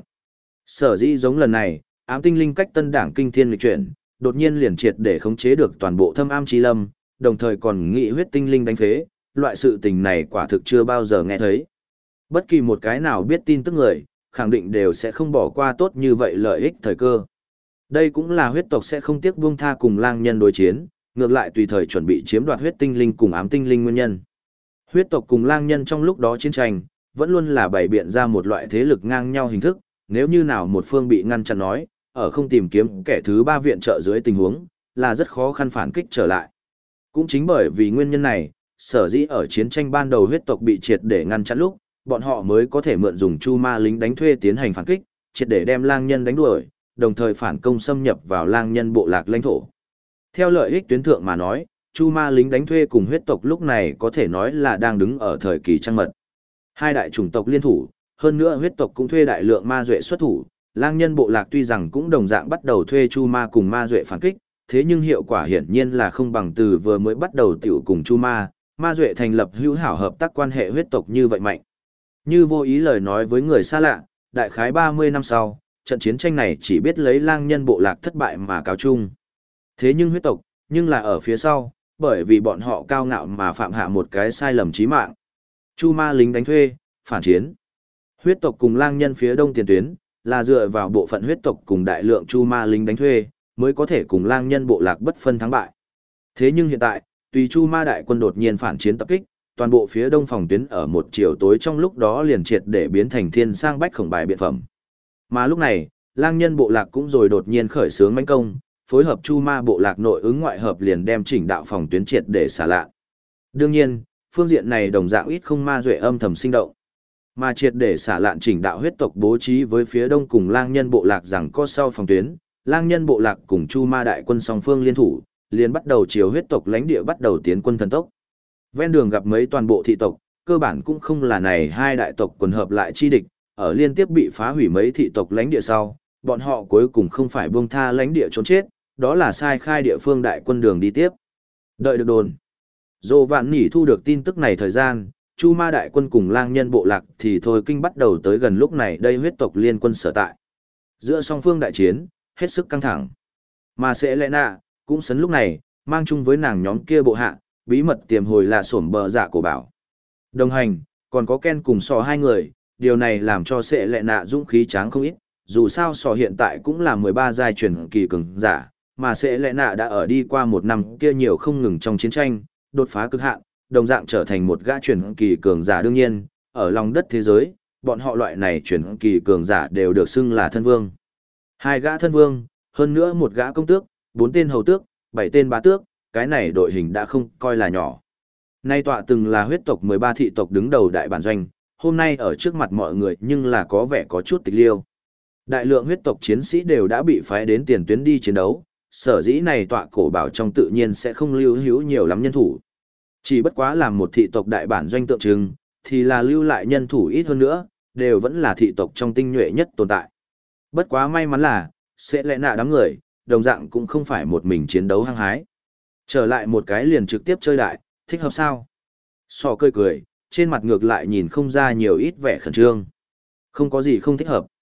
Sở dĩ giống lần này, ám tinh linh cách tân đảng kinh thiên lịch chuyển, đột nhiên liền triệt để khống chế được toàn bộ thâm am chi lâm, đồng thời còn nghị huyết tinh linh đánh phế, loại sự tình này quả thực chưa bao giờ nghe thấy. Bất kỳ một cái nào biết tin tức người, khẳng định đều sẽ không bỏ qua tốt như vậy lợi ích thời cơ. Đây cũng là huyết tộc sẽ không tiếc buông tha cùng lang nhân đối chiến, ngược lại tùy thời chuẩn bị chiếm đoạt huyết tinh linh cùng ám tinh linh nguyên nhân. Huyết tộc cùng lang nhân trong lúc đó chiến tranh, vẫn luôn là bày biện ra một loại thế lực ngang nhau hình thức, nếu như nào một phương bị ngăn chặn nói, ở không tìm kiếm kẻ thứ ba viện trợ dưới tình huống, là rất khó khăn phản kích trở lại. Cũng chính bởi vì nguyên nhân này, sở dĩ ở chiến tranh ban đầu huyết tộc bị triệt để ngăn chặn lúc, bọn họ mới có thể mượn dùng chu ma lính đánh thuê tiến hành phản kích, triệt để đem lang nhân đánh đuổi, đồng thời phản công xâm nhập vào lang nhân bộ lạc lãnh thổ. Theo lợi ích tuyến thượng mà nói, chu ma lính đánh thuê cùng huyết tộc lúc này có thể nói là đang đứng ở thời kỳ trăng mật. Hai đại chủng tộc liên thủ, hơn nữa huyết tộc cũng thuê đại lượng ma duệ xuất thủ, lang nhân bộ lạc tuy rằng cũng đồng dạng bắt đầu thuê chu ma cùng ma duệ phản kích, thế nhưng hiệu quả hiển nhiên là không bằng từ vừa mới bắt đầu tiểu cùng chu ma, ma duệ thành lập hữu hảo hợp tác quan hệ huyết tộc như vậy mạnh. Như vô ý lời nói với người xa lạ, đại khái 30 năm sau, trận chiến tranh này chỉ biết lấy lang nhân bộ lạc thất bại mà cáo chung. Thế nhưng huyết tộc, nhưng là ở phía sau, bởi vì bọn họ cao ngạo mà phạm hạ một cái sai lầm chí mạng. Chu ma lính đánh thuê, phản chiến. Huyết tộc cùng lang nhân phía đông tiền tuyến, là dựa vào bộ phận huyết tộc cùng đại lượng chu ma lính đánh thuê, mới có thể cùng lang nhân bộ lạc bất phân thắng bại. Thế nhưng hiện tại, tùy chu ma đại quân đột nhiên phản chiến tập kích, toàn bộ phía đông phòng tuyến ở một chiều tối trong lúc đó liền triệt để biến thành thiên sang bách khổng bài biện phẩm. Mà lúc này, lang nhân bộ lạc cũng rồi đột nhiên khởi xướng mãnh công, phối hợp chu ma bộ lạc nội ứng ngoại hợp liền đem chỉnh đạo phòng tuyến triệt để xả lạ. Đương nhiên, phương diện này đồng dạng ít không ma duệ âm thầm sinh động. Mà triệt để xả lạn chỉnh đạo huyết tộc bố trí với phía đông cùng lang nhân bộ lạc rằng có sau phòng tuyến, lang nhân bộ lạc cùng chu ma đại quân song phương liên thủ, liền bắt đầu chiều huyết tộc lãnh địa bắt đầu tiến quân thần tốc. Ven đường gặp mấy toàn bộ thị tộc, cơ bản cũng không là này hai đại tộc quần hợp lại chi địch, ở liên tiếp bị phá hủy mấy thị tộc lãnh địa sau, bọn họ cuối cùng không phải buông tha lãnh địa trốn chết, đó là sai khai địa phương đại quân đường đi tiếp. Đợi được đồn. Dô Vạn Nỉ thu được tin tức này thời gian, Chu Ma đại quân cùng lang nhân bộ lạc thì thôi kinh bắt đầu tới gần lúc này đây huyết tộc liên quân sở tại. Giữa song phương đại chiến, hết sức căng thẳng. Mà sẽ lẽ nạ, cũng sấn lúc này, mang chung với nàng nhóm kia bộ hạ, bí mật tiềm hồi là sổm bờ dạ của bảo. Đồng hành, còn có Ken cùng sò hai người, điều này làm cho sẽ lẽ nạ dũng khí tráng không ít, dù sao sò hiện tại cũng là 13 giai truyền kỳ cường giả, mà sẽ lẽ nạ đã ở đi qua một năm kia nhiều không ngừng trong chiến tranh, đột phá cực hạn, đồng dạng trở thành một gã truyền kỳ cường giả đương nhiên, ở lòng đất thế giới, bọn họ loại này truyền kỳ cường giả đều được xưng là thân vương. Hai gã thân vương, hơn nữa một gã công tước, 4 tên hầu tước, 7 tên bá tước, cái này đội hình đã không coi là nhỏ. Nay tọa từng là huyết tộc 13 thị tộc đứng đầu đại bản doanh, hôm nay ở trước mặt mọi người nhưng là có vẻ có chút tịch liêu. Đại lượng huyết tộc chiến sĩ đều đã bị phái đến tiền tuyến đi chiến đấu, sở dĩ này tọa cổ bảo trong tự nhiên sẽ không lưu hữu nhiều lắm nhân thủ. Chỉ bất quá làm một thị tộc đại bản doanh tượng trưng, thì là lưu lại nhân thủ ít hơn nữa, đều vẫn là thị tộc trong tinh nhuệ nhất tồn tại. Bất quá may mắn là, sẽ lẽ nạ đám người, đồng dạng cũng không phải một mình chiến đấu hăng hái. Trở lại một cái liền trực tiếp chơi đại, thích hợp sao? Sò cười cười, trên mặt ngược lại nhìn không ra nhiều ít vẻ khẩn trương. Không có gì không thích hợp.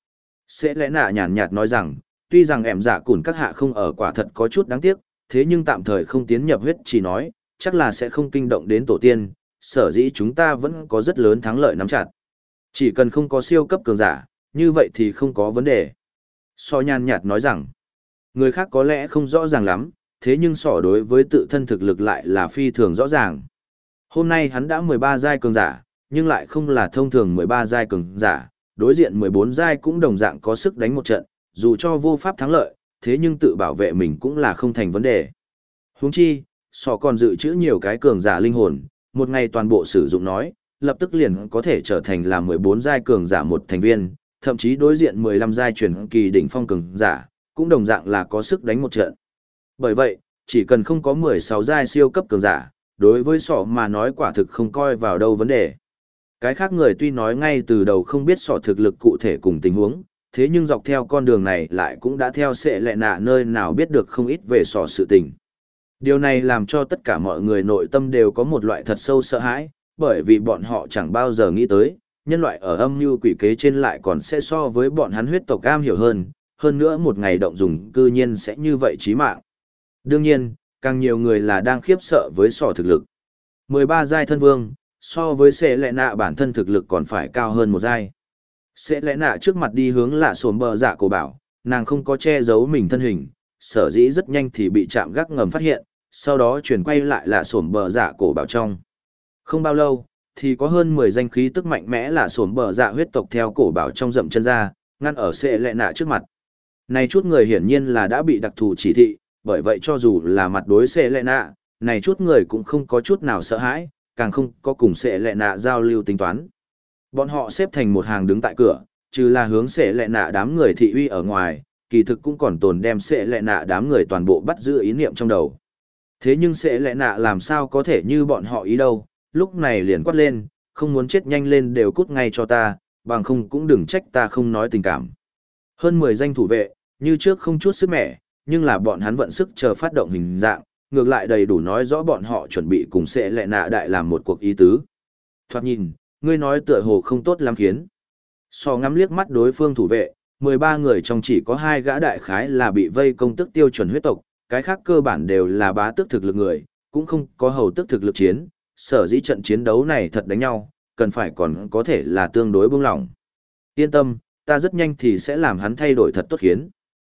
Sẽ lẽ nạ nhàn nhạt nói rằng, tuy rằng em dạ cùn các hạ không ở quả thật có chút đáng tiếc, thế nhưng tạm thời không tiến nhập huyết chỉ nói, chắc là sẽ không kinh động đến tổ tiên, sở dĩ chúng ta vẫn có rất lớn thắng lợi nắm chặt. Chỉ cần không có siêu cấp cường giả, như vậy thì không có vấn đề. So nhàn nhạt nói rằng, người khác có lẽ không rõ ràng lắm, thế nhưng sỏ đối với tự thân thực lực lại là phi thường rõ ràng. Hôm nay hắn đã 13 giai cường giả, nhưng lại không là thông thường 13 giai cường giả, đối diện 14 giai cũng đồng dạng có sức đánh một trận, dù cho vô pháp thắng lợi, thế nhưng tự bảo vệ mình cũng là không thành vấn đề. Huống chi, sỏ còn dự trữ nhiều cái cường giả linh hồn, một ngày toàn bộ sử dụng nói, lập tức liền có thể trở thành là 14 giai cường giả một thành viên, thậm chí đối diện 15 giai truyền kỳ đỉnh phong cường giả, cũng đồng dạng là có sức đánh một trận. Bởi vậy, chỉ cần không có 16 giai siêu cấp cường giả, đối với sỏ mà nói quả thực không coi vào đâu vấn đề. Cái khác người tuy nói ngay từ đầu không biết sỏ thực lực cụ thể cùng tình huống, thế nhưng dọc theo con đường này lại cũng đã theo sẽ lệ nạ nơi nào biết được không ít về sỏ sự tình. Điều này làm cho tất cả mọi người nội tâm đều có một loại thật sâu sợ hãi, bởi vì bọn họ chẳng bao giờ nghĩ tới, nhân loại ở âm mưu quỷ kế trên lại còn sẽ so với bọn hắn huyết tộc am hiểu hơn nữa một ngày động dùng cư nhiên sẽ như vậy chí mạng. Đương nhiên, càng nhiều người là đang khiếp sợ với sỏ thực lực. 13 giai thân vương, so với sẽ lệ nạ bản thân thực lực còn phải cao hơn một giai. Sẽ lẽ nạ trước mặt đi hướng lạ sổm bờ dạ cổ bảo, nàng không có che giấu mình thân hình, sở dĩ rất nhanh thì bị chạm gác ngầm phát hiện, sau đó chuyển quay lại lạ sổm bờ dạ cổ bảo trong. Không bao lâu, thì có hơn 10 danh khí tức mạnh mẽ lạ sổm bờ dạ huyết tộc theo cổ bảo trong dậm chân ra, ngăn ở sẽ lẽ nạ trước mặt. Này chút người hiển nhiên là đã bị đặc thù chỉ thị, bởi vậy cho dù là mặt đối sẽ lẽ nạ, này chút người cũng không có chút nào sợ hãi, càng không có cùng sẽ lẽ nạ giao lưu tính toán. Bọn họ xếp thành một hàng đứng tại cửa, trừ là hướng sẽ lệ nạ đám người thị uy ở ngoài, kỳ thực cũng còn tồn đem sẽ lệ nạ đám người toàn bộ bắt giữ ý niệm trong đầu. Thế nhưng sẽ lệ nạ làm sao có thể như bọn họ ý đâu, lúc này liền quát lên, không muốn chết nhanh lên đều cút ngay cho ta, bằng không cũng đừng trách ta không nói tình cảm. Hơn 10 danh thủ vệ, như trước không chút sức mẻ, nhưng là bọn hắn vận sức chờ phát động hình dạng, ngược lại đầy đủ nói rõ bọn họ chuẩn bị cùng sẽ lệ nạ đại làm một cuộc ý tứ. Thoạt nhìn, ngươi nói tựa hồ không tốt lắm khiến. So ngắm liếc mắt đối phương thủ vệ, 13 người trong chỉ có 2 gã đại khái là bị vây công tức tiêu chuẩn huyết tộc, cái khác cơ bản đều là bá tước thực lực người, cũng không có hầu tước thực lực chiến, sở dĩ trận chiến đấu này thật đánh nhau, cần phải còn có thể là tương đối buông lỏng. Yên tâm, ta rất nhanh thì sẽ làm hắn thay đổi thật tốt khiến.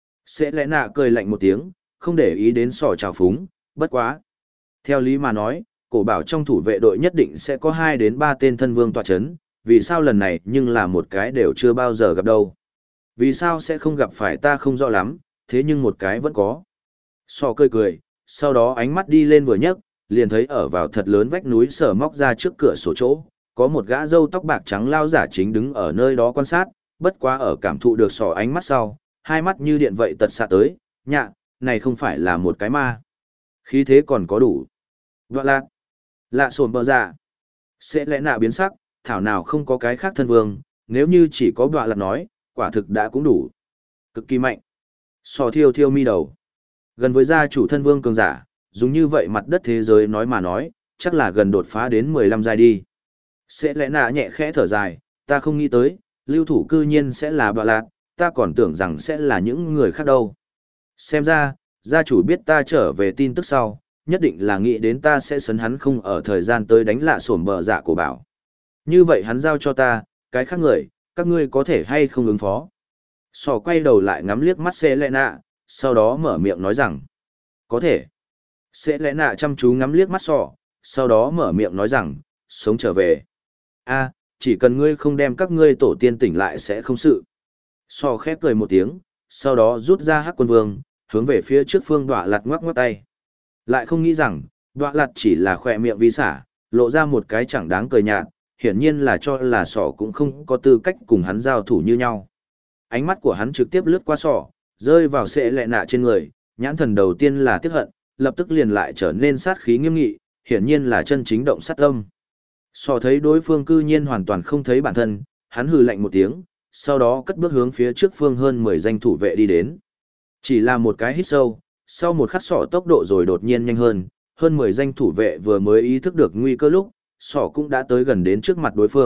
Sẽ lẽ nạ cười lạnh một tiếng, không để ý đến sỏ trào phúng, bất quá. Theo lý mà nói, cổ bảo trong thủ vệ đội nhất định sẽ có 2 đến 3 tên thân vương tọa chấn, vì sao lần này nhưng là một cái đều chưa bao giờ gặp đâu. Vì sao sẽ không gặp phải ta không rõ lắm, thế nhưng một cái vẫn có. Sọ cười cười, sau đó ánh mắt đi lên vừa nhấc, liền thấy ở vào thật lớn vách núi sở móc ra trước cửa sổ chỗ, có một gã râu tóc bạc trắng lao giả chính đứng ở nơi đó quan sát, bất quá ở cảm thụ được sọ ánh mắt sau, hai mắt như điện vậy tật xạ tới, nhạ, này không phải là một cái ma. Khí thế còn có đủ. Vợ lạc. Lạ sồn bờ dạ. Sẽ lẽ nạ biến sắc, thảo nào không có cái khác thân vương, nếu như chỉ có bọa lạc nói, quả thực đã cũng đủ. Cực kỳ mạnh. Sò thiêu thiêu mi đầu. Gần với gia chủ thân vương cường giả, dùng như vậy mặt đất thế giới nói mà nói, chắc là gần đột phá đến 15 giai đi. Sẽ lẽ nạ nhẹ khẽ thở dài, ta không nghĩ tới, lưu thủ cư nhiên sẽ là bọa lạc, ta còn tưởng rằng sẽ là những người khác đâu. Xem ra, gia chủ biết ta trở về tin tức sau, nhất định là nghĩ đến ta sẽ sấn hắn không ở thời gian tới đánh lạ sổm bờ dạ của bảo. Như vậy hắn giao cho ta, cái khác người, các ngươi có thể hay không ứng phó. Sò quay đầu lại ngắm liếc mắt Sẽ lẽ nạ, sau đó mở miệng nói rằng, có thể. Sẽ lẽ nạ chăm chú ngắm liếc mắt sò, sau đó mở miệng nói rằng, sống trở về. A, chỉ cần ngươi không đem các ngươi tổ tiên tỉnh lại sẽ không sự. Sò khép cười một tiếng, sau đó rút ra hắc quân vương, hướng về phía trước phương đọa lặt ngoắc ngoắc tay. Lại không nghĩ rằng, đọa lặt chỉ là khỏe miệng vi xả, lộ ra một cái chẳng đáng cười nhạt, hiển nhiên là cho là sỏ cũng không có tư cách cùng hắn giao thủ như nhau. Ánh mắt của hắn trực tiếp lướt qua sỏ, rơi vào Sẽ lệ nạ trên người, nhãn thần đầu tiên là tiếc hận, lập tức liền lại trở nên sát khí nghiêm nghị, hiển nhiên là chân chính động sát tâm. Sỏ thấy đối phương cư nhiên hoàn toàn không thấy bản thân, hắn hừ lạnh một tiếng, sau đó cất bước hướng phía trước phương hơn 10 danh thủ vệ đi đến. Chỉ là một cái hít sâu, sau một khắc sỏ tốc độ rồi đột nhiên nhanh hơn 10 danh thủ vệ vừa mới ý thức được nguy cơ lúc, sỏ cũng đã tới gần đến trước mặt đối phương,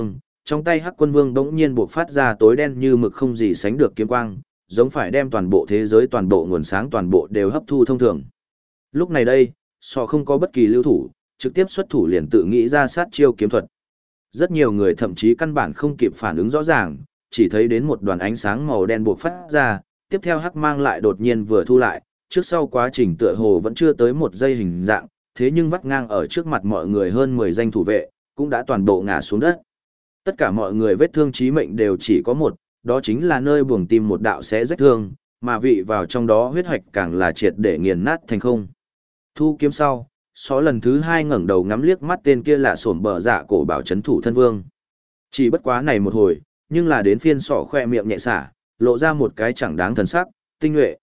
trong tay Hắc Quân Vương bỗng nhiên bộc phát ra tối đen như mực không gì sánh được kiếm quang, giống phải đem toàn bộ thế giới, toàn bộ nguồn sáng, toàn bộ đều hấp thu thông thường. Lúc này đây, Sọ không có bất kỳ lưu thủ, trực tiếp xuất thủ liền tự nghĩ ra sát chiêu kiếm thuật. Rất nhiều người thậm chí căn bản không kịp phản ứng rõ ràng, chỉ thấy đến một đoàn ánh sáng màu đen bộc phát ra, tiếp theo hắc mang lại đột nhiên vừa thu lại, trước sau quá trình tựa hồ vẫn chưa tới một giây hình dạng, thế nhưng vắt ngang ở trước mặt mọi người hơn 10 danh thủ vệ, cũng đã toàn bộ ngã xuống đất. Tất cả mọi người vết thương chí mệnh đều chỉ có một, đó chính là nơi buồng tim một đạo sẽ rách thương, mà vị vào trong đó huyết hoạch càng là triệt để nghiền nát thành không. Thu kiếm sau, Só lần thứ 2 ngẩng đầu ngắm liếc mắt tên kia lạ sổm bờ dạ cổ bảo chấn thủ thân vương. Chỉ bất quá này một hồi, nhưng là đến phiên Sọ khoe miệng nhẹ xả, lộ ra một cái chẳng đáng thần sắc, tinh nhuệ.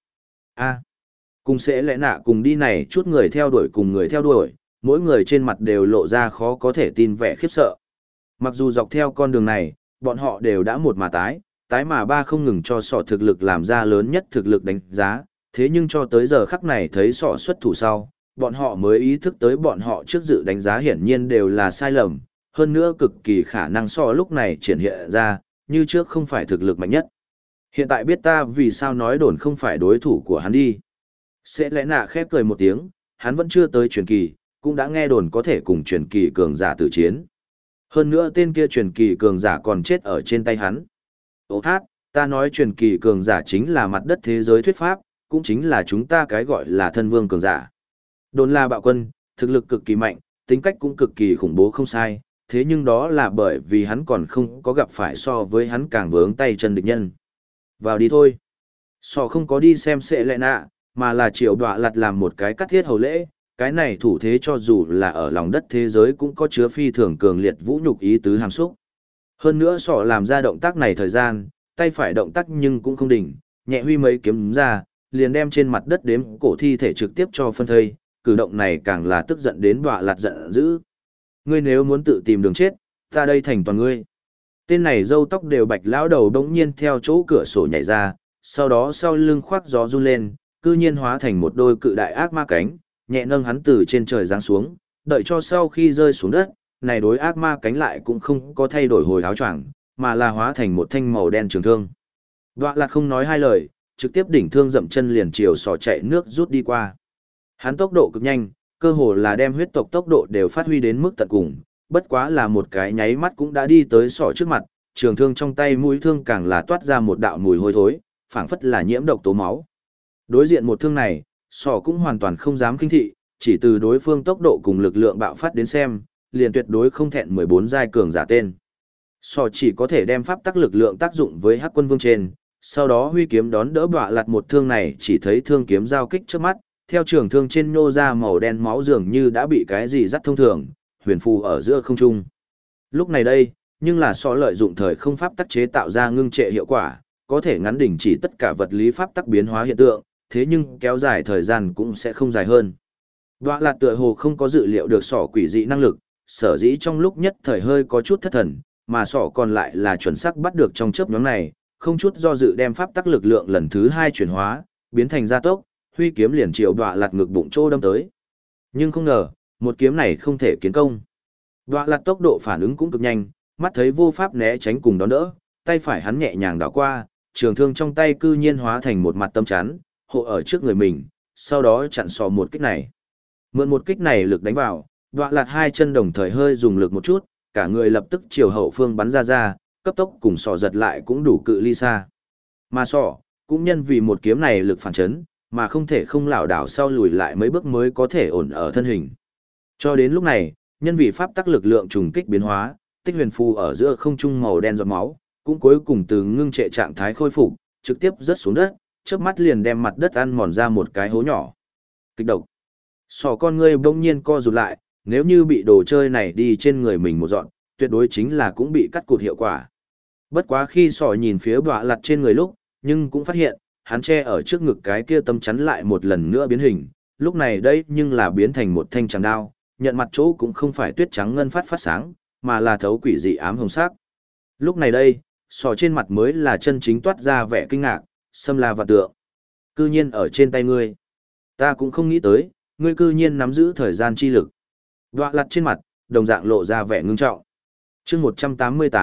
Cùng sẽ lẽ nạ cùng đi này chút người theo đuổi cùng người theo đuổi, mỗi người trên mặt đều lộ ra khó có thể tin vẻ khiếp sợ. Mặc dù dọc theo con đường này, bọn họ đều đã một mà tái mà ba không ngừng cho Sọ thực lực làm ra lớn nhất thực lực đánh giá, thế nhưng cho tới giờ khắc này thấy Sọ xuất thủ sau, bọn họ mới ý thức tới bọn họ trước dự đánh giá hiển nhiên đều là sai lầm, hơn nữa cực kỳ khả năng Sọ lúc này triển hiện ra, như trước không phải thực lực mạnh nhất. Hiện tại biết ta vì sao nói đồn không phải đối thủ của hắn đi. Sẽ lẽ nạ khép cười một tiếng, hắn vẫn chưa tới truyền kỳ, cũng đã nghe đồn có thể cùng truyền kỳ cường giả tử chiến. Hơn nữa tên kia truyền kỳ cường giả còn chết ở trên tay hắn. Ô hát, ta nói truyền kỳ cường giả chính là mặt đất thế giới thuyết pháp, cũng chính là chúng ta cái gọi là thân vương cường giả. Đồn là bạo quân, thực lực cực kỳ mạnh, tính cách cũng cực kỳ khủng bố không sai, thế nhưng đó là bởi vì hắn còn không có gặp phải so với hắn càng vướng tay chân địch nhân. Vào đi thôi. Sọ không có đi xem sẽ lẽ nạ, mà là triệu đọa lặt làm một cái cắt thiết hầu lễ, cái này thủ thế cho dù là ở lòng đất thế giới cũng có chứa phi thường cường liệt vũ nhục ý tứ hàm xúc. Hơn nữa Sọ làm ra động tác này thời gian, tay phải động tác nhưng cũng không đỉnh, nhẹ huy mấy kiếm ra, liền đem trên mặt đất đếm cổ thi thể trực tiếp cho phân thây, cử động này càng là tức giận đến đọa lặt giận dữ. Ngươi nếu muốn tự tìm đường chết, ta đây thành toàn ngươi. Tên này râu tóc đều bạch lão đầu đống nhiên theo chỗ cửa sổ nhảy ra, sau đó sau lưng khoác gió run lên, cư nhiên hóa thành một đôi cự đại ác ma cánh, nhẹ nâng hắn từ trên trời giáng xuống, đợi cho sau khi rơi xuống đất, này đối ác ma cánh lại cũng không có thay đổi hồi áo choàng, mà là hóa thành một thanh màu đen trường thương. Đoạ Lạt không nói hai lời, trực tiếp đỉnh thương dậm chân liền chiều Sọ chạy nước rút đi qua. Hắn tốc độ cực nhanh, cơ hồ là đem huyết tộc tốc độ đều phát huy đến mức tận cùng, bất quá là một cái nháy mắt cũng đã đi tới Sọ trước mặt, trường thương trong tay mũi thương càng là toát ra một đạo mùi hôi thối, phảng phất là nhiễm độc tố máu. Đối diện một thương này, Sọ cũng hoàn toàn không dám khinh thị, chỉ từ đối phương tốc độ cùng lực lượng bạo phát đến xem, liền tuyệt đối không thẹn 14 giai cường giả tên. Sọ chỉ có thể đem pháp tắc lực lượng tác dụng với Hắc Quân Vương trên, sau đó huy kiếm đón đỡ Đoạ Lạt một thương này, chỉ thấy thương kiếm giao kích trước mắt, theo trường thương trên nô ra màu đen máu dường như đã bị cái gì dắt thông thường, huyền phù ở giữa không trung. Lúc này đây, nhưng là Sọ lợi dụng thời không pháp tắc chế tạo ra ngưng trệ hiệu quả, có thể ngắn đình chỉ tất cả vật lý pháp tắc biến hóa hiện tượng, thế nhưng kéo dài thời gian cũng sẽ không dài hơn. Đoạ Lạt tựa hồ không có dự liệu được Sọ quỷ dị năng lực, sở dĩ trong lúc nhất thời hơi có chút thất thần, mà Sọ còn lại là chuẩn xác bắt được trong chớp nhoáng này, không chút do dự đem pháp tắc lực lượng lần thứ 2 chuyển hóa, biến thành gia tốc, huy kiếm liền chiều Đoạ Lạt ngực bụng chỗ đâm tới. Nhưng không ngờ, một kiếm này không thể kiến công. Đoạ Lạt tốc độ phản ứng cũng cực nhanh, mắt thấy vô pháp né tránh cùng đón đỡ, tay phải hắn nhẹ nhàng đảo qua, trường thương trong tay cư nhiên hóa thành một mặt tấm chắn, hộ ở trước người mình, sau đó chặn Sọ một kích này. Mượn một kích này lực đánh vào, Đoạ Lạt hai chân đồng thời hơi dùng lực một chút, cả người lập tức chiều hậu phương bắn ra, cấp tốc cùng Sọ giật lại cũng đủ cự ly xa. Mà Sọ cũng nhân vì một kiếm này lực phản chấn, mà không thể không lảo đảo sau lùi lại mấy bước mới có thể ổn ở thân hình. Cho đến lúc này, nhân vì pháp tắc lực lượng trùng kích biến hóa, tích huyền phù ở giữa không trung màu đen giọt máu, cũng cuối cùng từ ngưng trệ trạng thái khôi phục, trực tiếp rớt xuống đất, chớp mắt liền đem mặt đất ăn mòn ra một cái hố nhỏ. Kịch độc. Sọ con ngươi bỗng nhiên co rụt lại, nếu như bị đồ chơi này đi trên người mình một dọn, tuyệt đối chính là cũng bị cắt cụt hiệu quả. Bất quá khi Sọ nhìn phía Đoạ Lạt trên người lúc, nhưng cũng phát hiện, hắn che ở trước ngực cái kia tấm chắn lại một lần nữa biến hình, lúc này đây nhưng là biến thành một thanh tràng đao, nhận mặt chỗ cũng không phải tuyết trắng ngân phát sáng, mà là thấu quỷ dị ám hồng sắc. Lúc này đây, Sọ trên mặt mới là chân chính toát ra vẻ kinh ngạc, xâm la và tượng. Cư nhiên ở trên tay ngươi. Ta cũng không nghĩ tới, ngươi cư nhiên nắm giữ thời gian chi lực. Đoạ Lạt trên mặt, đồng dạng lộ ra vẻ ngưng trọng. Chương 188,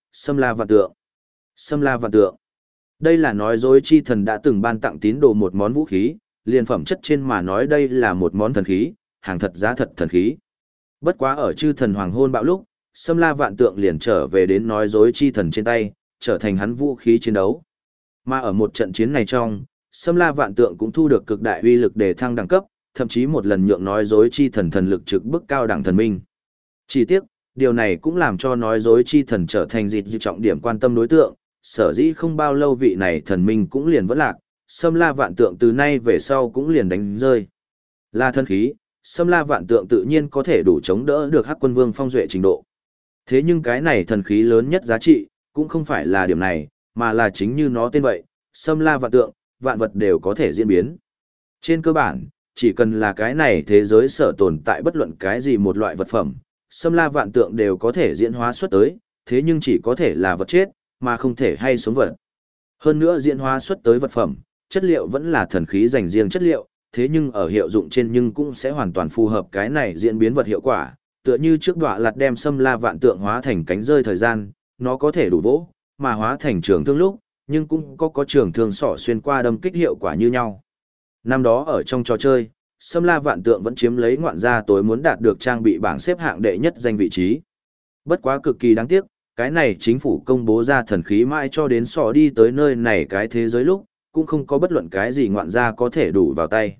Xâm La Vạn Tượng. Xâm La Vạn Tượng. Đây là nói dối chi thần đã từng ban tặng tín đồ một món vũ khí, liền phẩm chất trên mà nói đây là một món thần khí, hàng thật giá thật thần khí. Bất quá ở chư thần hoàng hôn bạo lúc, Xâm La Vạn Tượng liền trở về đến nói dối chi thần trên tay, trở thành hắn vũ khí chiến đấu. Mà ở một trận chiến này trong, Xâm La Vạn Tượng cũng thu được cực đại uy lực để thăng đẳng cấp, thậm chí một lần nhượng nói dối chi thần thần lực trực bức cao đẳng thần minh. Chỉ tiếc, điều này cũng làm cho nói dối chi thần trở thành dịt dịu trọng điểm quan tâm đối tượng, sở dĩ không bao lâu vị này thần minh cũng liền vỡ lạc, Xâm La Vạn Tượng từ nay về sau cũng liền đánh rơi. Là thần khí, Xâm La Vạn Tượng tự nhiên có thể đủ chống đỡ được Hắc Quân Vương phong duệ trình độ. Thế nhưng cái này thần khí lớn nhất giá trị, cũng không phải là điểm này, mà là chính như nó tên vậy, Xâm La Vạn Tượng, vạn vật đều có thể diễn biến. Trên cơ bản, chỉ cần là cái này thế giới sở tồn tại bất luận cái gì một loại vật phẩm, Xâm La Vạn Tượng đều có thể diễn hóa xuất tới, thế nhưng chỉ có thể là vật chết, mà không thể hay sống vật. Hơn nữa diễn hóa xuất tới vật phẩm, chất liệu vẫn là thần khí dành riêng chất liệu, thế nhưng ở hiệu dụng trên nhưng cũng sẽ hoàn toàn phù hợp cái này diễn biến vật hiệu quả, tựa như trước đọa lạt đem Xâm La Vạn Tượng hóa thành cánh rơi thời gian, nó có thể đủ vỗ, mà hóa thành trường thương lúc, nhưng cũng có trường thương sỏ xuyên qua đâm kích hiệu quả như nhau. Năm đó ở trong trò chơi, Xâm La Vạn Tượng vẫn chiếm lấy ngoạn gia tối muốn đạt được trang bị bảng xếp hạng đệ nhất danh vị trí. Bất quá cực kỳ đáng tiếc, cái này chính phủ công bố ra thần khí mãi cho đến sỏ đi tới nơi này cái thế giới lúc, cũng không có bất luận cái gì ngoạn gia có thể đủ vào tay.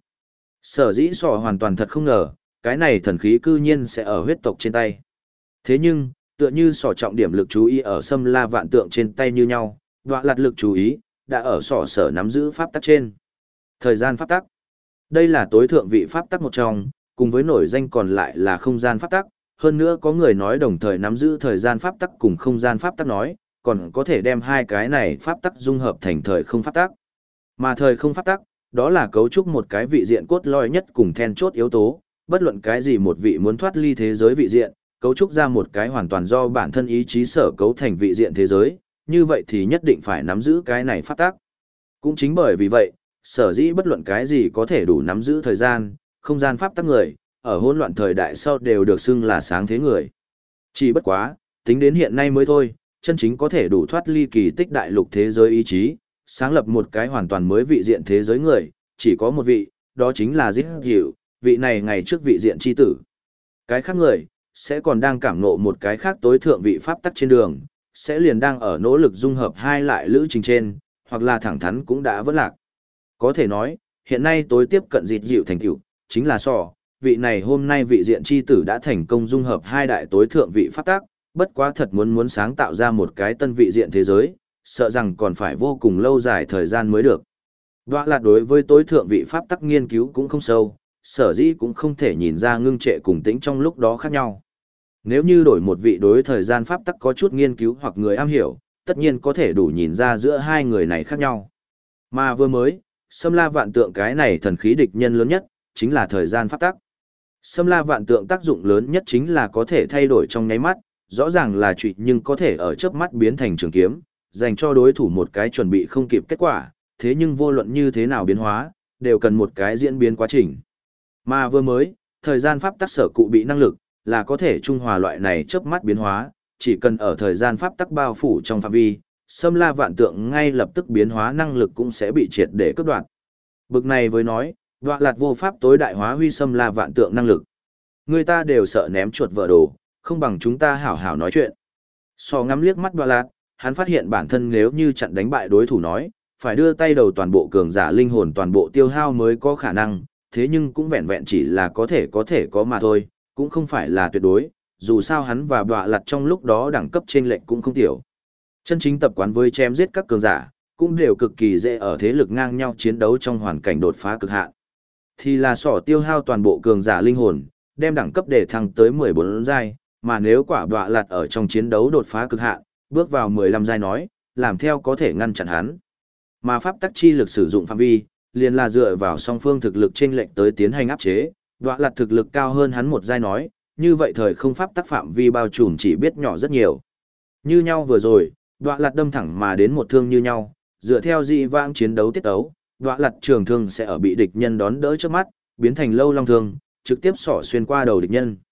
Sở dĩ sỏ hoàn toàn thật không ngờ, cái này thần khí cư nhiên sẽ ở huyết tộc trên tay. Thế nhưng, tựa như sỏ trọng điểm lực chú ý ở Xâm La Vạn Tượng trên tay như nhau, đọa lạt lực chú ý, đã ở sỏ sở nắm giữ pháp tắc trên. Thời gian pháp tắc. Đây là tối thượng vị pháp tắc một trong, cùng với nổi danh còn lại là không gian pháp tắc, hơn nữa có người nói đồng thời nắm giữ thời gian pháp tắc cùng không gian pháp tắc nói, còn có thể đem hai cái này pháp tắc dung hợp thành thời không pháp tắc. Mà thời không pháp tắc, đó là cấu trúc một cái vị diện cốt lõi nhất cùng then chốt yếu tố, bất luận cái gì một vị muốn thoát ly thế giới vị diện, cấu trúc ra một cái hoàn toàn do bản thân ý chí sở cấu thành vị diện thế giới, như vậy thì nhất định phải nắm giữ cái này pháp tắc. Cũng chính bởi vì vậy, sở dĩ bất luận cái gì có thể đủ nắm giữ thời gian, không gian pháp tắc người, ở hỗn loạn thời đại sau đều được xưng là sáng thế người. Chỉ bất quá, tính đến hiện nay mới thôi, chân chính có thể đủ thoát ly kỳ tích đại lục thế giới ý chí, sáng lập một cái hoàn toàn mới vị diện thế giới người, chỉ có một vị, đó chính là Dít Dịu, vị này ngày trước vị diện chi tử. Cái khác người, sẽ còn đang cảm ngộ một cái khác tối thượng vị pháp tắc trên đường, sẽ liền đang ở nỗ lực dung hợp hai lại lữ trình trên, hoặc là thẳng thắn cũng đã vỡ lạc. Có thể nói, hiện nay tối tiếp cận Dít Dịu thành tựu chính là sò, vị này hôm nay vị diện chi tử đã thành công dung hợp hai đại tối thượng vị pháp tắc, bất quá thật muốn sáng tạo ra một cái tân vị diện thế giới, sợ rằng còn phải vô cùng lâu dài thời gian mới được. Đoạ là đối với tối thượng vị pháp tắc nghiên cứu cũng không sâu, sở dĩ cũng không thể nhìn ra ngưng trệ cùng tĩnh trong lúc đó khác nhau. Nếu như đổi một vị đối thời gian pháp tắc có chút nghiên cứu hoặc người am hiểu, tất nhiên có thể đủ nhìn ra giữa hai người này khác nhau. Mà vừa mới, Xâm La Vạn Tượng cái này thần khí địch nhân lớn nhất, chính là thời gian pháp tắc. Xâm La Vạn Tượng tác dụng lớn nhất chính là có thể thay đổi trong nháy mắt, rõ ràng là trụy nhưng có thể ở chớp mắt biến thành trường kiếm, dành cho đối thủ một cái chuẩn bị không kịp kết quả, thế nhưng vô luận như thế nào biến hóa, đều cần một cái diễn biến quá trình. Mà vừa mới, thời gian pháp tắc sở cụ bị năng lực, là có thể trung hòa loại này chớp mắt biến hóa, chỉ cần ở thời gian pháp tắc bao phủ trong phạm vi, Xâm La Vạn Tượng ngay lập tức biến hóa năng lực cũng sẽ bị triệt để cắt đoạn. Bực này với nói, Đoạ lạt vô pháp tối đại hóa huy Xâm La Vạn Tượng năng lực. Người ta đều sợ ném chuột vỡ đồ, không bằng chúng ta hảo hảo nói chuyện. Sò ngắm liếc mắt Đoạ lạt, hắn phát hiện bản thân nếu như chặn đánh bại đối thủ nói, phải đưa tay đầu toàn bộ cường giả linh hồn toàn bộ tiêu hao mới có khả năng, thế nhưng cũng vẹn vẹn chỉ là có thể có mà thôi, cũng không phải là tuyệt đối, dù sao hắn và Đoạ lạt trong lúc đó đẳng cấp trên lệnh cũng không tiểu. Chân chính tập quán với chém giết các cường giả, cũng đều cực kỳ dễ ở thế lực ngang nhau chiến đấu trong hoàn cảnh đột phá cực hạn. Thì là sỏ tiêu hao toàn bộ cường giả linh hồn, đem đẳng cấp để thăng tới 14 giai, mà nếu quả Đoạ lạt ở trong chiến đấu đột phá cực hạn, bước vào 15 giai nói, làm theo có thể ngăn chặn hắn. Mà pháp tắc chi lực sử dụng phạm vi, liền là dựa vào song phương thực lực chênh lệch tới tiến hành áp chế, Đoạ lạt thực lực cao hơn hắn một giai nói, như vậy thời không pháp tắc phạm vi bao trùm chỉ biết nhỏ rất nhiều. Như nhau vừa rồi, Đoạ lạt đâm thẳng mà đến một thương như nhau, dựa theo dị vãng chiến đấu tiết tấu, Đoạ lạt trường thương sẽ ở bị địch nhân đón đỡ trước mắt, biến thành lâu long thương, trực tiếp xỏ xuyên qua đầu địch nhân.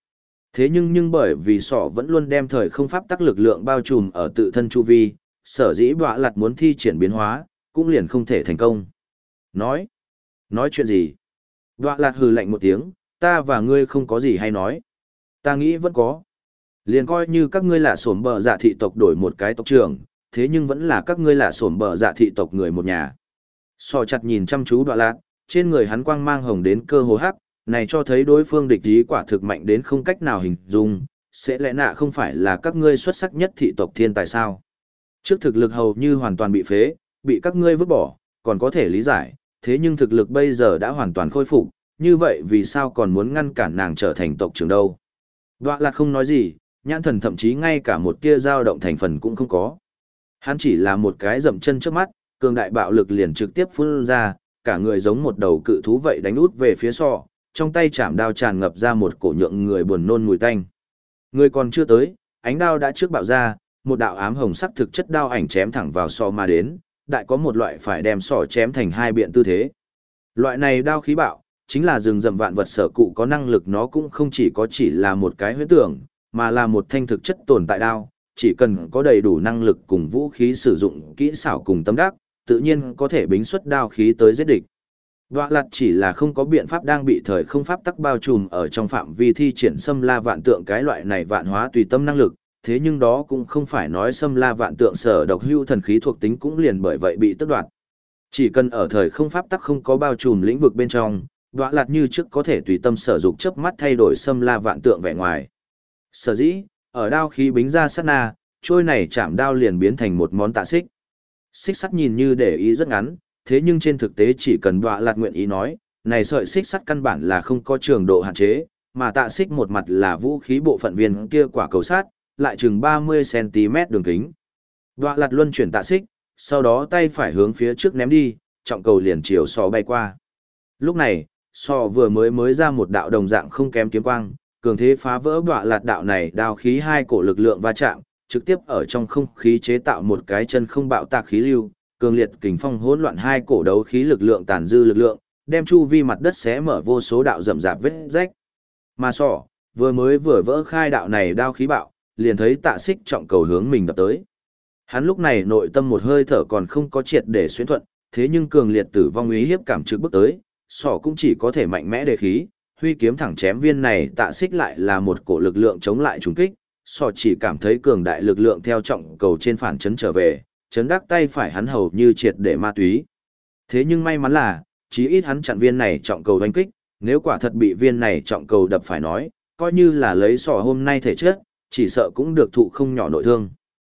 Thế nhưng bởi vì sọ vẫn luôn đem thời không pháp tắc lực lượng bao trùm ở tự thân chu vi, sở dĩ bọa lặt muốn thi triển biến hóa, cũng liền không thể thành công. Nói chuyện gì? Bọa lặt hừ lạnh một tiếng, ta và ngươi không có gì hay nói. Ta nghĩ vẫn có. Liền coi như các ngươi là sổm bờ dạ thị tộc đổi một cái tộc trưởng, thế nhưng vẫn là các ngươi là sổm bờ dạ thị tộc người một nhà. Sò chặt nhìn chăm chú Bọa lặt, trên người hắn quang mang hồng đến cơ hồ hắc, này cho thấy đối phương địch ý quả thực mạnh đến không cách nào hình dung, sẽ lẽ nạ không phải là các ngươi xuất sắc nhất thị tộc thiên tài sao. Trước thực lực hầu như hoàn toàn bị phế, bị các ngươi vứt bỏ, còn có thể lý giải, thế nhưng thực lực bây giờ đã hoàn toàn khôi phục, như vậy vì sao còn muốn ngăn cản nàng trở thành tộc trưởng đâu. Đoạ lạt không nói gì, nhãn thần thậm chí ngay cả một tia dao động thành phần cũng không có. Hắn chỉ là một cái dậm chân trước mắt, cường đại bạo lực liền trực tiếp phun ra, cả người giống một đầu cự thú vậy đánh út về phía sọ, trong tay chạm đao tràn ngập ra một cổ nhượng người buồn nôn mùi tanh. Người còn chưa tới, ánh đao đã trước bạo ra, một đạo ám hồng sắc thực chất đao ảnh chém thẳng vào sọ mà đến, đại có một loại phải đem sọ chém thành hai biện tư thế. Loại này đao khí bạo, chính là rừng rậm vạn vật sở cụ có năng lực, nó cũng không chỉ là một cái huyễn tưởng, mà là một thanh thực chất tồn tại đao, chỉ cần có đầy đủ năng lực cùng vũ khí sử dụng kỹ xảo cùng tâm đắc, tự nhiên có thể bính xuất đao khí tới giết địch. Đoạ lặt chỉ là không có biện pháp đang bị thời không pháp tắc bao trùm ở trong phạm vi thi triển xâm la vạn tượng cái loại này vạn hóa tùy tâm năng lực, thế nhưng đó cũng không phải nói xâm la vạn tượng sở độc hưu thần khí thuộc tính cũng liền bởi vậy bị tước đoạt. Chỉ cần ở thời không pháp tắc không có bao trùm lĩnh vực bên trong, đoạ lặt như trước có thể tùy tâm sở dục chớp mắt thay đổi xâm la vạn tượng vẻ ngoài. Sở dĩ, ở đao khí bính ra sát na, trôi này chạm đao liền biến thành một món tạ xích. Xích sắt nhìn như để ý rất ngắn, thế nhưng trên thực tế chỉ cần đoạ lạt nguyện ý nói, này sợi xích sắt căn bản là không có trường độ hạn chế, mà tạ xích một mặt là vũ khí bộ phận viên kia quả cầu sát, lại chừng 30cm đường kính. Đoạ lạt luân chuyển tạ xích, sau đó tay phải hướng phía trước ném đi, trọng cầu liền chiều sò bay qua. Lúc này, sò vừa mới ra một đạo đồng dạng không kém kiếm quang, cường thế phá vỡ đoạ lạt đạo này đao khí hai cổ lực lượng va chạm, trực tiếp ở trong không khí chế tạo một cái chân không bạo tạc khí lưu, cường liệt kình phong hỗn loạn hai cổ đấu khí lực lượng tàn dư lực lượng, đem chu vi mặt đất xé mở vô số đạo rậm rạp vết rách. Mà sọ, vừa vỡ khai đạo này đao khí bạo, liền thấy tạ xích trọng cầu hướng mình đập tới. Hắn lúc này nội tâm một hơi thở còn không có triệt để xuyên thuận, thế nhưng cường liệt tử vong uy hiếp cảm trực bước tới, sọ cũng chỉ có thể mạnh mẽ đề khí, huy kiếm thẳng chém viên này tạ xích lại là một cổ lực lượng chống lại trùng kích, sọ chỉ cảm thấy cường đại lực lượng theo trọng cầu trên phản chấn trở về, chấn đắc tay phải hắn hầu như triệt để ma túy. Thế nhưng may mắn là, chí ít hắn chặn viên này trọng cầu đánh kích, nếu quả thật bị viên này trọng cầu đập phải nói, coi như là lấy sọ hôm nay thể chất, chỉ sợ cũng được thụ không nhỏ nội thương.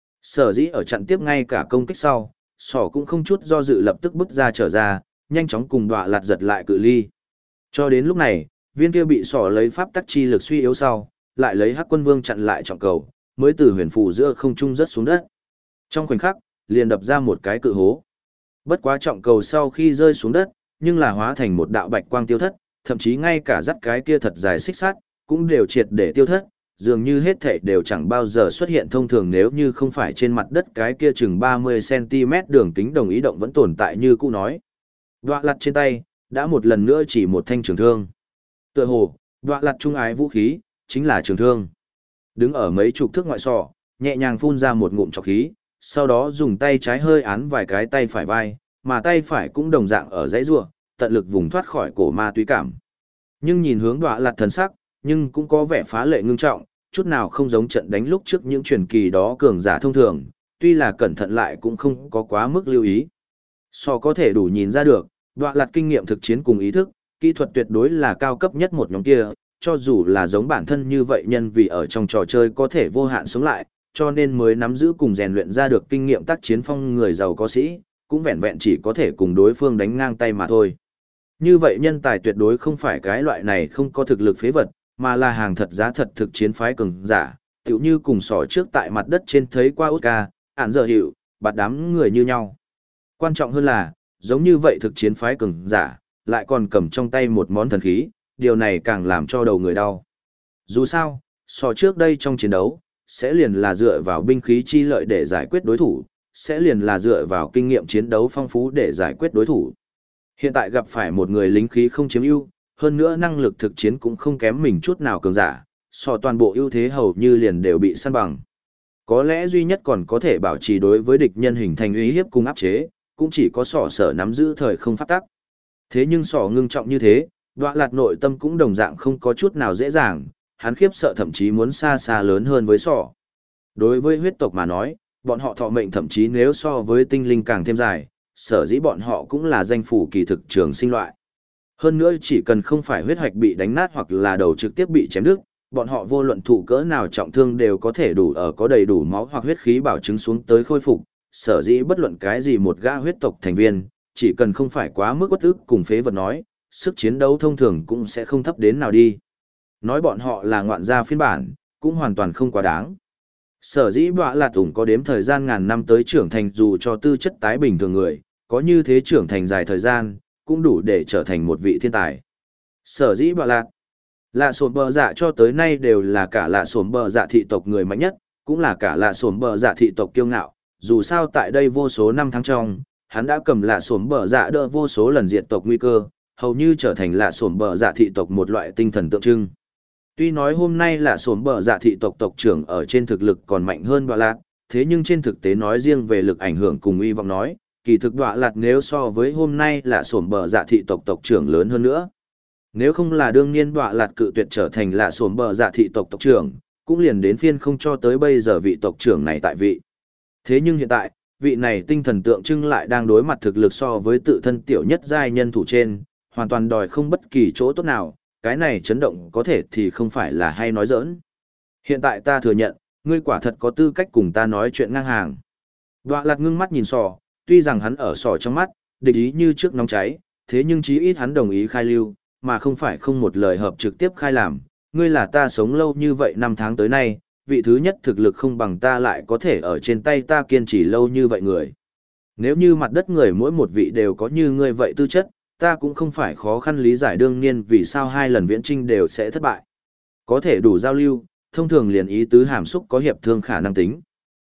Sở dĩ ở chặn tiếp ngay cả công kích sau, sọ cũng không chút do dự lập tức bứt ra trở ra, nhanh chóng cùng đọa lạt giật lại cự ly. Cho đến lúc này, viên kia bị sọ lấy pháp tắc chi lực suy yếu sau, lại lấy Hắc Quân Vương chặn lại trọng cầu, mới từ huyền phù giữa không trung rớt xuống đất. Trong khoảnh khắc, liền đập ra một cái cự hố. Bất quá trọng cầu sau khi rơi xuống đất, nhưng là hóa thành một đạo bạch quang tiêu thất, thậm chí ngay cả dắt cái kia thật dài xích sắt cũng đều triệt để tiêu thất, dường như hết thảy đều chẳng bao giờ xuất hiện thông thường, nếu như không phải trên mặt đất cái kia chừng 30cm đường kính đồng ý động vẫn tồn tại như cũ nói. Đoạ lặt trên tay, đã một lần nữa chỉ một thanh trường thương. Tựa hồ, đoạ lặt trung ái vũ khí, chính là trường thương. Đứng ở mấy chục thước ngoại sọ, nhẹ nhàng phun ra một ngụm trọc khí, sau đó dùng tay trái hơi án vài cái tay phải vai, mà tay phải cũng đồng dạng ở dãy rua, tận lực vùng thoát khỏi cổ ma túy cảm. Nhưng nhìn hướng đoạ lặt thần sắc, nhưng cũng có vẻ phá lệ ngưng trọng, chút nào không giống trận đánh lúc trước những truyền kỳ đó cường giả thông thường, tuy là cẩn thận lại cũng không có quá mức lưu ý. So có thể đủ nhìn ra được, đoạ lặt kinh nghiệm thực chiến cùng ý thức, kỹ thuật tuyệt đối là cao cấp nhất một nhóm kia, cho dù là giống bản thân như vậy nhân vì ở trong trò chơi có thể vô hạn sống lại, cho nên mới nắm giữ cùng rèn luyện ra được kinh nghiệm tác chiến phong người giàu có sĩ, cũng vẹn vẹn chỉ có thể cùng đối phương đánh ngang tay mà thôi. Như vậy nhân tài tuyệt đối không phải cái loại này không có thực lực phế vật, mà là hàng thật giá thật thực chiến phái cường giả, tựu như cùng sỏ trước tại mặt đất trên thấy qua Oscar, ản giờ hiệu, bạt đám người như nhau. Quan trọng hơn là, giống như vậy thực chiến phái cường giả, lại còn cầm trong tay một món thần khí, điều này càng làm cho đầu người đau. Dù sao, sỏ trước đây trong chiến đấu, sẽ liền là dựa vào binh khí chi lợi để giải quyết đối thủ, sẽ liền là dựa vào kinh nghiệm chiến đấu phong phú để giải quyết đối thủ. Hiện tại gặp phải một người lính khí không chiếm ưu, hơn nữa năng lực thực chiến cũng không kém mình chút nào cường giả, so toàn bộ ưu thế hầu như liền đều bị săn bằng. Có lẽ duy nhất còn có thể bảo trì đối với địch nhân hình thành uy hiếp cùng áp chế, cũng chỉ có sọ sở nắm giữ thời không pháp tắc. Thế nhưng sọ ngưng trọng như thế, Đoạ Lạt nội tâm cũng đồng dạng không có chút nào dễ dàng, hắn khiếp sợ thậm chí muốn xa xa lớn hơn với sọ. Đối với huyết tộc mà nói, bọn họ thọ mệnh thậm chí nếu so với tinh linh càng thêm dài, sở dĩ bọn họ cũng là danh phủ kỳ thực trường sinh loại. Hơn nữa chỉ cần không phải huyết hoạch bị đánh nát hoặc là đầu trực tiếp bị chém đứt, bọn họ vô luận thụ cỡ nào trọng thương đều có thể đủ ở có đầy đủ máu hoặc huyết khí bảo chứng xuống tới khôi phục, sở dĩ bất luận cái gì một gã huyết tộc thành viên, chỉ cần không phải quá mức uất ức cùng phế vật nói, sức chiến đấu thông thường cũng sẽ không thấp đến nào đi. Nói bọn họ là ngoạn gia phiên bản, cũng hoàn toàn không quá đáng. Sở dĩ Đoạ Lạt ủng có đếm thời gian ngàn năm tới trưởng thành dù cho tư chất tái bình thường người, có như thế trưởng thành dài thời gian, cũng đủ để trở thành một vị thiên tài. Sở dĩ Đoạ Lạt, Lạ Sổm Bờ Dạ cho tới nay đều là cả Lạ Sổm Bờ Dạ thị tộc người mạnh nhất, cũng là cả Lạ Sổm Bờ Dạ thị tộc kiêu ngạo, dù sao tại đây vô số năm tháng trong, hắn đã cầm Lạ Sổm Bờ Dạ đỡ vô số lần diệt tộc nguy cơ, hầu như trở thành Lạ Sổm Bờ Dạ thị tộc một loại tinh thần tượng trưng. Tuy nói hôm nay Lạ Sổm Bờ Dạ thị tộc tộc trưởng ở trên thực lực còn mạnh hơn Đoạ Lạt, thế nhưng trên thực tế nói riêng về lực ảnh hưởng cùng uy vọng nói, kỳ thực Đoạ Lạt nếu so với hôm nay Lạ Sổm Bờ Dạ thị tộc tộc trưởng lớn hơn nữa. Nếu không là đương nhiên Đoạ Lạt cự tuyệt trở thành Lạ Sổm Bờ Dạ thị tộc tộc trưởng, cũng liền đến phiên không cho tới bây giờ vị tộc trưởng này tại vị. Thế nhưng hiện tại, vị này tinh thần tượng trưng lại đang đối mặt thực lực so với tự thân tiểu nhất giai nhân thủ trên, hoàn toàn đòi không bất kỳ chỗ tốt nào, cái này chấn động có thể thì không phải là hay nói giỡn. Hiện tại ta thừa nhận, ngươi quả thật có tư cách cùng ta nói chuyện ngang hàng. Đoạ Lạt ngưng mắt nhìn sò, tuy rằng hắn ở sò trong mắt, địch ý như trước nóng cháy, thế nhưng chí ít hắn đồng ý khai lưu, mà không phải không một lời hợp trực tiếp khai làm. Ngươi là ta sống lâu như vậy năm tháng tới nay, vị thứ nhất thực lực không bằng ta lại có thể ở trên tay ta kiên trì lâu như vậy người. Nếu như mặt đất người mỗi một vị đều có như ngươi vậy tư chất, ta cũng không phải khó khăn lý giải đương nhiên vì sao hai lần viễn trinh đều sẽ thất bại. Có thể đủ giao lưu, thông thường liền ý tứ hàm xúc có hiệp thương khả năng tính.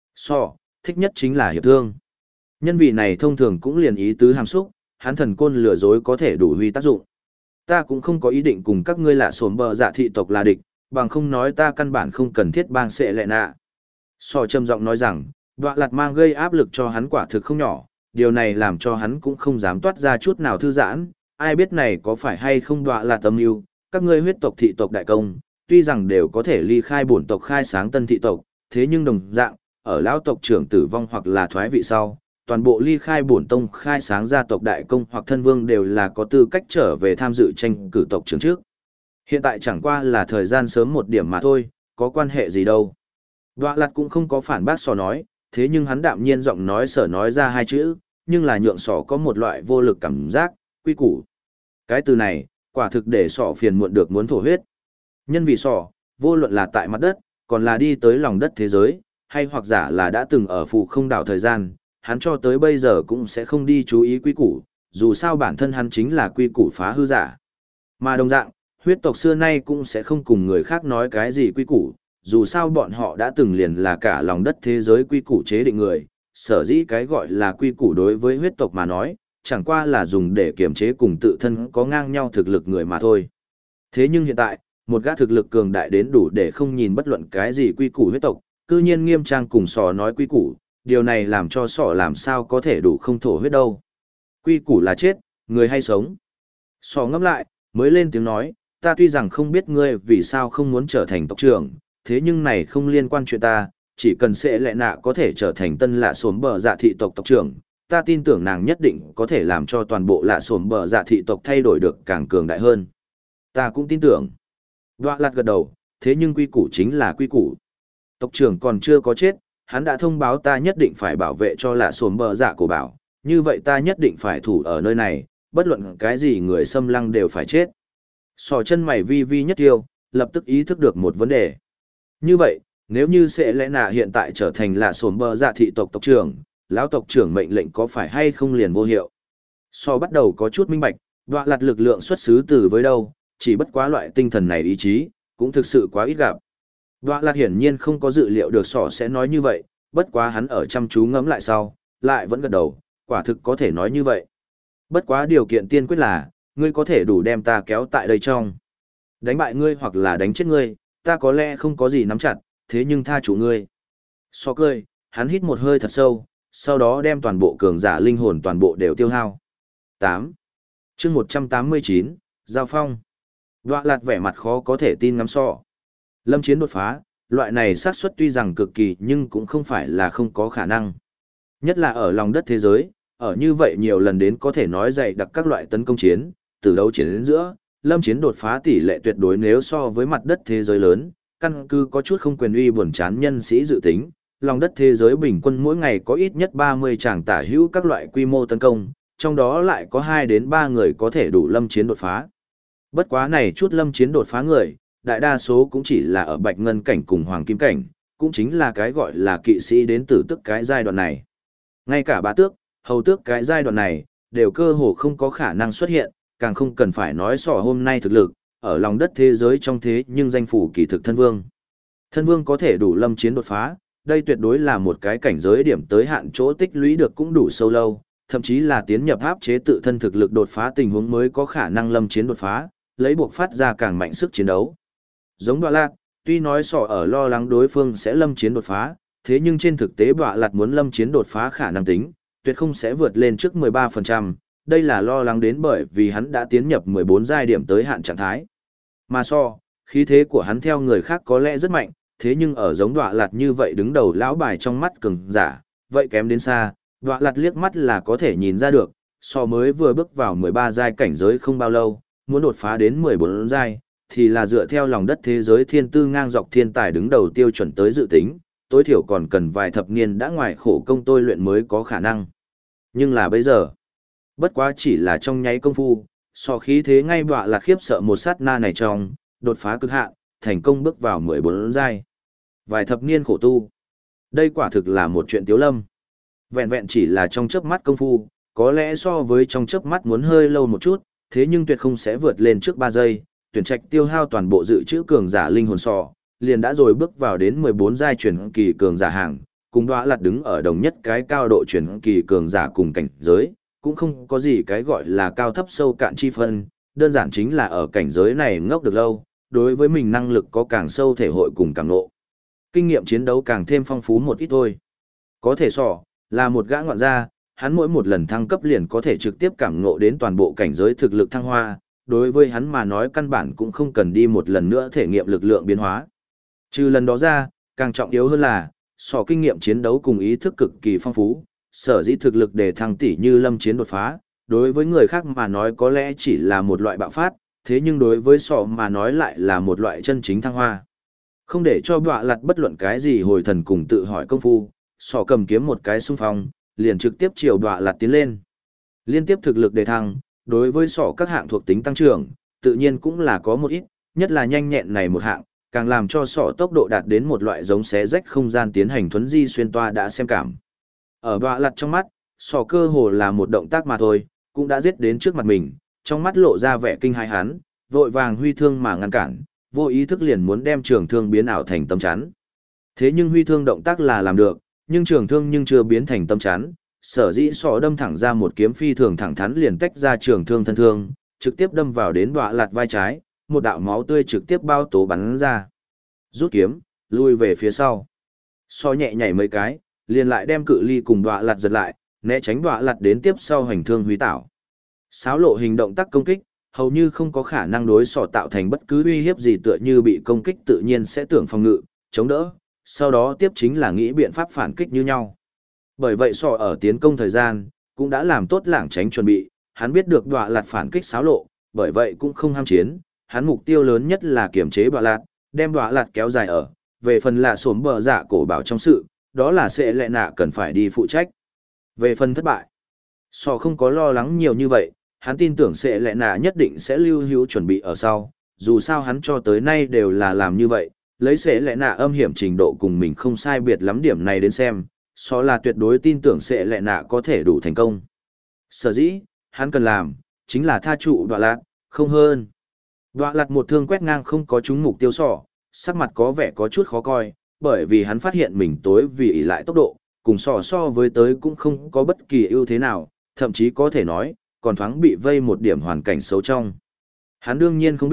Thích nhất chính là hiệp thương. Nhân vị này thông thường cũng liền ý tứ hàm xúc, hắn thần côn lừa dối có thể đủ huy tác dụng. Ta cũng không có ý định cùng các ngươi Lạ Sổm Bờ Dạ thị tộc là địch, bằng không nói ta căn bản không cần thiết bang sẽ lệ nạ. Trầm giọng nói rằng, Đoạ Lạt mang gây áp lực cho hắn quả thực không nhỏ, điều này làm cho hắn cũng không dám toát ra chút nào thư giãn, ai biết này có phải hay không Đoạ Lạt âm mưu, các ngươi huyết tộc thị tộc đại công, tuy rằng đều có thể ly khai bổn tộc khai sáng tân thị tộc, thế nhưng đồng dạng, ở lão tộc trưởng tử vong hoặc là thoái vị sau, toàn bộ ly khai bổn tông khai sáng gia tộc đại công hoặc thân vương đều là có tư cách trở về tham dự tranh cử tộc trưởng trước. Hiện tại chẳng qua là thời gian sớm một điểm mà thôi, có quan hệ gì đâu. Đoạ Lạt cũng không có phản bác nói, thế nhưng hắn đạm nhiên giọng nói sở nói ra hai chữ, nhưng là nhượng sỏ có một loại vô lực cảm giác, quy củ. Cái từ này, quả thực để sỏ phiền muộn được muốn thổ huyết. Nhân vì sỏ, vô luận là tại mặt đất, còn là đi tới lòng đất thế giới, hay hoặc giả là đã từng ở phù không đảo thời gian, hắn cho tới bây giờ cũng sẽ không đi chú ý quy củ, dù sao bản thân hắn chính là quy củ phá hư giả. Mà đồng dạng, huyết tộc xưa nay cũng sẽ không cùng người khác nói cái gì quy củ, dù sao bọn họ đã từng liền là cả lòng đất thế giới quy củ chế định người, sở dĩ cái gọi là quy củ đối với huyết tộc mà nói, chẳng qua là dùng để kiểm chế cùng tự thân có ngang nhau thực lực người mà thôi. Thế nhưng hiện tại, một gã thực lực cường đại đến đủ để không nhìn bất luận cái gì quy củ huyết tộc, cư nhiên nghiêm trang cùng sò nói quy củ, điều này làm cho sò làm sao có thể đủ không thổ huyết đâu. Quy củ là chết, người hay sống. Sò ngẫm lại, mới lên tiếng nói, ta tuy rằng không biết ngươi vì sao không muốn trở thành tộc trưởng, thế nhưng này không liên quan chuyện ta, chỉ cần sẽ lẽ nạ có thể trở thành tân Lạ Sổm Bờ Dạ thị tộc tộc trưởng, ta tin tưởng nàng nhất định có thể làm cho toàn bộ Lạ Sổm Bờ Dạ thị tộc thay đổi được càng cường đại hơn. Ta cũng tin tưởng. Đoạ Lạt gật đầu, thế nhưng quy củ chính là quy củ. Tộc trưởng còn chưa có chết, hắn đã thông báo ta nhất định phải bảo vệ cho Lạ Sổm Bờ Dạ cổ bảo, như vậy ta nhất định phải thủ ở nơi này, bất luận cái gì người xâm lăng đều phải chết. Sò chân mày vi vi nhất tiêu, lập tức ý thức được một vấn đề. Như vậy, nếu như sẽ lẽ nạ hiện tại trở thành Lạ Sổm Bờ Dạ thị tộc tộc trưởng, lão tộc trưởng mệnh lệnh có phải hay không liền vô hiệu? So bắt đầu có chút minh bạch, Đoạ Lạt lực lượng xuất xứ từ với đâu, chỉ bất quá loại tinh thần này ý chí, cũng thực sự quá ít gặp. Đoạ Lạt hiển nhiên không có dự liệu được sỏ sẽ nói như vậy, bất quá hắn ở chăm chú ngẫm lại sau, lại vẫn gật đầu, quả thực có thể nói như vậy. Bất quá điều kiện tiên quyết là, ngươi có thể đủ đem ta kéo tại đây trong. Đánh bại ngươi hoặc là đánh chết ngươi, ta có lẽ không có gì nắm chặt, thế nhưng tha chủ ngươi. So cười, hắn hít một hơi thật sâu, sau đó đem toàn bộ cường giả linh hồn toàn bộ đều tiêu hao. 8. chương 189, Giao Phong. Đoạ lạt vẻ mặt khó có thể tin ngắm so. Lâm chiến đột phá, loại này xác suất tuy rằng cực kỳ nhưng cũng không phải là không có khả năng. Nhất là ở lòng đất thế giới, ở như vậy nhiều lần đến có thể nói dày đặc các loại tấn công chiến, từ đấu chiến đến giữa, lâm chiến đột phá tỷ lệ tuyệt đối nếu so với mặt đất thế giới lớn, căn cứ có chút không quyền uy buồn chán nhân sĩ dự tính, lòng đất thế giới bình quân mỗi ngày có ít nhất 30 tràng tả hữu các loại quy mô tấn công, trong đó lại có 2 đến 3 người có thể đủ lâm chiến đột phá. Bất quá này chút lâm chiến đột phá người, đại đa số cũng chỉ là ở bạch ngân cảnh cùng hoàng kim cảnh, cũng chính là cái gọi là kỵ sĩ đến từ tức cái giai đoạn này. Ngay cả bá tước, hầu tước cái giai đoạn này, đều cơ hồ không có khả năng xuất hiện, càng không cần phải nói sỏ hôm nay thực lực, ở lòng đất thế giới trong thế nhưng danh phủ kỳ thực thân vương. Thân vương có thể đủ lâm chiến đột phá, đây tuyệt đối là một cái cảnh giới điểm tới hạn chỗ tích lũy được cũng đủ sâu lâu, thậm chí là tiến nhập áp chế tự thân thực lực đột phá tình huống mới có khả năng lâm chiến đột phá, lấy buộc phát ra càng mạnh sức chiến đấu. Giống Đoạ Lạt, tuy nói sỏ ở lo lắng đối phương sẽ lâm chiến đột phá, thế nhưng trên thực tế Đoạ Lạt muốn lâm chiến đột phá khả năng tính, tuyệt không sẽ vượt lên trước 13%, đây là lo lắng đến bởi vì hắn đã tiến nhập 14 giai điểm tới hạn trạng thái. Mà khí thế của hắn theo người khác có lẽ rất mạnh, thế nhưng ở giống Đoạ Lạt như vậy đứng đầu lão bài trong mắt cường giả, vậy kém đến xa, Đoạ Lạt liếc mắt là có thể nhìn ra được, mới vừa bước vào 13 giai cảnh giới không bao lâu, muốn đột phá đến 14 giai, thì là dựa theo lòng đất thế giới thiên tư ngang dọc thiên tài đứng đầu tiêu chuẩn tới dự tính, tối thiểu còn cần vài thập niên đã ngoài khổ công tôi luyện mới có khả năng. Nhưng là bây giờ, bất quá chỉ là trong nháy công phu, khí thế ngay Đoạ Lạt khiếp sợ một sát na này trong, đột phá cực hạn, thành công bước vào 14 giai. Vài thập niên khổ tu. Đây quả thực là một chuyện tiếu lâm. Vẹn vẹn chỉ là trong chớp mắt công phu, có lẽ so với trong chớp mắt muốn hơi lâu một chút, thế nhưng tuyệt không sẽ vượt lên trước 3 giây, tuyển trạch tiêu hao toàn bộ dự trữ cường giả linh hồn liền đã rồi bước vào đến 14 giai truyền kỳ cường giả hàng, cùng Đoạ Lạt đứng ở đồng nhất cái cao độ truyền kỳ cường giả cùng cảnh giới, cũng không có gì cái gọi là cao thấp sâu cạn chi phân, đơn giản chính là ở cảnh giới này ngốc được lâu, đối với mình năng lực có càng sâu thể hội cùng càng ngộ. Kinh nghiệm chiến đấu càng thêm phong phú một ít thôi. Có thể là một gã ngoạn gia, hắn mỗi một lần thăng cấp liền có thể trực tiếp cảm ngộ đến toàn bộ cảnh giới thực lực thăng hoa, đối với hắn mà nói căn bản cũng không cần đi một lần nữa thể nghiệm lực lượng biến hóa. Trừ lần đó ra, càng trọng yếu hơn là, kinh nghiệm chiến đấu cùng ý thức cực kỳ phong phú, sở dĩ thực lực để thăng tỷ như lâm chiến đột phá, đối với người khác mà nói có lẽ chỉ là một loại bạo phát, thế nhưng đối với mà nói lại là một loại chân chính thăng hoa. Không để cho Đoạ Lạt bất luận cái gì hồi thần cùng tự hỏi công phu, cầm kiếm một cái xung phong, liền trực tiếp chiều Đoạ Lạt tiến lên. Liên tiếp thực lực đề thăng, đối với các hạng thuộc tính tăng trưởng, tự nhiên cũng là có một ít, nhất là nhanh nhẹn này một hạng, càng làm cho tốc độ đạt đến một loại giống xé rách không gian tiến hành thuấn di xuyên toa đã xem cảm. Ở Đoạ Lạt trong mắt, cơ hồ là một động tác mà thôi, cũng đã giết đến trước mặt mình, trong mắt lộ ra vẻ kinh hãi hắn, vội vàng huy thương mà ngăn cản, vô ý thức liền muốn đem trường thương biến ảo thành tấm chắn. Thế nhưng huy thương động tác là làm được, nhưng trường thương nhưng chưa biến thành tấm chắn, sở dĩ đâm thẳng ra một kiếm phi thường thẳng thắn liền tách ra trường thương thân thương, trực tiếp đâm vào đến Đoạ Lạt vai trái, một đạo máu tươi trực tiếp bao tố bắn ra. Rút kiếm, lui về phía sau. Nhẹ nhảy mấy cái, liền lại đem cự ly cùng Đoạ Lạt giật lại, né tránh Đoạ Lạt đến tiếp sau hành thương huy tảo. Xáo lộ hình động tác công kích, hầu như không có khả năng đối tạo thành bất cứ uy hiếp gì, tựa như bị công kích tự nhiên sẽ tưởng phòng ngự, chống đỡ, sau đó tiếp chính là nghĩ biện pháp phản kích như nhau. Bởi vậy ở tiến công thời gian, cũng đã làm tốt lảng tránh chuẩn bị, hắn biết được Đoạ Lạt phản kích xáo lộ, bởi vậy cũng không ham chiến, hắn mục tiêu lớn nhất là kiểm chế Đoạ Lạt, đem Đoạ Lạt kéo dài ở, về phần là xổm bờ dạ cổ bảo trong sự, đó là sẽ lệ nạ cần phải đi phụ trách. Về phần thất bại, không có lo lắng nhiều như vậy, hắn tin tưởng sẽ lệ nạ nhất định sẽ lưu hữu chuẩn bị ở sau, dù sao hắn cho tới nay đều là làm như vậy, lấy sẽ lệ nạ âm hiểm trình độ cùng mình không sai biệt lắm điểm này đến xem, là tuyệt đối tin tưởng sẽ lệ nạ có thể đủ thành công. Sở dĩ, hắn cần làm, chính là tha trụ Đoạ Lạt, không hơn. Đoạ Lạt một thương quét ngang không có trúng mục tiêu sắc mặt có vẻ có chút khó coi, bởi vì hắn phát hiện mình tối vì ỷ lại tốc độ, cùng so với tới cũng không có bất kỳ ưu thế nào, thậm chí có thể nói, còn thoáng bị vây một điểm hoàn cảnh xấu trong. Hắn đương nhiên không biết,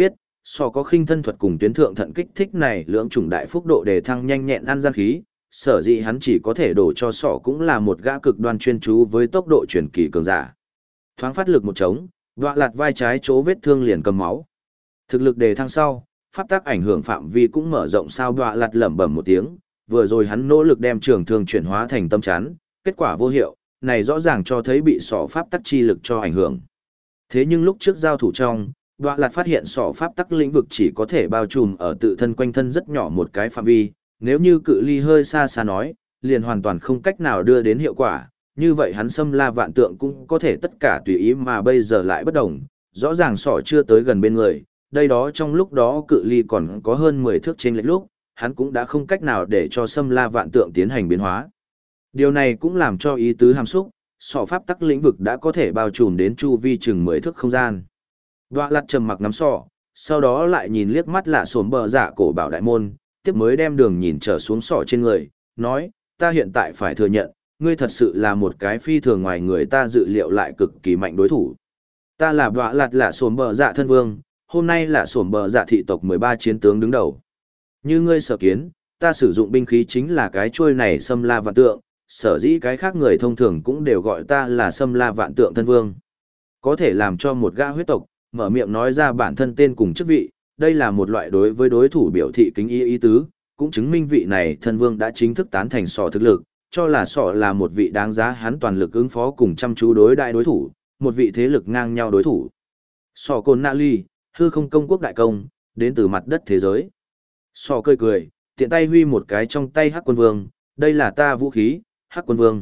So có khinh thân thuật cùng tuyến thượng thận kích thích này lưỡng chủng đại phúc độ để thăng nhanh nhẹn ăn gian khí, sở dĩ hắn chỉ có thể đổ cho sọ cũng là một gã cực đoan chuyên chú với tốc độ chuyển kỳ cường giả. Thoáng phát lực một trống, vọa lạt vai trái chỗ vết thương liền cầm máu. Thực lực đề thăng sau, pháp tắc ảnh hưởng phạm vi cũng mở rộng sao vọa lạt lẩm bẩm một tiếng, vừa rồi hắn nỗ lực đem trường thương chuyển hóa thành tâm chắn, kết quả vô hiệu, này rõ ràng cho thấy bị sọ pháp tắc chi lực cho ảnh hưởng. Thế nhưng lúc trước giao thủ trong, Đoạ Lạt phát hiện sọ pháp tắc lĩnh vực chỉ có thể bao trùm ở tự thân quanh thân rất nhỏ một cái phạm vi, nếu như cự ly hơi xa xa nói, liền hoàn toàn không cách nào đưa đến hiệu quả, như vậy hắn xâm la vạn tượng cũng có thể tất cả tùy ý mà bây giờ lại bất đồng, rõ ràng sọ chưa tới gần bên người, đây đó trong lúc đó cự ly còn có hơn 10 thước trên lệch lúc, hắn cũng đã không cách nào để cho xâm la vạn tượng tiến hành biến hóa. Điều này cũng làm cho ý tứ hàm xúc, sọ pháp tắc lĩnh vực đã có thể bao trùm đến chu vi chừng 10 thước không gian. Đoạ Lạt trầm mặc nắm sọ, sau đó lại nhìn liếc mắt lạ xổm bờ dạ cổ bảo đại môn, tiếp mới đem đường nhìn trở xuống sọ trên người, nói, ta hiện tại phải thừa nhận, ngươi thật sự là một cái phi thường ngoài người ta dự liệu lại cực kỳ mạnh đối thủ. Ta là Đoạ Lạt lạ xổm bờ dạ thân vương, hôm nay lạ xổm bờ dạ thị tộc 13 chiến tướng đứng đầu. Như ngươi sở kiến, ta sử dụng binh khí chính là cái chuôi này xâm la vạn tượng, sở dĩ cái khác người thông thường cũng đều gọi ta là xâm la vạn tượng thân vương. Có thể làm cho một gã huyết tộc, mở miệng nói ra bản thân tên cùng chức vị, đây là một loại đối với đối thủ biểu thị kính ý tứ, cũng chứng minh vị này thân vương đã chính thức tán thành sọ thực lực, cho là sọ là một vị đáng giá hắn toàn lực ứng phó cùng chăm chú đối đại đối thủ, một vị thế lực ngang nhau đối thủ. Sọ Côn Nạ Ly, hư không công quốc đại công, đến từ mặt đất thế giới. Sọ cười cười, tiện tay huy một cái trong tay Hắc Quân Vương, đây là ta vũ khí, Hắc Quân Vương.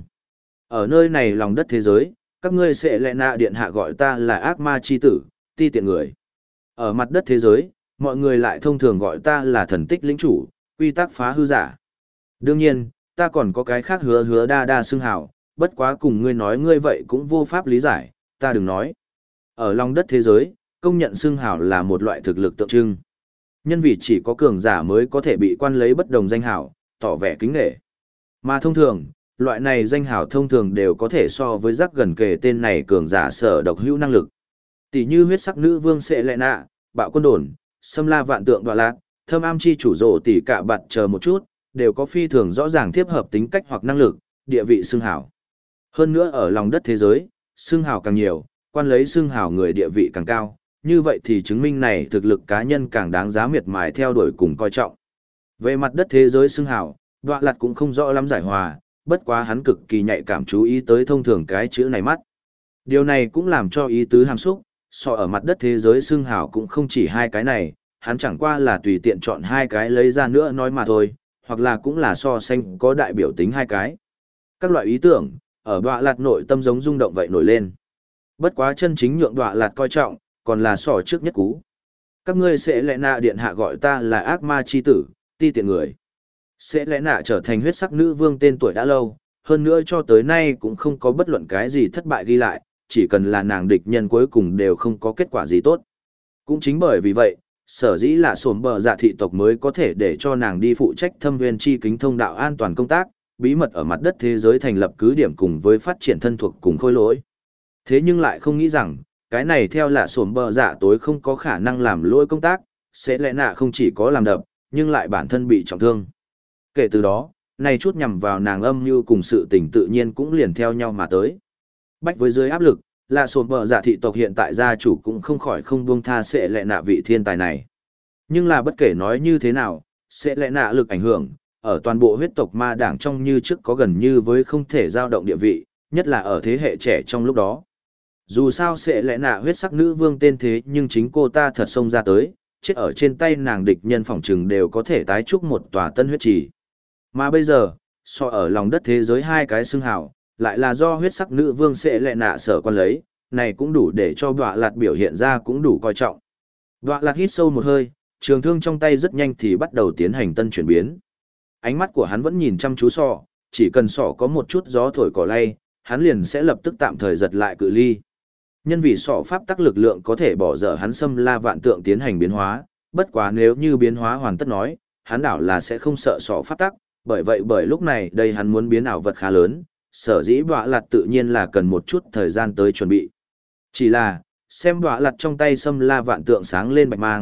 Ở nơi này lòng đất thế giới, các ngươi sẽ lẽ nạ điện hạ gọi ta là ác ma chi tử, ti tiện người. Ở mặt đất thế giới, mọi người lại thông thường gọi ta là thần tích lĩnh chủ, quy tắc phá hư giả. Đương nhiên, ta còn có cái khác hứa đa đa xưng hào, bất quá cùng ngươi nói ngươi vậy cũng vô pháp lý giải, ta đừng nói. Ở lòng đất thế giới, công nhận xưng hào là một loại thực lực tượng trưng. Nhân vì chỉ có cường giả mới có thể bị quan lấy bất đồng danh hào, tỏ vẻ kính nể. Mà thông thường, loại này danh hào thông thường đều có thể so với rắc gần kề tên này cường giả sở độc hữu năng lực. Tỷ như huyết sắc nữ vương Sệ Lệ Nạ, bạo quân đồn, xâm la vạn tượng Đoạ Lạt, thâm am chi chủ rổ tỷ cả bạt chờ một chút, đều có phi thường rõ ràng tiếp hợp tính cách hoặc năng lực, địa vị xưng hào. Hơn nữa ở lòng đất thế giới, xưng hào càng nhiều, quan lấy xưng hào người địa vị càng cao, như vậy thì chứng minh này thực lực cá nhân càng đáng giá miệt mài theo đuổi cùng coi trọng. Về mặt đất thế giới xưng hào, Đoạ Lạt cũng không rõ lắm giải hòa, bất quá hắn cực kỳ nhạy cảm chú ý tới thông thường cái chữ này mắt. Điều này cũng làm cho ý tứ hàm xúc, so ở mặt đất thế giới xưng hào cũng không chỉ hai cái này, hắn chẳng qua là tùy tiện chọn hai cái lấy ra nữa nói mà thôi, hoặc là cũng là so sánh có đại biểu tính hai cái. Các loại ý tưởng, ở Đoạ Lạt nội tâm giống rung động vậy nổi lên. Bất quá chân chính nhượng Đoạ Lạt coi trọng, còn là sỏ trước nhất cú. Các ngươi sẽ lẽ nạ điện hạ gọi ta là ác ma chi tử, ti tiện người. Sẽ lẽ nạ trở thành huyết sắc nữ vương tên tuổi đã lâu, hơn nữa cho tới nay cũng không có bất luận cái gì thất bại ghi lại, chỉ cần là nàng địch nhân cuối cùng đều không có kết quả gì tốt. Cũng chính bởi vì vậy, sở dĩ là sổm bờ dạ thị tộc mới có thể để cho nàng đi phụ trách thâm viên chi kính thông đạo an toàn công tác, bí mật ở mặt đất thế giới thành lập cứ điểm cùng với phát triển thân thuộc cùng khôi lỗi. Thế nhưng lại không nghĩ rằng, cái này theo là sổm bờ dạ tối không có khả năng làm lỗi công tác, sẽ lẽ nạ không chỉ có làm đập, nhưng lại bản thân bị trọng thương. Kể từ đó, này chút nhằm vào nàng âm như cùng sự tình tự nhiên cũng liền theo nhau mà tới. Bách với dưới áp lực, là sổm bờ dạ thị tộc hiện tại gia chủ cũng không khỏi không buông tha sẽ lẽ nạ vị thiên tài này. Nhưng là bất kể nói như thế nào, sẽ lẽ nạ lực ảnh hưởng, ở toàn bộ huyết tộc ma đảng trong như trước có gần như với không thể dao động địa vị, nhất là ở thế hệ trẻ trong lúc đó. Dù sao sẽ lẽ nạ huyết sắc nữ vương tên thế nhưng chính cô ta thật xông ra tới, chết ở trên tay nàng địch nhân phỏng trừng đều có thể tái trúc một tòa tân huyết trì. Mà bây giờ, so ở lòng đất thế giới hai cái xưng hào, lại là do huyết sắc nữ vương sẽ lẽ nạ sở quan lấy, này cũng đủ để cho Đoạ Lạt biểu hiện ra cũng đủ coi trọng. Đoạ Lạt hít sâu một hơi, trường thương trong tay rất nhanh thì bắt đầu tiến hành tân chuyển biến. Ánh mắt của hắn vẫn nhìn chăm chú sọ, chỉ cần sọ có một chút gió thổi cỏ lay, hắn liền sẽ lập tức tạm thời giật lại cự ly. Nhân vì sọ pháp tắc lực lượng có thể bỏ dở hắn xâm la vạn tượng tiến hành biến hóa, bất quá nếu như biến hóa hoàn tất nói, hắn đảo là sẽ không sợ sọ pháp tắc, bởi vậy bởi lúc này đây hắn muốn biến ảo vật khá lớn, sở dĩ Đoạ Lạt tự nhiên là cần một chút thời gian tới chuẩn bị. Chỉ là, xem Đoạ Lạt trong tay xâm la vạn tượng sáng lên bạch mang,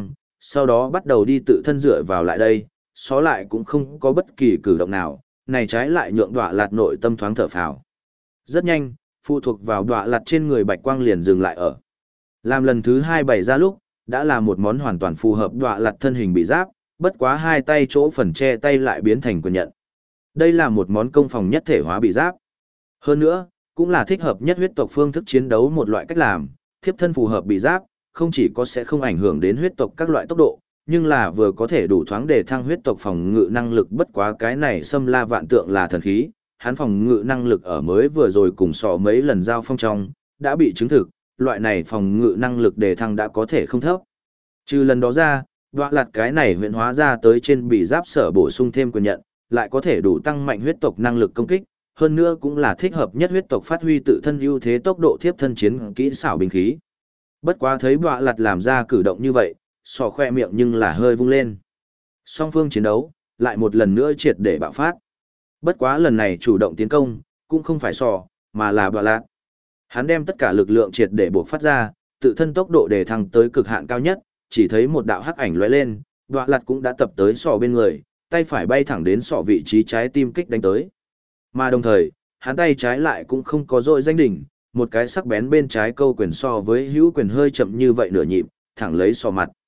sau đó bắt đầu đi tự thân dựa vào lại đây, xó lại cũng không có bất kỳ cử động nào, này trái lại nhượng đọa lạt nội tâm thoáng thở phào. Rất nhanh, phụ thuộc vào đọa lạt trên người bạch quang liền dừng lại ở. Làm lần thứ 2 bày ra lúc, đã là một món hoàn toàn phù hợp đọa lạt thân hình bị giáp, bất quá hai tay chỗ phần che tay lại biến thành quyền nhận. Đây là một món công phòng nhất thể hóa bị giáp. Hơn nữa, cũng là thích hợp nhất huyết tộc phương thức chiến đấu một loại cách làm, thiếp thân phù hợp bị giáp, không chỉ có sẽ không ảnh hưởng đến huyết tộc các loại tốc độ, nhưng là vừa có thể đủ thoáng để thăng huyết tộc phòng ngự năng lực, bất quá cái này xâm la vạn tượng là thần khí, hắn phòng ngự năng lực ở mới vừa rồi cùng sọ mấy lần giao phong trong, đã bị chứng thực, loại này phòng ngự năng lực đề thăng đã có thể không thấp. Trừ lần đó ra, đoạ lạt cái này huyện hóa ra tới trên bị giáp sở bổ sung thêm quyền nhận, lại có thể đủ tăng mạnh huyết tộc năng lực công kích, hơn nữa cũng là thích hợp nhất huyết tộc phát huy tự thân ưu thế tốc độ thiếp thân chiến kỹ xảo binh khí. Bất quá thấy đoạ lạt làm ra cử động như vậy, sọ khoe miệng nhưng là hơi vung lên. Song phương chiến đấu, lại một lần nữa triệt để bạo phát. Bất quá lần này chủ động tiến công, cũng không phải sọ, mà là đoạ lạt. Hắn đem tất cả lực lượng triệt để buộc phát ra, tự thân tốc độ đề thăng tới cực hạn cao nhất, chỉ thấy một đạo hắc ảnh lóe lên, đoạ lạt cũng đã tập tới sọ bên người, tay phải bay thẳng đến sọ vị trí trái tim kích đánh tới. Mà đồng thời, hắn tay trái lại cũng không có dội danh đỉnh, một cái sắc bén bên trái câu quyền so với hữu quyền hơi chậm như vậy nửa nhịp, thẳng lấy sọ mặt.